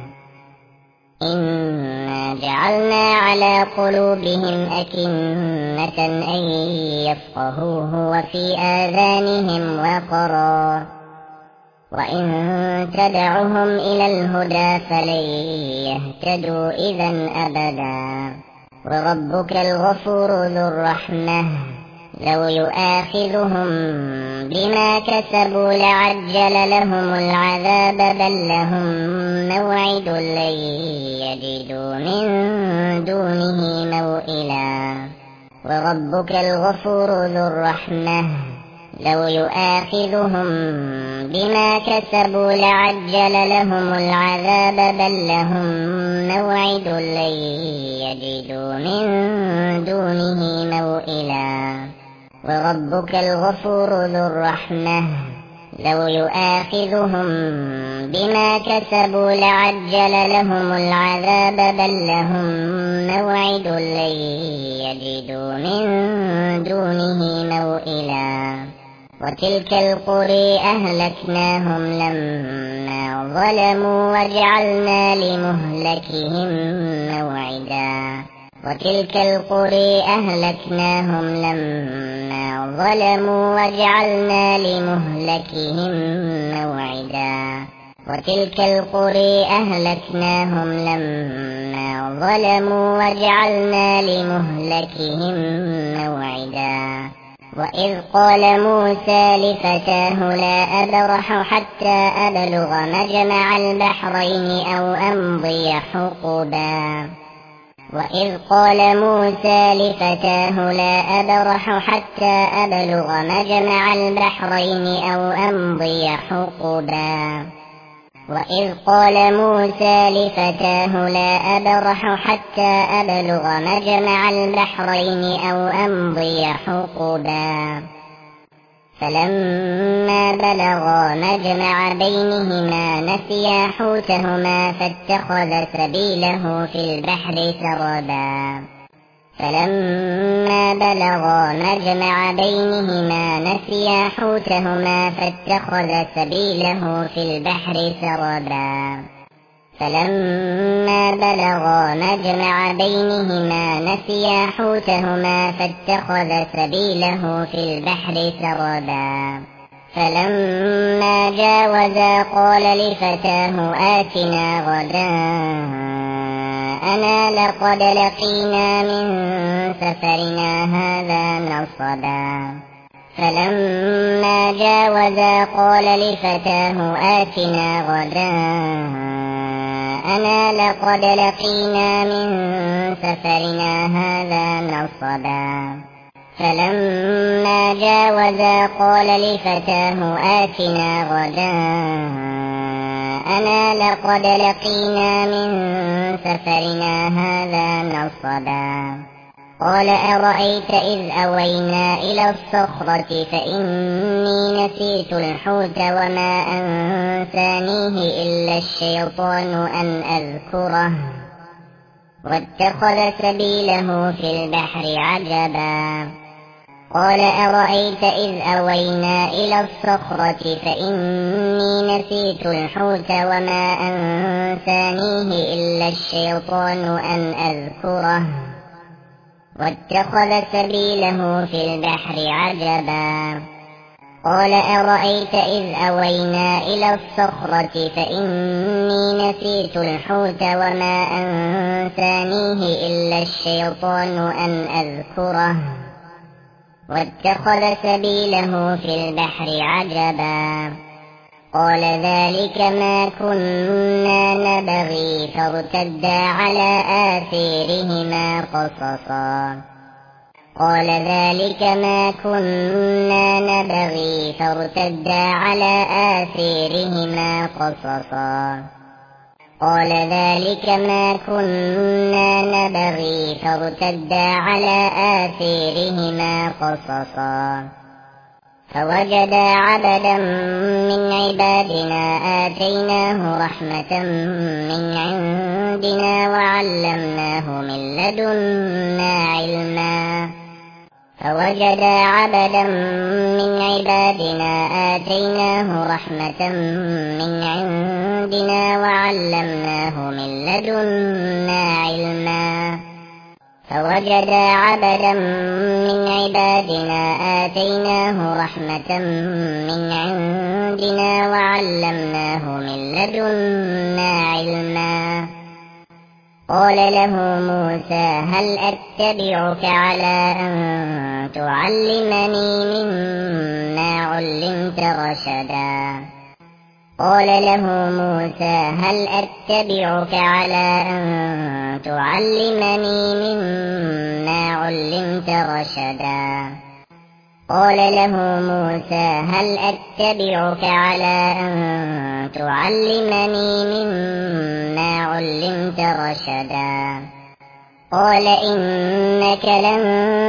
إنا جعلنا على قلوبهم أكنة أن يفقهوه وفي آذانهم وقرا وإن تدعهم إلى الهدى فلن يهتدوا إذا أبدا وربك الغفور ذو الرحمة لو يؤاخذهم بما كسبوا لعجل لهم العذاب بل لهم موعد لن يجدوا من دونه موئلا وربك الغفور ذو الرحمة لو يؤاخذهم بما كسبوا لعجل لهم العذاب بل لهم موعد لن يجدوا من دونه موئلا وربك الغفور ذو الرحمة لو يؤاخذهم بما كسبوا لعجل لهم العذاب بل لهم موعد لن يجدوا من دونه موئلا وتلك القرى أهلكناهم لما ظلموا وجعلنا لمهلكهم موعدا وتلك القرى أهلكناهم لما ظلموا وجعلنا لمهلكهم موعدا وتلك القرى أهلكناهم لما ظلموا وجعلنا لمهلكهم موعدا وإذ قال موسى لفتاه لا أبرح حتى أبلغ مجمع البحرين أو أمضي حقبا وإذ قال موسى لفتاه لا أبرح حتى أبلغ مجمع البحرين أو أمضي حقبا وإذ قال موسى لفتاه لا أبرح حتى أبلغ مجمع البحرين أو أمضي حقبا فلما بلغا مجمع بينهما نسيا حوتهما فاتخذ سبيله في البحر سربا فلما بلغا مجمع بينهما نسيا حوتهما فاتخذ سبيله في البحر سربا فلما بلغا مجمع بينهما نسيا حوتهما فاتخذ سبيله في البحر سربا فلما جاوزا قال لفتاه آتنا غداءنا لقد لقينا من سفرنا هذا نصبا فلما جاوزا قال لفتاه آتنا غداءنا لقد لقينا من سفرنا هذا نصبا فلما جاوزا قال لفتاه آتنا غداءنا لقد لقينا من سفرنا هذا نصبا قال أرأيت إذ أوينا إلى الصخرة فإني نسيت الحوت وما أنسانيه إلا الشيطان أن أذكره واتخذ سبيله في البحر عجبا قال أرأيت إذ أوينا إلى الصخرة فإني نسيت الحوت وما أنسانيه إلا الشيطان أن أذكره واتخذ سبيله في البحر عجبا قال أرأيت إذ أوينا إلى الصخرة فإني نسيت الحوت وما أنسانيه إلا الشيطان أن أذكره واتخذ سبيله في البحر عجبا قال ذلك ما كنا نبغي فارتدا على آثارهما قصصا قال ذلك ما كنا نبغي فارتدا على آثارهما قصصا قال ذلك ما كنا نبغي فارتدا على آثارهما قصصا فوجدا عبدا من عبادنا آتيناه رحمة من عندنا وعلمناه من لدنا علما فوجدا عبدا من عبادنا آتيناه رحمة من عندنا وعلمناه من لدنا علما فوجدا عبدا من عبادنا آتيناه رحمة من عندنا وعلمناه من لدنا علما قال له موسى هل أتبعك على أن تعلمني مما علمت رشدا قال له موسى هل أتبعك على أن تعلمني مما علمت رشدا قال له موسى هل أتبعك على أن تعلمني مما علمت رشدا قال إنك لن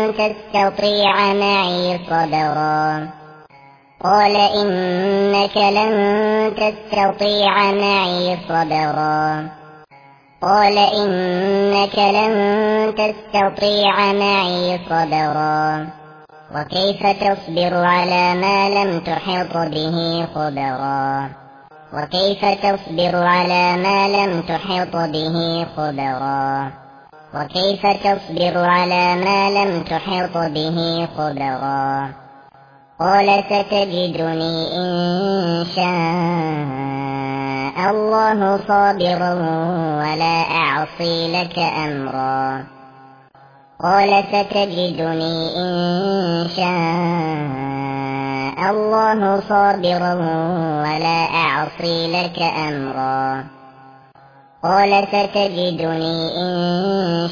تستطيع معي صبرا قال إنك لن تستطيع معي صبرا قال إنك لن تستطيع معي صبرا وكيف تصبر على ما لم تحط به خبرا وكيف تصبر على ما لم تحط به خبرا وكيف تصبر على ما لم تحط به خبرا قال ستجدني إن شاء الله صابرا ولا أعصي لك أمرا قال ستجدني إن شاء الله صابرا ولا أعصي لك أمرا قال ستجدني إن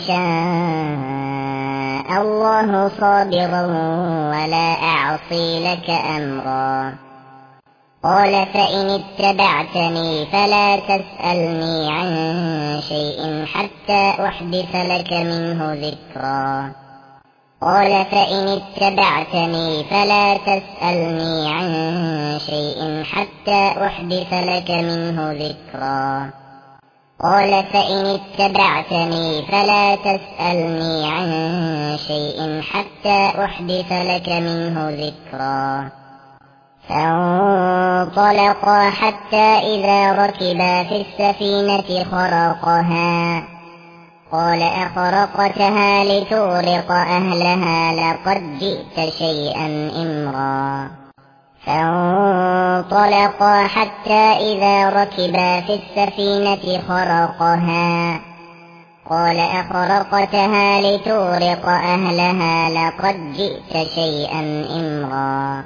شاء الله صابرا ولا أعصي لك أمرا قال فإن اتبعتني فلا تسألني عن شيء حتى أحدث لك منه ذكرا قال فإن اتبعتني فلا تسألني عن شيء حتى أحدث لك منه ذكرا قال فإن اتبعتني فلا تسألني عن شيء حتى أحدث لك منه ذكرا فانطلقا حتى إذا ركبا في السفينة خرقها قال أخرقتها لتغرق أهلها لقد جئت شيئا إمرا فانطلقا حتى إذا ركبا في السفينة خرقها قال أخرقتها لتغرق أهلها لقد جئت شيئا إمرا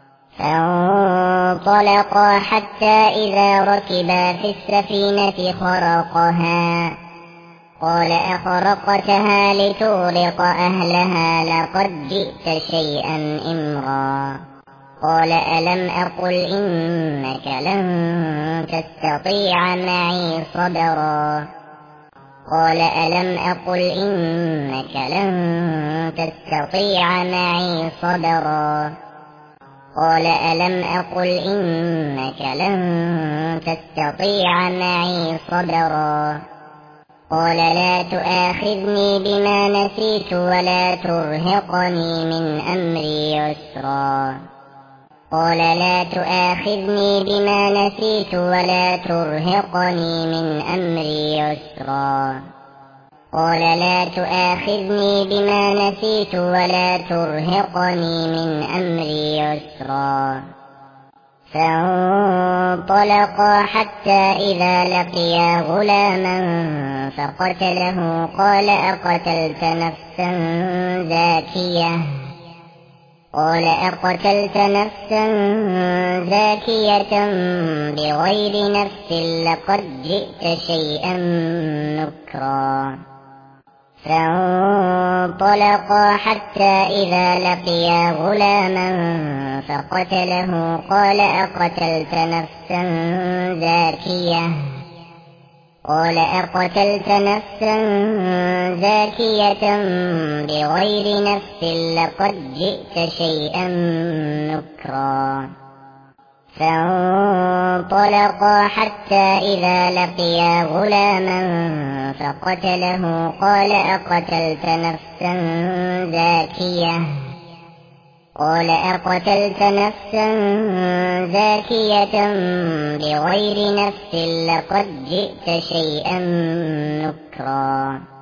فانطلقا حتى إذا ركبا في السفينة خرقها قال أخرقتها لتغرق أهلها لقد جئت شيئا إمرا قال ألم أقل إنك لن تستطيع معي صبرا قال ألم أقل إنك لن تستطيع معي صبرا قال ألم أقل إنك لن تستطيع معي صبرا قال لا تؤاخذني بما نسيت ولا ترهقني من أمري يسرا قال لا تؤاخذني بما نسيت ولا ترهقني من أمري يسرا قال لا تؤاخذني بما نسيت ولا ترهقني من أمري يسرا فانطلقا حتى إذا لقيا غلاما فقتله قال أقتلت نفسا زاكية قال أقتلت نفسا زاكية بغير نفس لقد جئت شيئا نكرا فانطلقا حتى إذا لقيا غلاما فقتله قال أقتلت نفسا زاكية قال أقتلت نفسا زاكية بغير نفس لقد جئت شيئا نكرا فانطلقا حتى إذا لقيا غلاما فقتله قال أقتلت نفسا زاكية قال أقتلت نفسا زاكية بغير نفس لقد جئت شيئا نكرا